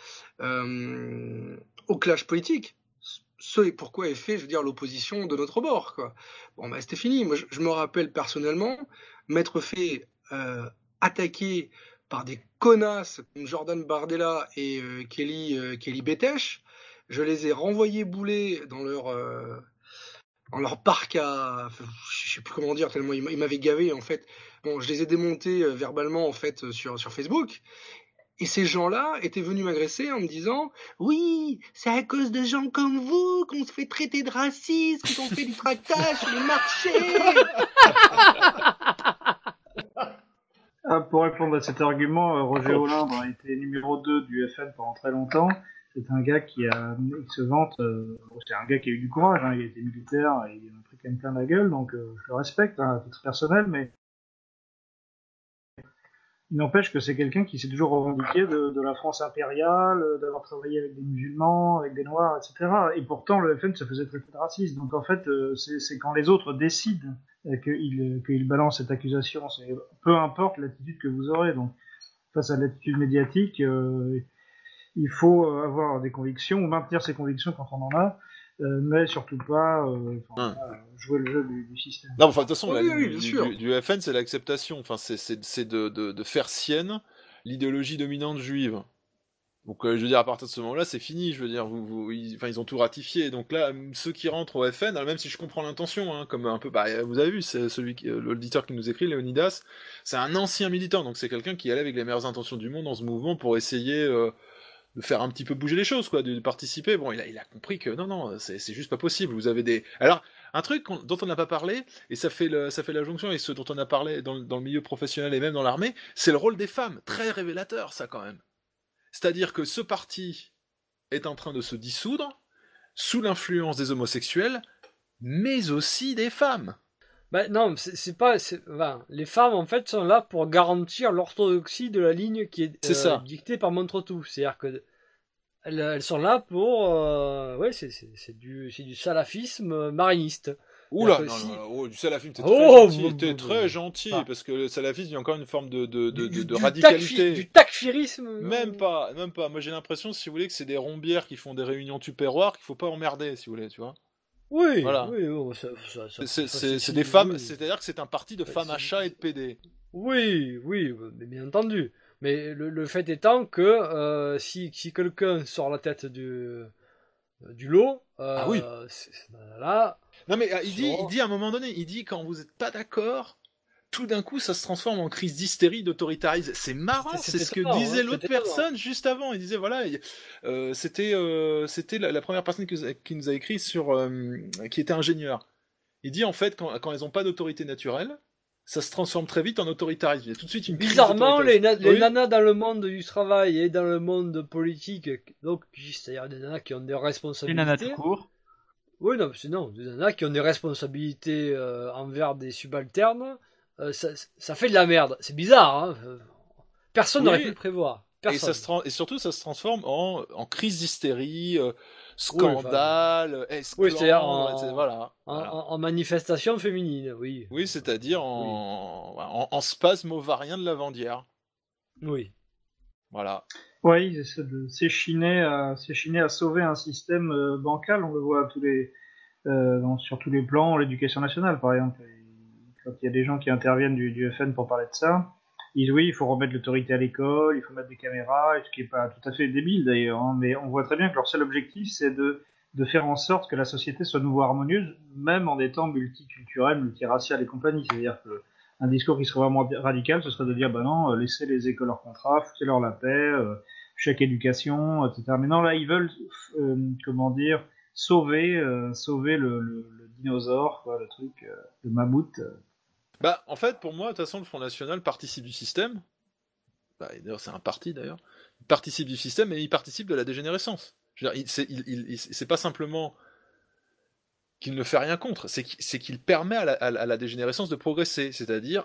au clash politique, ce et pourquoi est fait, je veux dire, l'opposition de notre bord, quoi. Bon, bah, c'était fini. Moi, je me rappelle personnellement m'être fait attaquer par des connasses comme Jordan Bardella et Kelly Bétèche. Je les ai renvoyés bouler dans leur parc à, je sais plus comment dire, tellement ils m'avaient gavé, en fait. Bon, je les ai démontés verbalement, en fait, sur Facebook. Et ces gens-là étaient venus m'agresser en me disant « Oui, c'est à cause de gens comme vous qu'on se fait traiter de racistes, qu'on fait du tractage sur les marchés !» Pour répondre à cet argument, Roger Hollande a été numéro 2 du FN pendant très longtemps. C'est un gars il se vante, c'est un gars qui a eu du courage, hein, il a été militaire, et il a pris quand même plein la gueule, donc je le respecte, hein, à titre personnel, mais il n'empêche que c'est quelqu'un qui s'est toujours revendiqué de la France impériale, d'avoir travaillé avec des musulmans, avec des noirs, etc. Et pourtant, le FN se faisait traiter de raciste. Donc en fait, c'est quand les autres décident qu'ils balancent cette accusation. Peu importe l'attitude que vous aurez. Donc face à l'attitude médiatique, il faut avoir des convictions, ou maintenir ses convictions quand on en a, mais surtout pas jouer le jeu du système. Non, enfin, de toute façon, du FN, c'est l'acceptation. Enfin, c'est de faire sienne l'idéologie dominante juive. Donc, je veux dire, à partir de ce moment-là, c'est fini. Je veux dire, ils ont tout ratifié. Donc là, ceux qui rentrent au FN, alors même si je comprends l'intention, hein, comme un peu, vous avez vu, c'est l'auditeur qui nous écrit, Léonidas, c'est un ancien militant. Donc c'est quelqu'un qui allait avec les meilleures intentions du monde dans ce mouvement pour essayer de faire un petit peu bouger les choses, quoi, de participer. Bon, il a compris que non, c'est juste pas possible. Vous avez des. Alors, un truc dont on n'a pas parlé, et ça fait la jonction, et ce dont on a parlé dans le milieu professionnel et même dans l'armée, c'est le rôle des femmes. Très révélateur, ça, quand même. C'est-à-dire que ce parti est en train de se dissoudre sous l'influence des homosexuels, mais aussi des femmes. Non, c'est pas. Les femmes, en fait, sont là pour garantir l'orthodoxie de la ligne qui est dictée par Montretout. C'est-à-dire que elles sont là pour. C'est du salafisme mariniste. Oula, du salafisme, t'es très gentil, parce que le salafisme, il y a encore une forme de radicalité. Du takfirisme. Même pas. Moi, j'ai l'impression, si vous voulez, que c'est des rombières qui font des réunions tupperwares qu'il faut pas emmerder, si vous voulez, tu vois. Oui, voilà. C'est des femmes, c'est-à-dire que c'est un parti de femmes à chat et de PD. Oui, mais bien entendu. Mais le fait étant que si quelqu'un sort la tête du lot, là. Non mais il dit à un moment donné, quand vous n'êtes pas d'accord, tout d'un coup ça se transforme en crise d'hystérie, d'autoritarisme. C'est marrant, c'est ce que disait l'autre personne juste avant. Il disait voilà, c'était la première personne qui nous a écrit qui était ingénieur. Il dit en fait quand elles n'ont pas d'autorité naturelle, ça se transforme très vite en autoritarisme. Il y a tout de suite une crise. Bizarrement, les nanas dans le monde du travail et dans le monde politique, donc c'est-à-dire des nanas qui ont des responsabilités. Les nanas tout court. Oui, des nanas qui ont des responsabilités envers des subalternes, ça fait de la merde. C'est bizarre, hein. Personne n'aurait pu le prévoir. Personne. Et surtout, ça se transforme en crise d'hystérie, scandale, esclandre, voilà. En manifestation féminine, oui. Oui, c'est-à-dire en spasme ovarien de lavandière. Oui. Voilà. Oui, ils essaient de s'échiner à sauver un système bancal. On le voit sur tous les plans, l'éducation nationale, par exemple. Quand il y a des gens qui interviennent du FN pour parler de ça, ils disent oui, il faut remettre l'autorité à l'école, il faut mettre des caméras, ce qui n'est pas tout à fait débile d'ailleurs, hein, mais on voit très bien que leur seul objectif, c'est de faire en sorte que la société soit de nouveau harmonieuse, même en étant multiculturelle, multiraciale et compagnie. C'est-à-dire que un discours qui serait vraiment radical, ce serait de dire, non, laissez les écoles leur contrat, foutez-leur la paix, chèque éducation, etc. Mais non, là, ils veulent, sauver le dinosaure, quoi, le truc, le mammouth. En fait, pour moi, de toute façon, le Front National participe du système. Et d'ailleurs, c'est un parti, d'ailleurs. Il participe du système et il participe de la dégénérescence. Je veux dire, c'est pas simplement qu'il ne fait rien contre, c'est qu'il permet à la dégénérescence de progresser, c'est-à-dire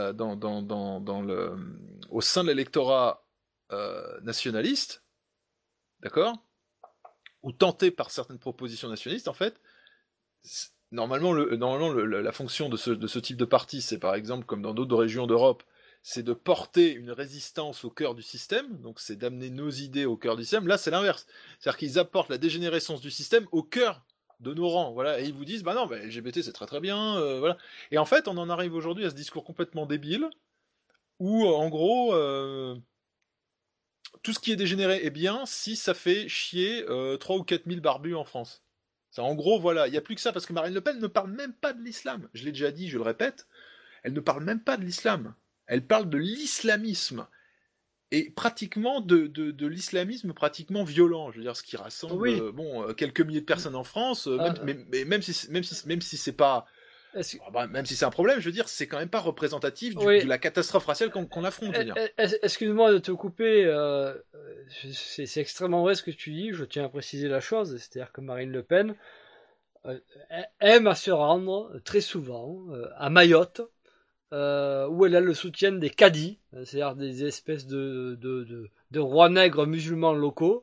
au sein de l'électorat nationaliste, d'accord, ou tenté par certaines propositions nationalistes, en fait, normalement la fonction de ce type de parti, c'est par exemple, comme dans d'autres régions d'Europe, c'est de porter une résistance au cœur du système, donc c'est d'amener nos idées au cœur du système. Là, c'est l'inverse. C'est-à-dire qu'ils apportent la dégénérescence du système au cœur de nos rangs, voilà, et ils vous disent, LGBT c'est très très bien, voilà. Et en fait, on en arrive aujourd'hui à ce discours complètement débile, où en gros, tout ce qui est dégénéré est bien si ça fait chier 3 ou 4 000 barbus en France. Ça, en gros, voilà, il n'y a plus que ça, parce que Marine Le Pen ne parle même pas de l'islam. Je l'ai déjà dit, je le répète, elle ne parle même pas de l'islam. Elle parle de l'islamisme. Et pratiquement de l'islamisme pratiquement violent. Je veux dire, ce qui rassemble quelques milliers de personnes en France, même si c'est pas... même si c'est un problème, je veux dire, c'est quand même pas représentatif de la catastrophe raciale qu'on affronte. Excuse-moi de te couper, c'est extrêmement vrai ce que tu dis, je tiens à préciser la chose, c'est-à-dire que Marine Le Pen aime à se rendre très souvent à Mayotte, où elle a le soutien des cadis, c'est-à-dire des espèces de rois nègres musulmans locaux,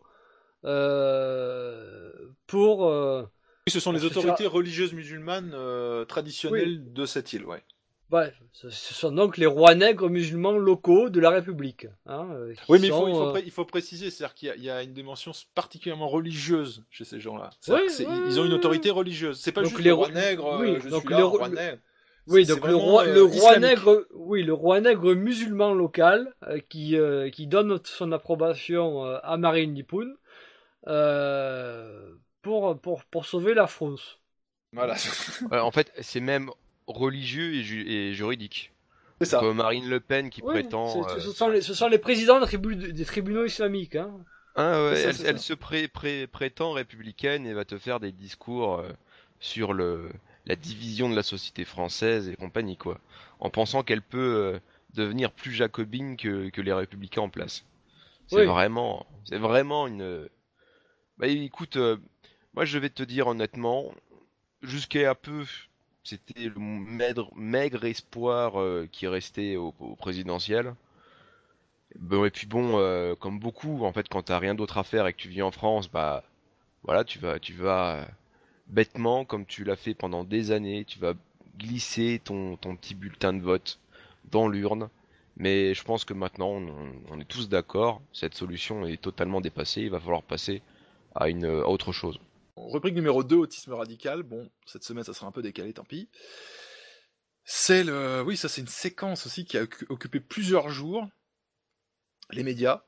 pour... ce sont les autorités religieuses musulmanes traditionnelles de cette île, ouais. Ouais, ce sont donc les rois nègres musulmans locaux de la République. Oui, mais il faut préciser, c'est-à-dire qu'il y a une dimension particulièrement religieuse chez ces gens-là. Ils ont une autorité religieuse. C'est pas juste les rois nègres, je suis là, roi nègre. Oui, C'est donc le vraiment, roi, le roi islamique. nègre, oui, le roi nègre musulman local qui donne son approbation à Marine Le Pen pour sauver la France. Voilà. En fait, c'est même religieux et juridique. C'est ça. Comme Marine Le Pen qui Oui, prétend. ce sont les présidents des tribunaux islamiques. Hein. Ah ouais, C'est ça, c'est elle ça. se prétend républicaine et va te faire des discours sur la division de la société française et compagnie, quoi. En pensant qu'elle peut devenir plus jacobine que les républicains en place. Oui. C'est vraiment une. Bah écoute, moi je vais te dire honnêtement, jusqu'à peu, c'était le maigre espoir qui restait au présidentiel. Bon, et puis bon, comme beaucoup, en fait, quand t'as rien d'autre à faire et que tu vis en France, bah voilà, tu vas bêtement, comme tu l'as fait pendant des années, tu vas glisser ton petit bulletin de vote dans l'urne. Mais je pense que maintenant, on est tous d'accord, cette solution est totalement dépassée, il va falloir passer à autre chose. Rubrique numéro 2, autisme radical. Bon, cette semaine, ça sera un peu décalé, tant pis. C'est oui, ça c'est une séquence aussi qui a occupé plusieurs jours les médias.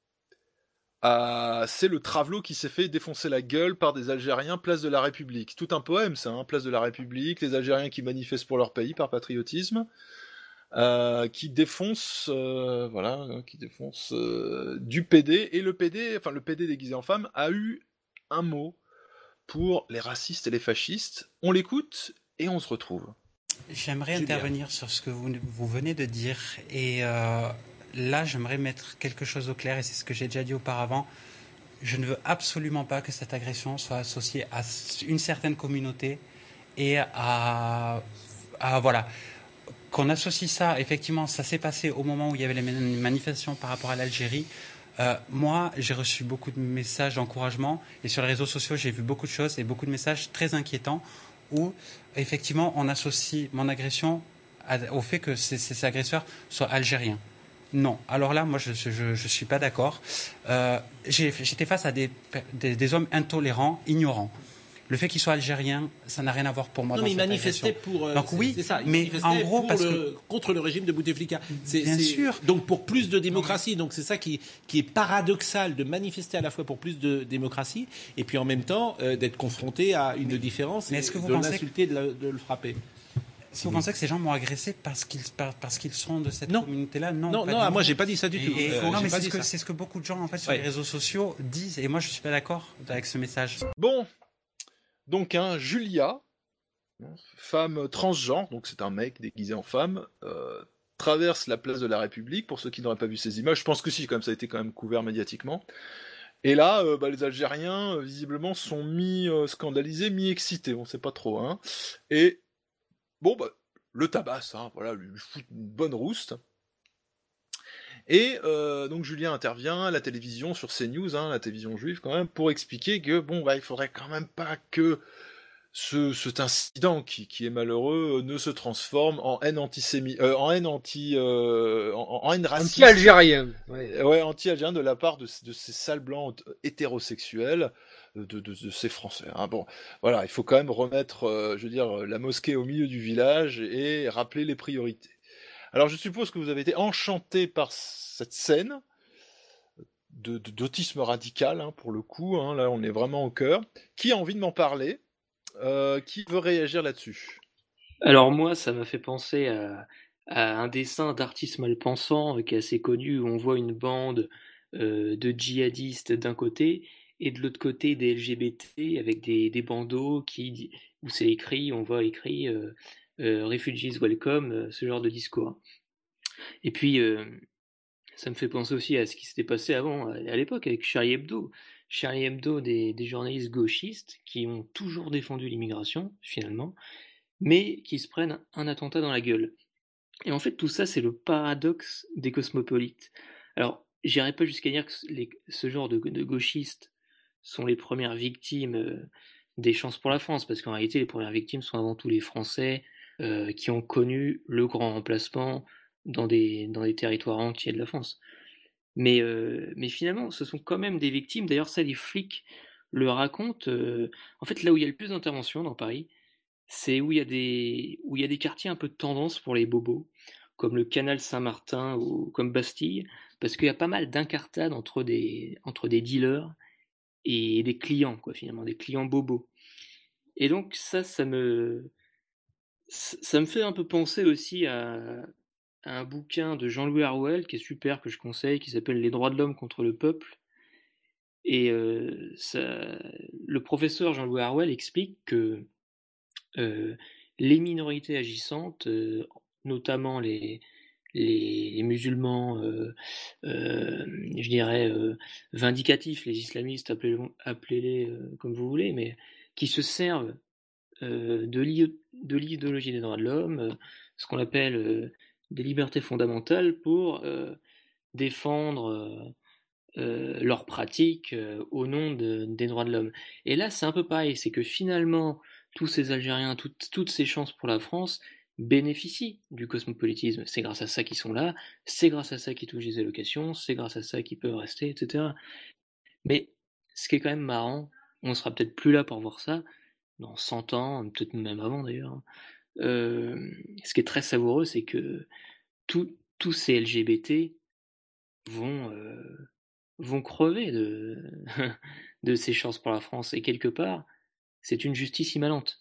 C'est le travelot qui s'est fait défoncer la gueule par des Algériens, place de la République. Tout un poème, ça, hein, place de la République, les Algériens qui manifestent pour leur pays par patriotisme, qui défoncent, qui défoncent du PD. Et le PD déguisé en femme, a eu un mot pour les racistes et les fascistes. On l'écoute et on se retrouve. J'aimerais intervenir sur ce que vous venez de dire et là j'aimerais mettre quelque chose au clair et c'est ce que j'ai déjà dit auparavant. Je ne veux absolument pas que cette agression soit associée à une certaine communauté et à voilà. Qu'on associe ça, effectivement, ça s'est passé au moment où il y avait les manifestations par rapport à l'Algérie. Moi, j'ai reçu beaucoup de messages d'encouragement et sur les réseaux sociaux, j'ai vu beaucoup de choses et beaucoup de messages très inquiétants où, effectivement, on associe mon agression au fait que ces agresseurs soient algériens. Non. Alors là, moi, je suis pas d'accord. J'étais face à des hommes intolérants, ignorants. Le fait qu'ils soient algériens, ça n'a rien à voir pour moi. Non, dans mais ils cette manifestaient agression. pour. Donc oui, c'est ça. Ils mais manifestaient en gros, contre le régime de Bouteflika. Bien sûr. Donc pour plus de démocratie. Donc c'est ça qui est paradoxal de manifester à la fois pour plus de démocratie et puis en même temps d'être confronté à une différence mais et est-ce que vous de pensez l'insulter, de le frapper. Est-ce que vous pensez que ces gens m'ont agressé parce qu'ils sont de cette communauté-là? Non, non, moi j'ai pas dit ça du tout. Non, mais c'est ce que beaucoup de gens en fait sur les réseaux sociaux disent, et moi je suis pas d'accord avec ce message. Bon, donc Julia, femme transgenre, donc c'est un mec déguisé en femme, traverse la place de la République. Pour ceux qui n'auraient pas vu ces images, je pense que si, comme ça a été quand même couvert médiatiquement. Et là, les Algériens visiblement sont mi-scandalisés, mi-excités, on sait pas trop, hein. Et bon, le tabasse, hein, voilà, lui fout une bonne rouste. Et donc Julien intervient à la télévision sur CNews, hein, la télévision juive quand même, pour expliquer que il faudrait quand même pas que cet incident qui est malheureux ne se transforme en haine antisémite, en haine raciste, anti-algérienne, ouais, anti-algérienne de la part de ces sales blancs hétérosexuels. De ces Français. Hein. Bon, voilà, il faut quand même remettre, la mosquée au milieu du village et rappeler les priorités. Alors, je suppose que vous avez été enchanté par cette scène d'autisme radical, hein, pour le coup. Hein, là, on est vraiment au cœur. Qui a envie de m'en parler? Qui veut réagir là-dessus? Alors moi, ça m'a fait penser à un dessin d'artiste malpensant qui est assez connu, où on voit une bande de djihadistes d'un côté et de l'autre côté des LGBT avec des bandeaux où c'est écrit, on voit écrit Refugees Welcome, ce genre de discours. Et puis ça me fait penser aussi à ce qui s'était passé avant, à l'époque, avec Charlie Hebdo. Charlie Hebdo, des journalistes gauchistes qui ont toujours défendu l'immigration, finalement, mais qui se prennent un attentat dans la gueule. Et en fait, tout ça, c'est le paradoxe des cosmopolites. Alors, j'irai pas jusqu'à dire que ce genre de gauchistes sont les premières victimes des chances pour la France, parce qu'en réalité, les premières victimes sont avant tout les Français qui ont connu le grand remplacement dans des territoires entiers de la France. Mais finalement, ce sont quand même des victimes. D'ailleurs, ça, les flics le racontent. En fait, là où il y a le plus d'interventions dans Paris, c'est où il y a des quartiers un peu de tendance pour les bobos, comme le canal Saint-Martin ou comme Bastille, parce qu'il y a pas mal d'incartades entre des dealers et des clients, quoi, finalement, des clients bobos. Et donc ça me fait un peu penser aussi à un bouquin de Jean-Louis Harouel qui est super, que je conseille, qui s'appelle Les droits de l'homme contre le peuple. Et le professeur Jean-Louis Harouel explique que les minorités agissantes, notamment les musulmans, je dirais, vindicatifs, les islamistes, appelez-les comme vous voulez, mais qui se servent de l'idéologie des droits de l'homme, ce qu'on appelle des libertés fondamentales, pour défendre leurs pratiques au nom des droits de l'homme. Et là, c'est un peu pareil, c'est que finalement, tous ces Algériens, toutes ces chances pour la France bénéficient du cosmopolitisme. C'est grâce à ça qu'ils sont là, c'est grâce à ça qu'ils touchent des allocations, c'est grâce à ça qu'ils peuvent rester, etc. Mais ce qui est quand même marrant, on sera peut-être plus là pour voir ça, dans 100 ans, peut-être même avant d'ailleurs. Ce qui est très savoureux, c'est que tous ces LGBT vont crever de ces chances pour la France. Et quelque part, c'est une justice immanente.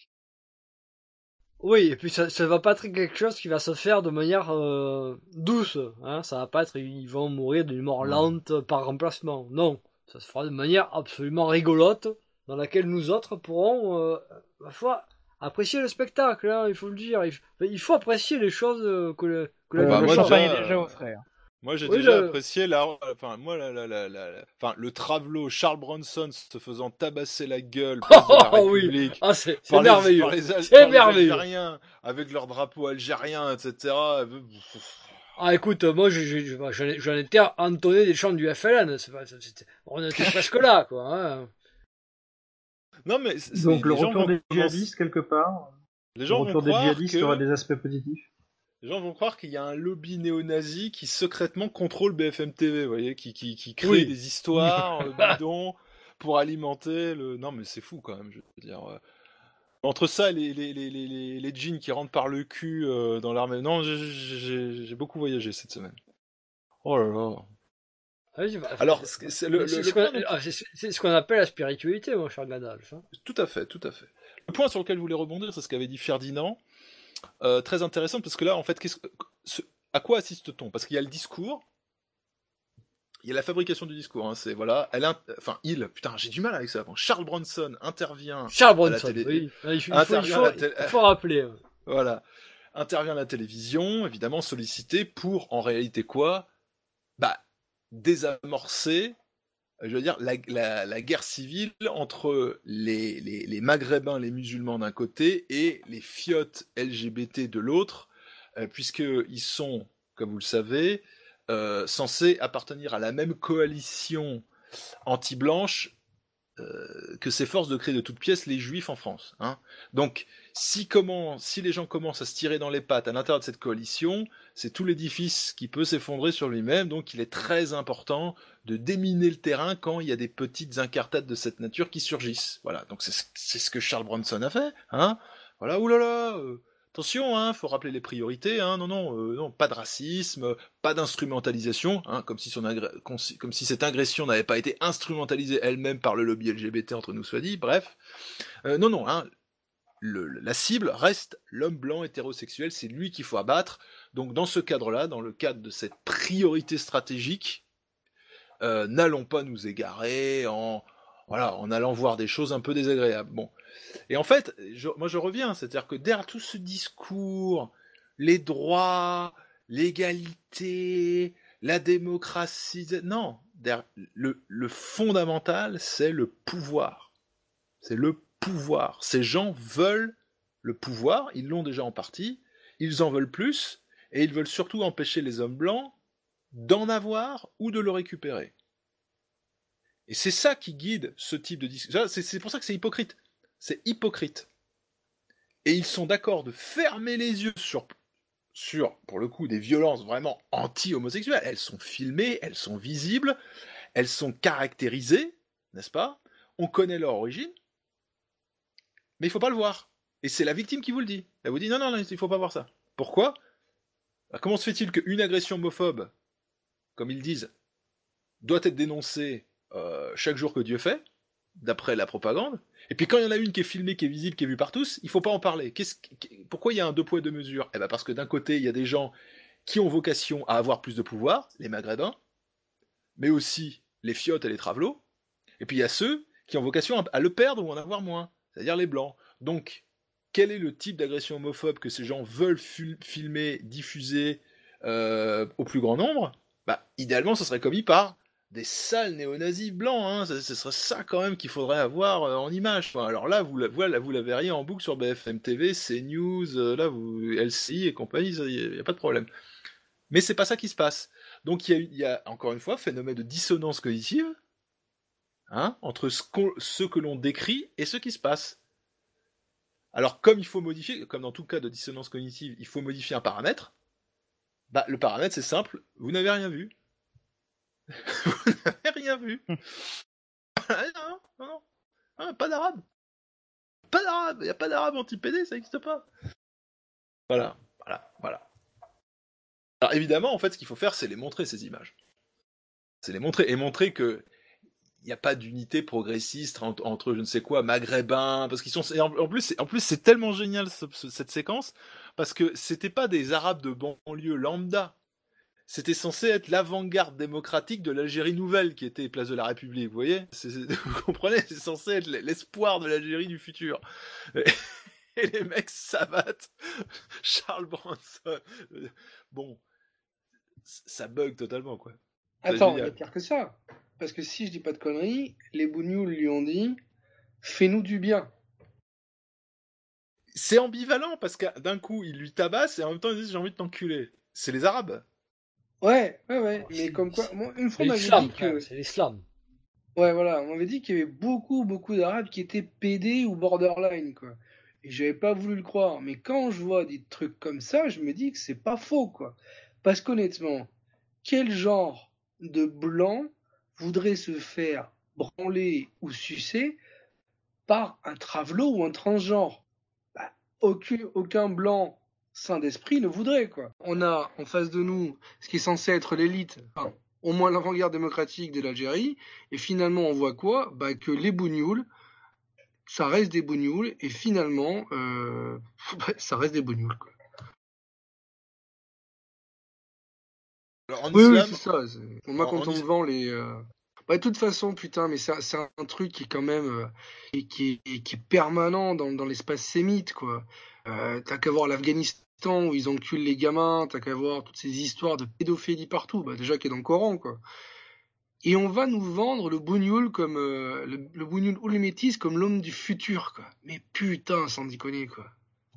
Oui, et puis ça va pas être quelque chose qui va se faire de manière douce. Hein, ça va pas être, ils vont mourir d'une mort lente par remplacement. Non, ça se fera de manière absolument rigolote, dans laquelle nous autres pourrons, ma foi, apprécier le spectacle. Hein, il faut le dire. Il faut apprécier les choses que le champagne est déjà au frais. Moi, j'ai déjà apprécié le travelot Charles Bronson se faisant tabasser la gueule par la République. Oui. Ah, c'est merveilleux. C'est merveilleux. Algériens, avec leur drapeau algérien, etc. Ah, écoute, moi, j'en étais entonné des chants du FLN. On était presque là, quoi. Hein. Non, mais donc le retour des djihadistes quelque part. Les gens le retour des djihadistes aura des aspects positifs. Les gens vont croire qu'il y a un lobby néo-nazi qui secrètement contrôle BFM TV, vous voyez, qui crée des histoires bidons pour alimenter le. Non, mais c'est fou quand même, je veux dire. Entre ça et les djinns qui rentrent par le cul dans l'armée. Non, j'ai beaucoup voyagé cette semaine. Oh là là. Alors, c'est ce qu'on appelle la spiritualité, mon cher Gandalf. Hein. Tout à fait, tout à fait. Le point sur lequel je voulais rebondir, c'est ce qu'avait dit Ferdinand. Très intéressant, parce que là, en fait, à quoi assiste-t-on? Parce qu'il y a le discours, il y a la fabrication du discours. Hein, c'est voilà, putain, j'ai du mal avec ça. Charles Bronson intervient. Charles Bronson, oui. Il faut rappeler. Voilà, intervient à la télévision, évidemment sollicité pour, en réalité quoi? Désamorcer. Je veux dire, la guerre civile entre les Maghrébins, les musulmans d'un côté, et les fiottes LGBT de l'autre, puisqu'ils sont, comme vous le savez, censés appartenir à la même coalition anti-blanche que s'efforcent de créer de toutes pièces les juifs en France. Hein. Donc, si les gens commencent à se tirer dans les pattes à l'intérieur de cette coalition, c'est tout l'édifice qui peut s'effondrer sur lui-même, donc il est très important de déminer le terrain quand il y a des petites incartades de cette nature qui surgissent. Voilà, donc c'est ce que Charles Bronson a fait. Hein. Voilà, oulala, attention, hein, faut rappeler les priorités. Hein, non, pas de racisme, pas d'instrumentalisation, hein, comme si cette agression n'avait pas été instrumentalisée elle-même par le lobby LGBT, entre nous soit dit. Bref, non, hein, la cible reste l'homme blanc hétérosexuel, c'est lui qu'il faut abattre. Donc dans ce cadre-là, dans le cadre de cette priorité stratégique, n'allons pas nous égarer en allant voir des choses un peu désagréables. Bon. Et en fait, moi je reviens, c'est-à-dire que derrière tout ce discours, les droits, l'égalité, la démocratie, non, le fondamental, c'est le pouvoir. C'est le pouvoir. Ces gens veulent le pouvoir, ils l'ont déjà en partie, ils en veulent plus, et ils veulent surtout empêcher les hommes blancs d'en avoir ou de le récupérer. Et c'est ça qui guide ce type de discours. C'est pour ça que c'est hypocrite. C'est hypocrite. Et ils sont d'accord de fermer les yeux sur, pour le coup, des violences vraiment anti-homosexuelles. Elles sont filmées, elles sont visibles, elles sont caractérisées, n'est-ce pas? On connaît leur origine, mais il ne faut pas le voir. Et c'est la victime qui vous le dit. Elle vous dit non, il faut pas voir ça. Pourquoi ? Comment se fait-il qu'une agression homophobe, comme ils disent, doit être dénoncée chaque jour que Dieu fait, d'après la propagande, et puis quand il y en a une qui est filmée, qui est visible, qui est vue par tous, il faut pas en parler. Pourquoi il y a un 2 poids 2 mesures ? Eh ben parce que d'un côté, il y a des gens qui ont vocation à avoir plus de pouvoir, les maghrébins, mais aussi les fiottes et les travelots, et puis il y a ceux qui ont vocation à le perdre ou en avoir moins, c'est-à-dire les blancs. Donc, quel est le type d'agression homophobe que ces gens veulent filmer, diffuser au plus grand nombre ? Idéalement, ce serait commis par des sales néo-nazis blancs, hein. Ce serait ça quand même qu'il faudrait avoir en image. Enfin, alors là, vous la verriez en boucle sur BFM TV, CNews, LCI et compagnie, il n'y a pas de problème. Mais c'est pas ça qui se passe. Donc il y a encore une fois phénomène de dissonance cognitive, hein, entre ce que l'on décrit et ce qui se passe. Alors comme il faut modifier, comme dans tout cas de dissonance cognitive, il faut modifier un paramètre, le paramètre c'est simple, vous n'avez rien vu. Vous n'avez rien vu. Non. Pas d'arabe. Pas d'arabe. Il n'y a pas d'arabe anti-PD, ça n'existe pas. Voilà. Alors évidemment, en fait, ce qu'il faut faire, c'est les montrer, ces images. C'est les montrer, et montrer que il n'y a pas d'unité progressiste entre je ne sais quoi, maghrébins, parce qu'ils sont... En plus, c'est tellement génial, cette séquence, parce que c'était pas des arabes de banlieue lambda. C'était censé être l'avant-garde démocratique de l'Algérie nouvelle qui était place de la République, vous voyez ? Vous comprenez ? C'est censé être l'espoir de l'Algérie du futur. Et les mecs s'abattent. Charles Bronson. Bon, ça bug totalement, quoi. Attends, il y a pire que ça. Parce que si je dis pas de conneries, les Bougnouls lui ont dit « Fais-nous du bien ». C'est ambivalent, parce que d'un coup, ils lui tabassent et en même temps, ils disent « J'ai envie de t'enculer ». C'est les Arabes. Ouais, mais comme quoi, moi, une fois on m'avait dit que... C'est l'islam. Ouais, voilà, on m'avait dit qu'il y avait beaucoup d'Arabes qui étaient PD ou borderline, quoi. Et j'avais pas voulu le croire, mais quand je vois des trucs comme ça, je me dis que c'est pas faux, quoi. Parce qu'honnêtement, quel genre de blanc voudrait se faire branler ou sucer par un travelot ou un transgenre ? Aucun blanc sain d'esprit ne voudrait, quoi. On a en face de nous ce qui est censé être l'élite, enfin, au moins l'avant-garde démocratique de l'Algérie, et finalement on voit quoi ? Que les Bougnouls, ça reste des Bougnouls, et finalement, ça reste des Bougnouls, quoi. Alors, oui, c'est ça. Moi, quand on me vend les... de toute façon, putain, mais c'est un truc qui est quand même... qui est permanent dans l'espace sémite, quoi. T'as qu'à voir l'Afghanistan où ils enculent les gamins, t'as qu'à voir toutes ces histoires de pédophilie partout, déjà qui est dans le Coran, quoi. Et on va nous vendre le Bougnoul comme le Bougnoul ou le métis comme l'homme du futur, quoi. Mais putain, sans déconner, quoi.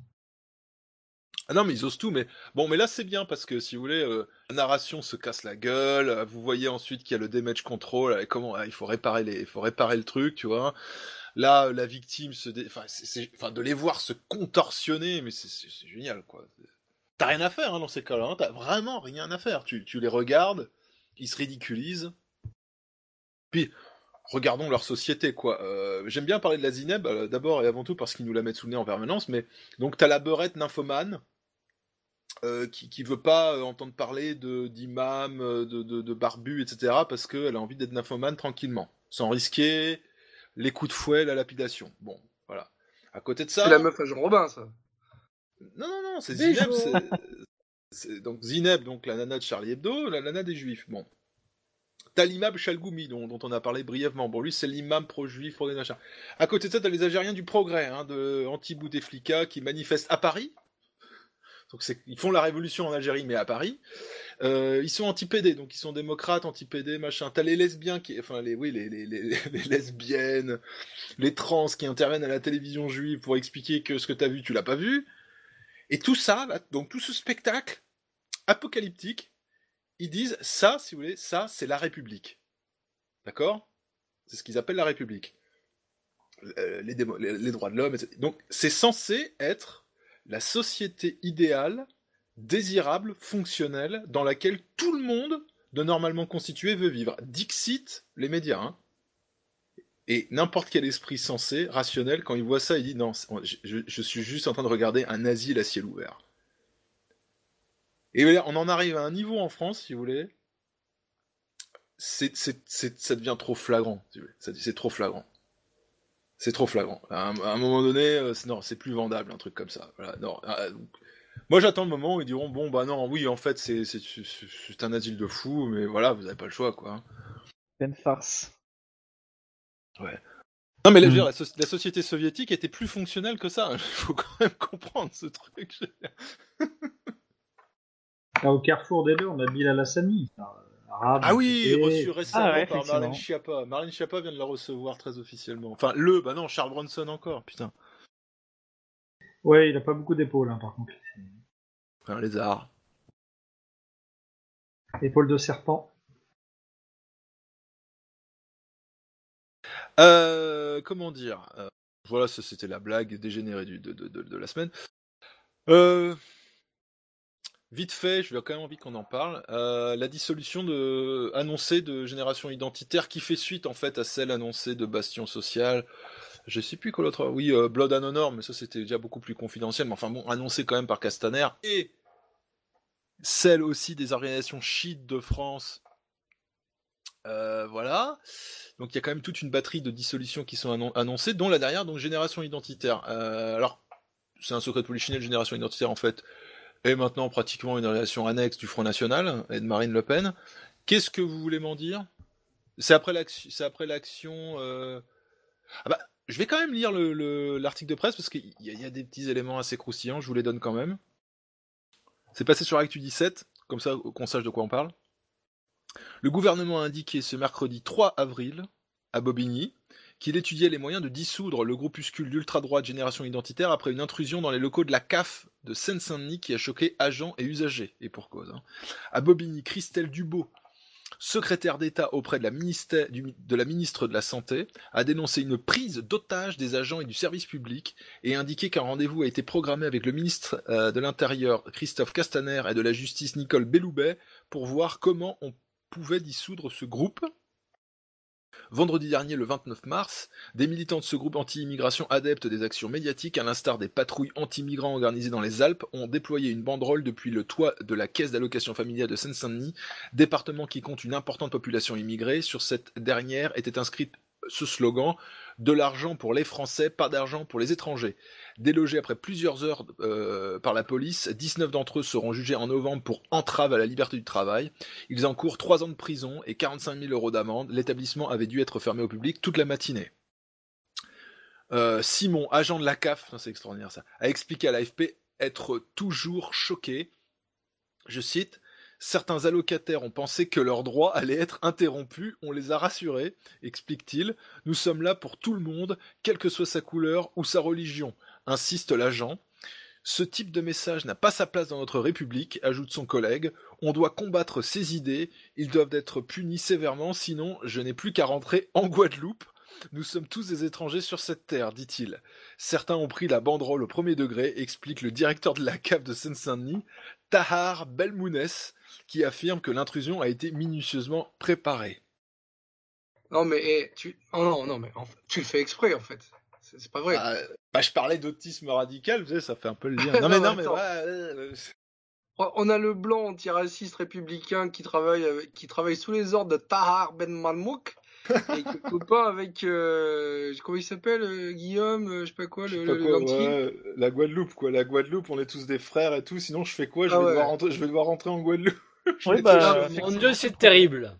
Ah non, mais ils osent tout, mais bon, mais là c'est bien parce que si vous voulez, la narration se casse la gueule. Vous voyez ensuite qu'il y a le damage control, comment il faut réparer le truc, tu vois. Là, la victime de les voir se contorsionner, mais c'est génial, quoi. T'as rien à faire, hein, dans ces cas-là, hein, t'as vraiment rien à faire. Tu les regardes, ils se ridiculisent. Puis, regardons leur société, quoi. J'aime bien parler de la Zineb, d'abord et avant tout parce qu'ils nous la mettent sous le nez en permanence, mais donc t'as la beurette nymphomane, qui veut pas entendre parler d'imam, de barbu, etc., parce qu'elle a envie d'être nymphomane tranquillement, sans risquer les coups de fouet, la lapidation. Bon, voilà. À côté de ça... C'est la meuf à Jean Robin, ça. Non, c'est Zineb, donc Zineb, donc la nana de Charlie Hebdo, la nana des Juifs. Bon. T'as l'imam Chalgoumi, dont on a parlé brièvement. Bon, lui, c'est l'imam pro-juif, pro-machin. À côté de ça, t'as les Algériens du Progrès, hein, de Anti-Bouteflika, qui manifestent à Paris. Donc ils font la révolution en Algérie, mais à Paris. Ils sont anti-PD, donc ils sont démocrates, anti-PD, machin. T'as les lesbiens, les lesbiennes, les trans qui interviennent à la télévision juive pour expliquer que ce que t'as vu, tu l'as pas vu. Et tout ça, là, donc tout ce spectacle apocalyptique, ils disent, ça, si vous voulez, ça, c'est la République. D'accord ? C'est ce qu'ils appellent la République. Les droits de l'homme, etc. Donc, c'est censé être la société idéale, désirable, fonctionnelle, dans laquelle tout le monde, de normalement constitué, veut vivre. Dixit, les médias, hein. Et n'importe quel esprit sensé, rationnel, quand il voit ça, il dit non, je suis juste en train de regarder un asile à ciel ouvert. Et voilà, on en arrive à un niveau en France, si vous voulez, ça devient trop flagrant. Si vous voulez. C'est trop flagrant. C'est trop flagrant. À un moment donné, non, c'est plus vendable, un truc comme ça. Voilà, non. Moi, j'attends le moment où ils diront bon, bah non, oui, en fait, c'est un asile de fous, mais voilà, vous avez pas le choix, quoi. C'est une farce. Ouais. Non, mais je veux dire, la société soviétique était plus fonctionnelle que ça. Il faut quand même comprendre ce truc. Au carrefour des deux, on a Bilal Hassani. Ah oui, reçu récemment par Marlène Schiappa. Marlène Schiappa vient de la recevoir très officiellement. Enfin, bah non, Charles Bronson encore, putain. Ouais, il a pas beaucoup d'épaules, par contre. Un lézard. Épaules de serpent. Comment dire voilà, ça c'était la blague dégénérée de la semaine. Vite fait, je vais quand même envie qu'on en parle. La dissolution annoncée de Génération Identitaire qui fait suite en fait à celle annoncée de Bastion Social. Je sais plus quoi l'autre. Oui, Blood and Honor, mais ça c'était déjà beaucoup plus confidentiel. Mais enfin bon, annoncé quand même par Castaner. Et celle aussi des organisations chiites de France. Voilà. Donc il y a quand même toute une batterie de dissolutions qui sont annoncées, dont la dernière, donc Génération Identitaire. Alors, c'est un secret de Polichinelle, Génération Identitaire en fait, est maintenant pratiquement une relation annexe du Front National et de Marine Le Pen. Qu'est-ce que vous voulez m'en dire ? C'est après l'action... Ah bah, je vais quand même lire l'article de presse parce qu'il y a des petits éléments assez croustillants, je vous les donne quand même. C'est passé sur Actu 17, comme ça qu'on sache de quoi on parle. Le gouvernement a indiqué ce mercredi 3 avril, à Bobigny, qu'il étudiait les moyens de dissoudre le groupuscule d'ultra-droite Génération Identitaire après une intrusion dans les locaux de la CAF de Seine-Saint-Denis qui a choqué agents et usagers, et pour cause. À Bobigny, Christelle Dubos, secrétaire d'État auprès de la ministre de la Santé, a dénoncé une prise d'otage des agents et du service public et indiqué qu'un rendez-vous a été programmé avec le ministre de l'Intérieur Christophe Castaner et de la Justice Nicole Belloubet pour voir comment on pouvait dissoudre ce groupe. Vendredi dernier, le 29 mars, des militants de ce groupe anti-immigration adeptes des actions médiatiques, à l'instar des patrouilles anti-migrants organisées dans les Alpes, ont déployé une banderole depuis le toit de la caisse d'allocation familiale de Seine-Saint-Denis, département qui compte une importante population immigrée. Sur cette dernière était inscrit ce slogan « De l'argent pour les Français, pas d'argent pour les étrangers ». Délogés après plusieurs heures par la police, 19 d'entre eux seront jugés en novembre pour entrave à la liberté du travail. Ils encourent 3 ans de prison et 45 000 € d'amende. L'établissement avait dû être fermé au public toute la matinée. Simon, agent de la CAF, c'est extraordinaire ça, a expliqué à l'AFP être toujours choqué. Je cite: « Certains allocataires ont pensé que leurs droits allaient être interrompus, on les a rassurés, explique-t-il. Nous sommes là pour tout le monde, quelle que soit sa couleur ou sa religion, insiste l'agent. Ce type de message n'a pas sa place dans notre République, ajoute son collègue. On doit combattre ces idées, ils doivent être punis sévèrement, sinon je n'ai plus qu'à rentrer en Guadeloupe. Nous sommes tous des étrangers sur cette terre, dit-il. Certains ont pris la banderole au premier degré, explique le directeur de la CAF de Seine-Saint-Denis, Tahar Belmounès, qui affirme que l'intrusion a été minutieusement préparée. » Non mais non mais tu le fais exprès en fait. C'est pas vrai. Je parlais d'autisme radical, vous savez, ça fait un peu le lien. Non mais on a le blanc antiraciste républicain qui travaille sous les ordres de Tahar Ben Malmouk et qui est copain avec comment il s'appelle, Guillaume, je sais pas quoi, la Guadeloupe quoi. La Guadeloupe, on est tous des frères et tout. Sinon je fais quoi? Je vais devoir rentrer en Guadeloupe. Mon Dieu, c'est terrible.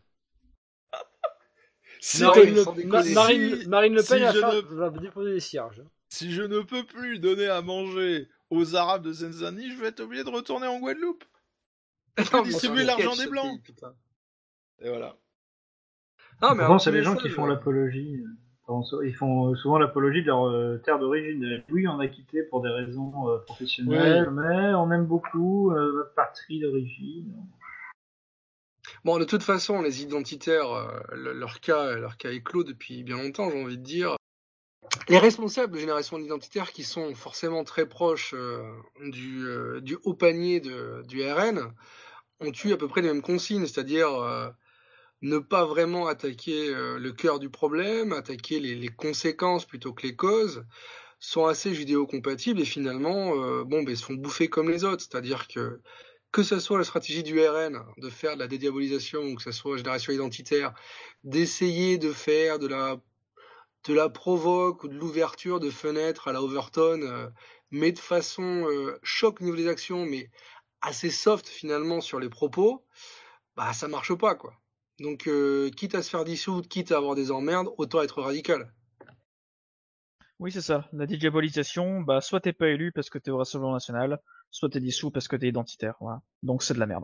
Marine Le Pen va déposer des cierges. Si je ne peux plus donner à manger aux Arabes de Seine-Saint-Denis, je vais être obligé de retourner en Guadeloupe. Pour distribuer l'argent des Blancs. Et voilà. Pourtant, c'est les gens qui font l'apologie. Ils font souvent l'apologie de leur terre d'origine. Oui, on a quitté pour des raisons professionnelles, mais on aime beaucoup notre patrie d'origine. Bon, de toute façon, les identitaires, leur cas est clos depuis bien longtemps, j'ai envie de dire. Les responsables de Génération Identitaire, qui sont forcément très proches du haut panier du RN, ont eu à peu près les mêmes consignes, c'est-à-dire ne pas vraiment attaquer le cœur du problème, attaquer les conséquences plutôt que les causes, sont assez judéo-compatibles et finalement, ils se font bouffer comme les autres. C'est-à-dire que ce soit la stratégie du RN de faire de la dédiabolisation ou que ce soit Génération Identitaire, d'essayer de faire de la provoque ou de l'ouverture de fenêtres à la Overton, mais de façon choc au niveau des actions, mais assez soft finalement sur les propos, ça marche pas, quoi. Donc, quitte à se faire dissoudre, quitte à avoir des emmerdes, autant être radical. Oui, c'est ça. La diabolisation, soit t'es pas élu parce que t'es au Rassemblement National, soit t'es dissous parce que t'es identitaire. Voilà. Donc c'est de la merde.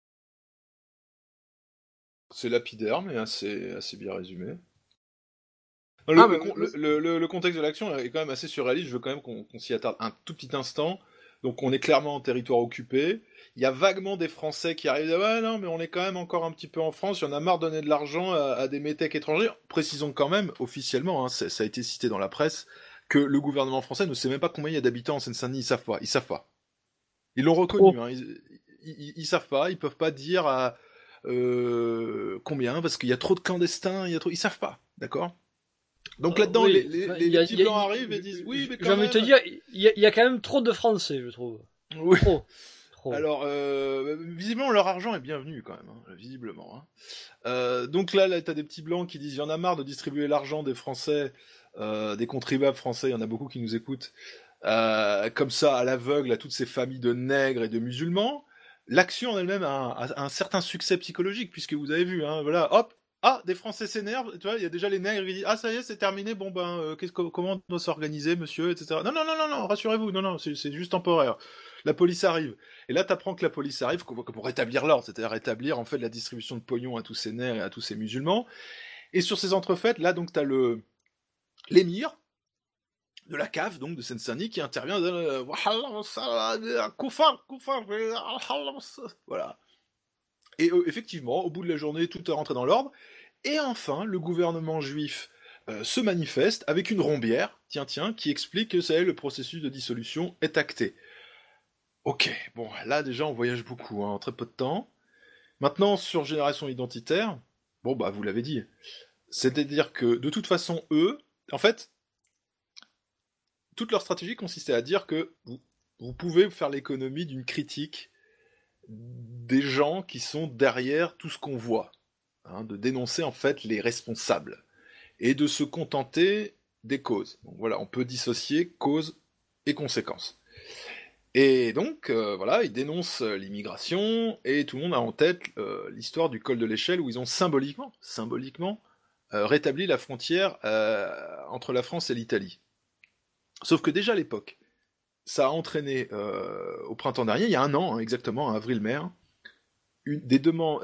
C'est lapidaire, mais assez bien résumé. Le contexte de l'action est quand même assez surréaliste. Je veux quand même qu'on s'y attarde un tout petit instant. Donc on est clairement en territoire occupé. Il y a vaguement des Français qui arrivent. Ouais, non, mais on est quand même encore un petit peu en France. Il y en a marre de donner de l'argent à des métèques étrangers. Précisons quand même, officiellement, ça a été cité dans la presse, que le gouvernement français ne sait même pas combien il y a d'habitants en Seine-Saint-Denis. Ils savent pas. Ils l'ont reconnu. Ils savent pas. Ils peuvent pas dire combien parce qu'il y a trop de clandestins. Ils savent pas. D'accord. Donc là-dedans, les petits blancs arrivent et disent oui, mais quand même... J'ai envie de te dire, il y a quand même trop de Français, je trouve. Oui. Trop. Alors, visiblement, leur argent est bienvenu quand même, visiblement. Donc là, t'as des petits blancs qui disent il y en a marre de distribuer l'argent des Français, des contribuables français, il y en a beaucoup qui nous écoutent, comme ça, à l'aveugle, à toutes ces familles de nègres et de musulmans. L'action en elle-même a un certain succès psychologique, puisque vous avez vu, voilà, hop, des Français s'énervent, tu vois, il y a déjà les nègres qui disent ça y est, c'est terminé, comment on doit s'organiser, monsieur, etc. Non, rassurez-vous, non, c'est juste temporaire. La police arrive. Et là, t'apprends que la police arrive pour rétablir l'ordre, c'est-à-dire rétablir, en fait, la distribution de pognon à tous ces nègres et à tous ces musulmans. Et sur ces entrefaites, là, donc, t'as l'émir de la CAF, donc, de Seine-Saint-Denis, qui intervient, voilà. Et effectivement, au bout de la journée, tout est rentré dans l'ordre. Et enfin, le gouvernement juif se manifeste avec une rombière, qui explique que ça y est, le processus de dissolution est acté. Ok, bon, là déjà on voyage beaucoup, en très peu de temps. Maintenant, sur Génération Identitaire, vous l'avez dit, c'est-à-dire que de toute façon, eux, en fait, toute leur stratégie consistait à dire que vous pouvez faire l'économie d'une critique des gens qui sont derrière tout ce qu'on voit, de dénoncer en fait les responsables, et de se contenter des causes. Donc voilà, on peut dissocier cause et conséquences. Et donc, ils dénoncent l'immigration, et tout le monde a en tête l'histoire du col de l'échelle, où ils ont symboliquement rétabli la frontière entre la France et l'Italie. Sauf que déjà à l'époque, ça a entraîné, au printemps dernier, il y a un an, exactement, à avril-mai, des demandes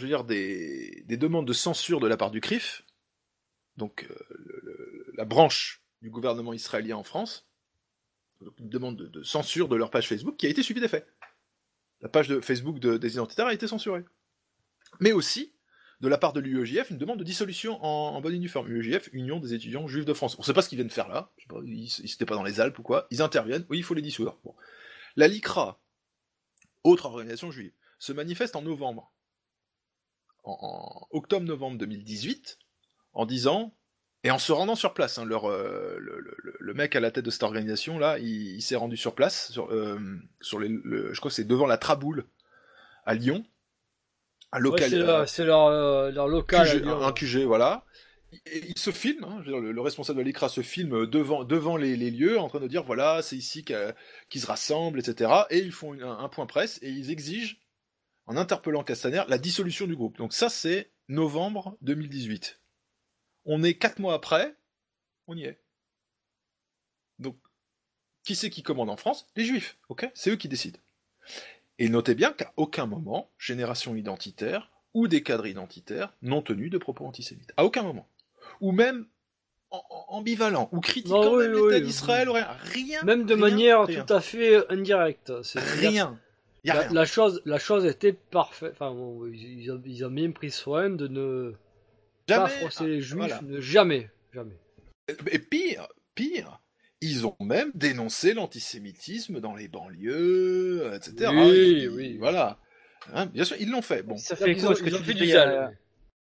de censure de la part du CRIF, donc la branche du gouvernement israélien en France, donc une demande de censure de leur page Facebook qui a été suivie des faits. La page de Facebook des identitaires a été censurée. Mais aussi, de la part de l'UEJF, une demande de dissolution en bonne et due forme. UEJF, Union des étudiants juifs de France. On ne sait pas ce qu'ils viennent faire là, je sais pas, ils n'étaient pas dans les Alpes ou quoi, ils interviennent, oui, il faut les dissoudre. Bon. La LICRA, autre organisation juive, se manifeste en novembre, en octobre-novembre 2018, en disant, et en se rendant sur place, le mec à la tête de cette organisation là, il s'est rendu sur place, je crois que c'est devant la Traboule à Lyon, un local. C'est leur local. QG, un QG, voilà. Et il se filme, le responsable de l'ICRA se filme devant les lieux, en train de dire voilà, c'est ici qu'ils se rassemblent, etc. Et ils font un point presse et ils exigent, en interpellant Castaner, la dissolution du groupe. Donc ça, c'est novembre 2018. On est 4 mois après, on y est. Donc, qui c'est qui commande en France? Les Juifs, ok? C'est eux qui décident. Et notez bien qu'à aucun moment, Génération Identitaire ou des cadres identitaires n'ont tenu de propos antisémites. À aucun moment. Ou même ambivalent, ou critiquant même l'État d'Israël, ou rien. Même de manière tout à fait indirecte. Rien. La chose était parfaite. Enfin, ils ont bien pris soin de ne pas froisser les Juifs. Voilà. Jamais. Et pire, ils ont même dénoncé l'antisémitisme dans les banlieues, etc. Oui. Voilà. Bien sûr, ils l'ont fait. Bon. Ça fait quoi ce que tu disais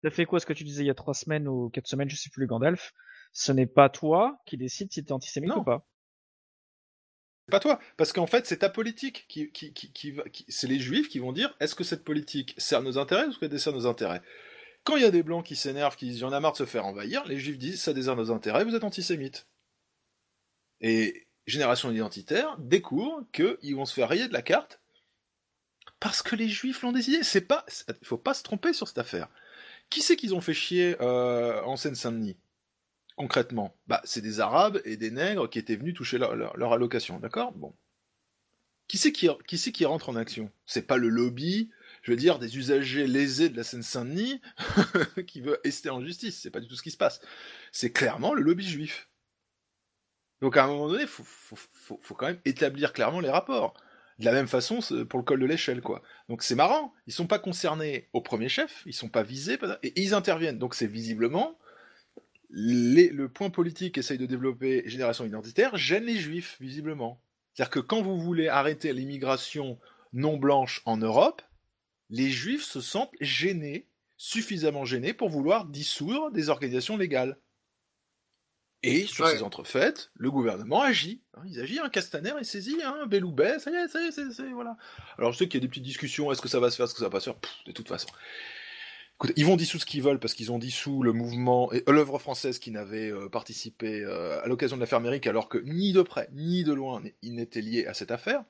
Ça fait quoi ce que tu disais il y a 3 semaines ou 4 semaines, je sais plus, Gandalf. Ce n'est pas toi qui décide si t'es antisémite Non. ou pas. C'est pas toi, parce qu'en fait, c'est ta politique c'est les juifs qui vont dire est-ce que cette politique sert nos intérêts ou est-ce qu'elle dessert nos intérêts? Quand il y a des blancs qui s'énervent, qui disent j'en ai marre de se faire envahir, les juifs disent ça dessert nos intérêts, vous êtes antisémite. Et Génération Identitaire découvre qu'ils vont se faire rayer de la carte parce que les juifs l'ont décidé. Il faut pas se tromper sur cette affaire. Qui c'est qu'ils ont fait chier en Seine-Saint-Denis? Concrètement, c'est des Arabes et des nègres qui étaient venus toucher leur allocation, d'accord? Bon. Qui c'est qui rentre en action? C'est pas le lobby, je veux dire, des usagers lésés de la Seine-Saint-Denis qui veut ester en justice, c'est pas du tout ce qui se passe. C'est clairement le lobby juif. Donc à un moment donné, faut quand même établir clairement les rapports. De la même façon pour le col de l'échelle, quoi. Donc c'est marrant, ils sont pas concernés au premier chef, ils sont pas visés, et ils interviennent. Donc c'est visiblement... le point politique qu'essaye de développer Génération Identitaire gêne les juifs, visiblement. C'est-à-dire que quand vous voulez arrêter l'immigration non blanche en Europe, les juifs se sentent gênés, suffisamment gênés pour vouloir dissoudre des organisations légales. Et sur ces entrefaites, le gouvernement agit. Ils agissent, Castaner est saisi, Belloubet, ça y est, voilà. Alors je sais qu'il y a des petites discussions, est-ce que ça va se faire, est-ce que ça va pas se faire, de toute façon. Écoute, ils vont dissoudre ce qu'ils veulent parce qu'ils ont dissous le mouvement et l'œuvre française qui n'avait participé à l'occasion de l'affaire Méric, alors que ni de près ni de loin ils n'étaient liés à cette affaire.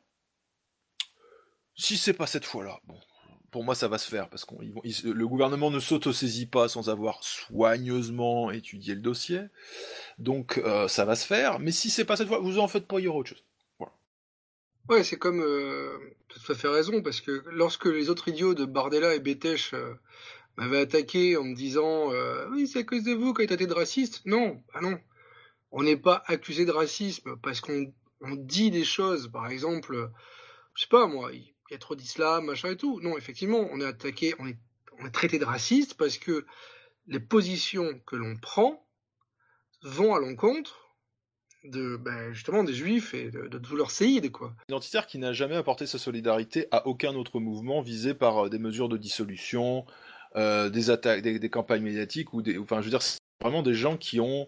Si c'est pas cette fois-là, bon, pour moi ça va se faire parce que le gouvernement ne s'autosaisit pas sans avoir soigneusement étudié le dossier, donc ça va se faire. Mais si c'est pas cette fois, vous en faites pas, il y aura autre chose. Ouais, c'est comme tu as tout à fait raison parce que lorsque les autres idiots de Bardella et Bétèche m'avait attaqué en me disant oui, c'est à cause de vous qu'on est traité de raciste. Non, non. On n'est pas accusé de racisme parce qu'on dit des choses, par exemple, je sais pas moi, il y a trop d'islam, machin et tout. Non, effectivement, on est attaqué, on est traité de raciste parce que les positions que l'on prend vont à l'encontre de justement des juifs et de tout leur séide, quoi. Identitaire qui n'a jamais apporté sa solidarité à aucun autre mouvement visé par des mesures de dissolution, des attaques, des campagnes médiatiques enfin je veux dire, c'est vraiment des gens qui ont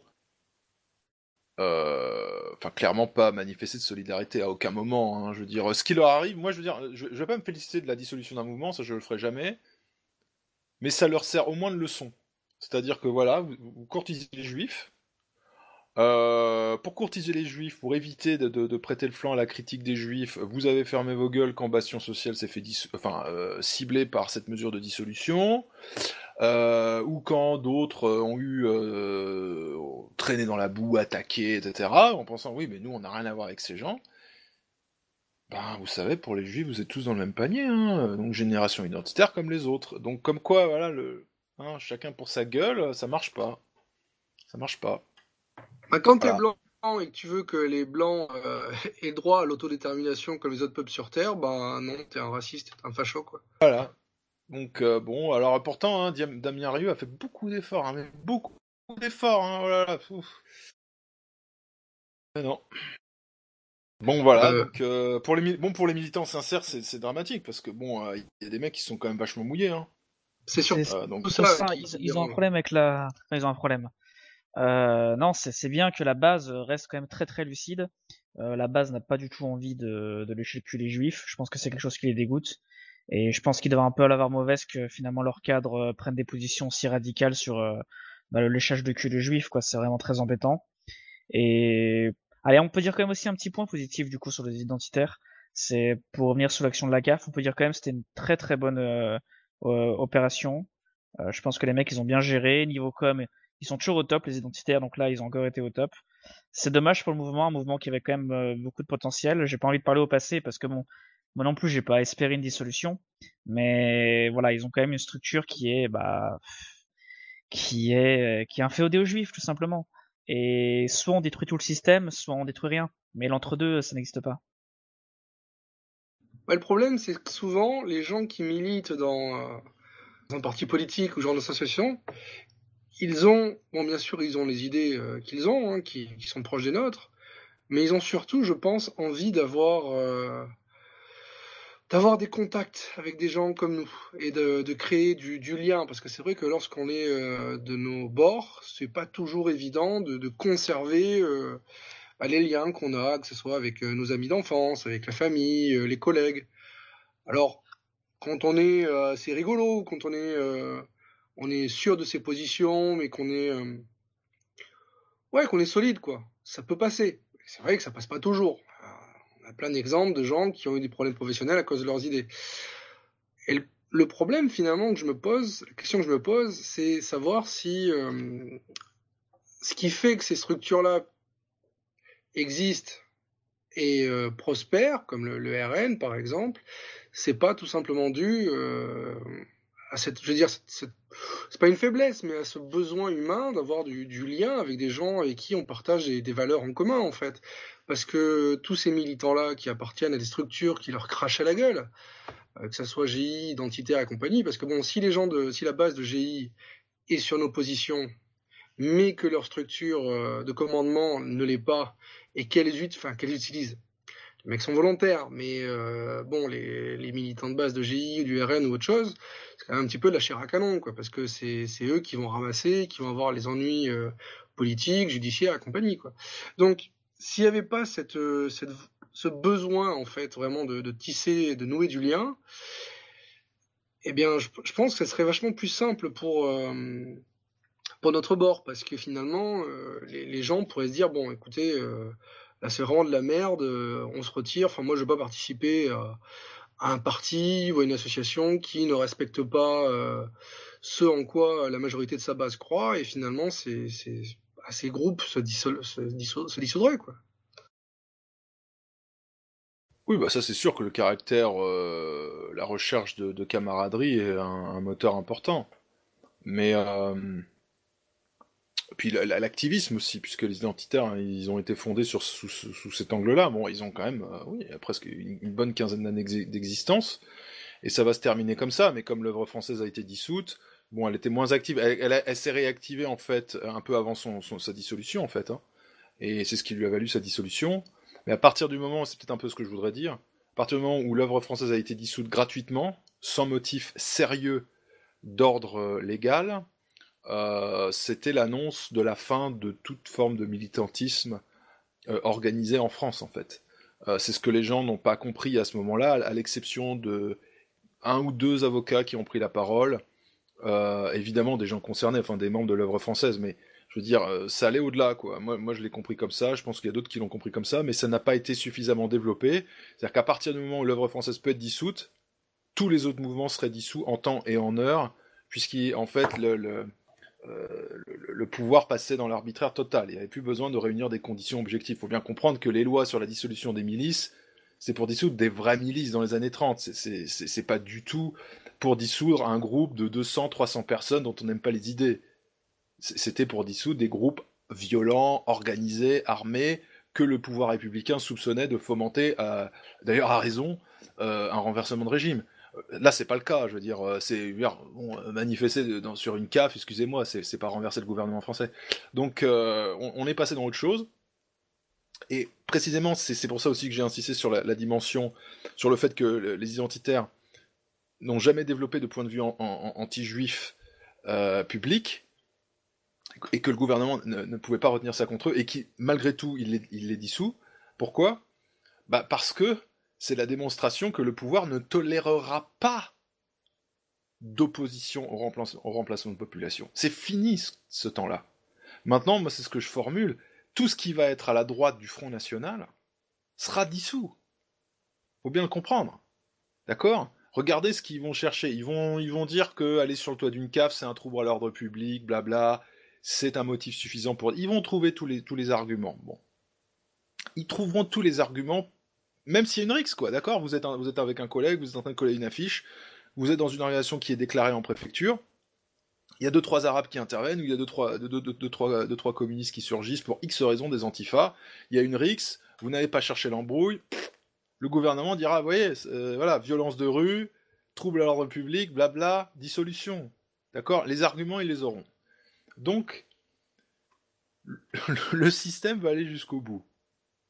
clairement pas manifesté de solidarité à aucun moment, je veux dire, ce qui leur arrive, moi je veux dire, je vais pas me féliciter de la dissolution d'un mouvement, ça je le ferai jamais, mais ça leur sert au moins de leçon, c'est-à-dire que voilà, vous courtisez les juifs, pour courtiser les juifs, pour éviter de prêter le flanc à la critique des juifs, vous avez fermé vos gueules quand Bastion Social s'est fait ciblé par cette mesure de dissolution, ou quand d'autres ont eu traîné dans la boue, attaqué, etc., en pensant oui mais nous on n'a rien à voir avec ces gens. Vous savez, pour les juifs vous êtes tous dans le même panier, donc Génération Identitaire comme les autres. Donc comme quoi voilà, chacun pour sa gueule, ça marche pas. Quand t'es blanc et que tu veux que les blancs aient droit à l'autodétermination comme les autres peuples sur Terre, non, t'es un raciste, t'es un facho, quoi. Voilà. Donc bon, alors pourtant, Damien Rieu a fait beaucoup d'efforts, mais beaucoup d'efforts, oh là là, ouf. Mais non. Bon voilà, donc pour les militants sincères, c'est dramatique parce que bon, il y a des mecs qui sont quand même vachement mouillés, C'est sûr. Donc ils ont un problème avec ils ont un problème. Non, c'est bien que la base reste quand même très très lucide. La base n'a pas du tout envie de lécher le cul les juifs. Je pense que c'est quelque chose qui les dégoûte. Et je pense qu'ils doivent un peu l'avoir mauvaise que finalement leurs cadres prennent des positions si radicales sur le léchage de cul des juifs, quoi. C'est vraiment très embêtant. Et allez, on peut dire quand même aussi un petit point positif du coup sur les identitaires. C'est pour revenir sur l'action de la CAF, on peut dire quand même que c'était une très très bonne opération. Je pense que les mecs ils ont bien géré niveau com. Ils sont toujours au top, les identitaires, donc là, ils ont encore été au top. C'est dommage pour le mouvement, un mouvement qui avait quand même beaucoup de potentiel. J'ai pas envie de parler au passé parce que moi non plus, j'ai pas espéré une dissolution. Mais voilà, ils ont quand même une structure qui est inféodée aux juifs, tout simplement. Et soit on détruit tout le système, soit on détruit rien. Mais l'entre-deux, ça n'existe pas. Le problème, c'est que souvent, les gens qui militent dans un parti politique ou genre d'association, ils ont, bien sûr, ils ont les idées qu'ils ont, qui sont proches des nôtres, mais ils ont surtout, je pense, envie d'avoir d'avoir des contacts avec des gens comme nous et de créer du lien, parce que c'est vrai que lorsqu'on est de nos bords, c'est pas toujours évident de conserver les liens qu'on a, que ce soit avec nos amis d'enfance, avec la famille, les collègues. Alors, quand on est, c'est rigolo, quand on est sûr de ses positions, mais qu'on est solide, quoi. Ça peut passer. C'est vrai que ça passe pas toujours. On a plein d'exemples de gens qui ont eu des problèmes professionnels à cause de leurs idées. Et le problème, finalement, que je me pose, la question que je me pose, c'est savoir si ce qui fait que ces structures-là existent et prospèrent, comme le RN, par exemple, c'est pas tout simplement dû à cette, je veux dire, c'est pas une faiblesse, mais à ce besoin humain d'avoir du lien avec des gens avec qui on partage des valeurs en commun, en fait. Parce que tous ces militants-là qui appartiennent à des structures qui leur crachent à la gueule, que ça soit GI, Identitaire et compagnie, parce que bon, si la base de GI est sur nos positions, mais que leur structure de commandement ne l'est pas, et qu'elles utilisent. Les mecs sont volontaires, mais bon, les militants de base de GI ou du RN ou autre chose, c'est quand même un petit peu de la chair à canon, quoi, parce que c'est eux qui vont ramasser, qui vont avoir les ennuis politiques, judiciaires et compagnie, quoi. Donc, s'il n'y avait pas ce besoin, en fait, vraiment de tisser, de nouer du lien, eh bien, je pense que ça serait vachement plus simple pour notre bord, parce que finalement, les gens pourraient se dire, bon, écoutez, là c'est vraiment de la merde, on se retire, enfin moi je ne veux pas participer à un parti ou à une association qui ne respecte pas ce en quoi la majorité de sa base croit, et finalement ces groupes se dissoudraient, quoi. Oui, bah ça c'est sûr que le caractère, la recherche de camaraderie est un moteur important. Mais puis l'activisme aussi, puisque les identitaires, hein, ils ont été fondés sous cet angle-là. Bon, ils ont quand même, presque une bonne quinzaine d'années d'existence, et ça va se terminer comme ça. Mais comme l'œuvre française a été dissoute, bon, elle était moins active. Elle s'est réactivée en fait un peu avant sa dissolution en fait, hein. Et c'est ce qui lui a valu sa dissolution. Mais à partir du moment, c'est peut-être un peu ce que je voudrais dire, à partir du moment où l'œuvre française a été dissoute gratuitement, sans motif sérieux d'ordre légal, c'était l'annonce de la fin de toute forme de militantisme organisé en France, en fait. C'est ce que les gens n'ont pas compris à ce moment-là, à l'exception de un ou deux avocats qui ont pris la parole, évidemment des gens concernés, enfin des membres de l'œuvre française, mais je veux dire, ça allait au-delà, quoi. Moi, je l'ai compris comme ça, je pense qu'il y a d'autres qui l'ont compris comme ça, mais ça n'a pas été suffisamment développé. C'est-à-dire qu'à partir du moment où l'œuvre française peut être dissoute, tous les autres mouvements seraient dissous en temps et en heure, puisqu'en fait, le pouvoir passait dans l'arbitraire total. Il n'y avait plus besoin de réunir des conditions objectives. Il faut bien comprendre que les lois sur la dissolution des milices, c'est pour dissoudre des vraies milices dans les années 30. C'est pas du tout pour dissoudre un groupe de 200, 300 personnes dont on n'aime pas les idées. C'était pour dissoudre des groupes violents, organisés, armés, que le pouvoir républicain soupçonnait de fomenter, d'ailleurs à raison, un renversement de régime. Là, c'est pas le cas, je veux dire, manifester sur une CAF, excusez-moi, c'est pas renverser le gouvernement français. Donc, on est passé dans autre chose, et précisément, c'est pour ça aussi que j'ai insisté sur la dimension, sur le fait que les identitaires n'ont jamais développé de point de vue anti-juif public, et que le gouvernement ne pouvait pas retenir ça contre eux, et qui, malgré tout, il les dissout. Pourquoi ? Parce que c'est la démonstration que le pouvoir ne tolérera pas d'opposition au remplacement de population. C'est fini ce temps-là. Maintenant, moi, c'est ce que je formule, tout ce qui va être à la droite du Front National sera dissous. Faut bien le comprendre. D'accord ? Regardez ce qu'ils vont chercher. Ils vont dire que aller sur le toit d'une CAF, c'est un trouble à l'ordre public, blabla, c'est un motif suffisant pour... Ils vont trouver tous les arguments. Bon. Ils trouveront tous les arguments, même s'il y a une rixe, quoi, d'accord ? Vous êtes avec un collègue, vous êtes en train de coller une affiche, vous êtes dans une organisation qui est déclarée en préfecture, il y a 2-3 arabes qui interviennent, ou il y a 2-3 communistes qui surgissent pour X raisons, des antifas, il y a une rixe, vous n'avez pas cherché l'embrouille, le gouvernement dira, vous voyez, voilà, violence de rue, trouble à l'ordre public, blabla, dissolution. D'accord ? Les arguments, ils les auront. Donc, le système va aller jusqu'au bout.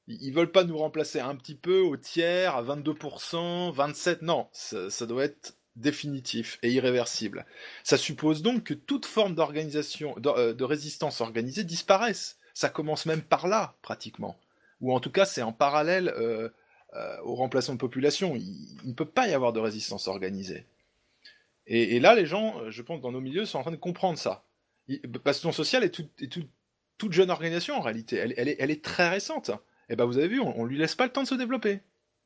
Ils veulent pas nous remplacer un petit peu au tiers, à 22%, 27%. Non, ça doit être définitif et irréversible. Ça suppose donc que toute forme d'organisation, de résistance organisée disparaisse. Ça commence même par là, pratiquement. Ou en tout cas, c'est en parallèle au remplacement de population. Il ne peut pas y avoir de résistance organisée. Et là, les gens, je pense, dans nos milieux, sont en train de comprendre ça. Bastion Social est toute jeune organisation, en réalité. Elle est très récente. Et ben, vous avez vu, on lui laisse pas le temps de se développer.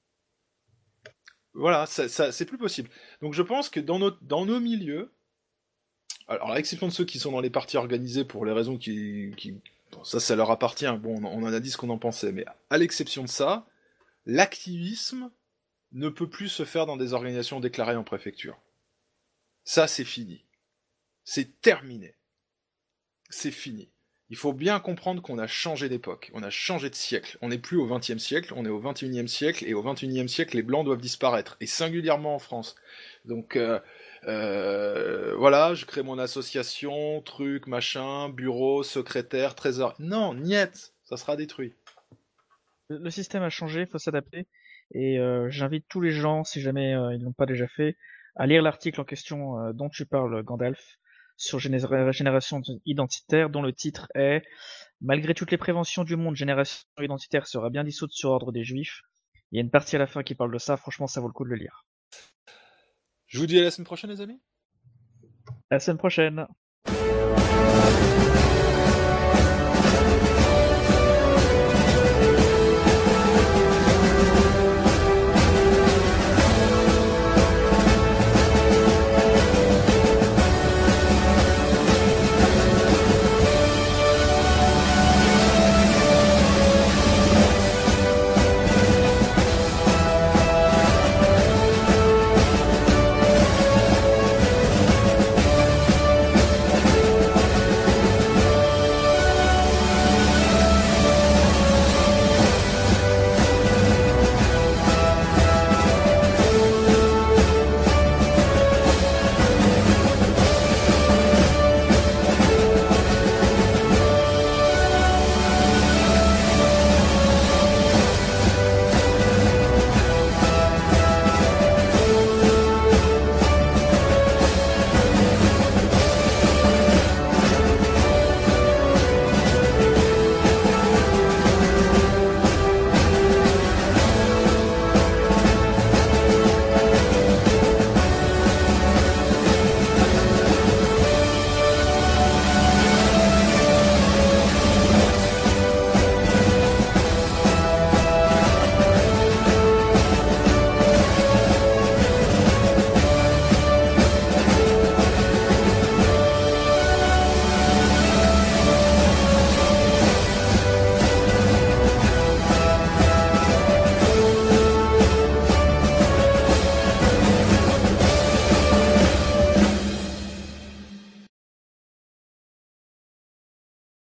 Voilà, c'est plus possible. Donc je pense que dans nos milieux, alors à l'exception de ceux qui sont dans les partis organisés pour les raisons bon, ça leur appartient, bon, on en a dit ce qu'on en pensait, mais à l'exception de ça, l'activisme ne peut plus se faire dans des organisations déclarées en préfecture. Ça, c'est fini. C'est terminé. C'est fini. Il faut bien comprendre qu'on a changé d'époque, on a changé de siècle. On n'est plus au XXe siècle, on est au XXIe siècle, et au XXIe siècle, les Blancs doivent disparaître, et singulièrement en France. Donc, voilà, je crée mon association, truc, machin, bureau, secrétaire, trésor. Non, niet, ça sera détruit. Le système a changé, il faut s'adapter. Et j'invite tous les gens, si jamais ils l'ont pas déjà fait, à lire l'article en question dont tu parles, Gandalf, sur génération identitaire, dont le titre est « Malgré toutes les préventions du monde, génération identitaire sera bien dissoute sur ordre des Juifs ». Il y a une partie à la fin qui parle de ça, franchement ça vaut le coup de le lire. Je vous dis à la semaine prochaine, les amis. À la semaine prochaine.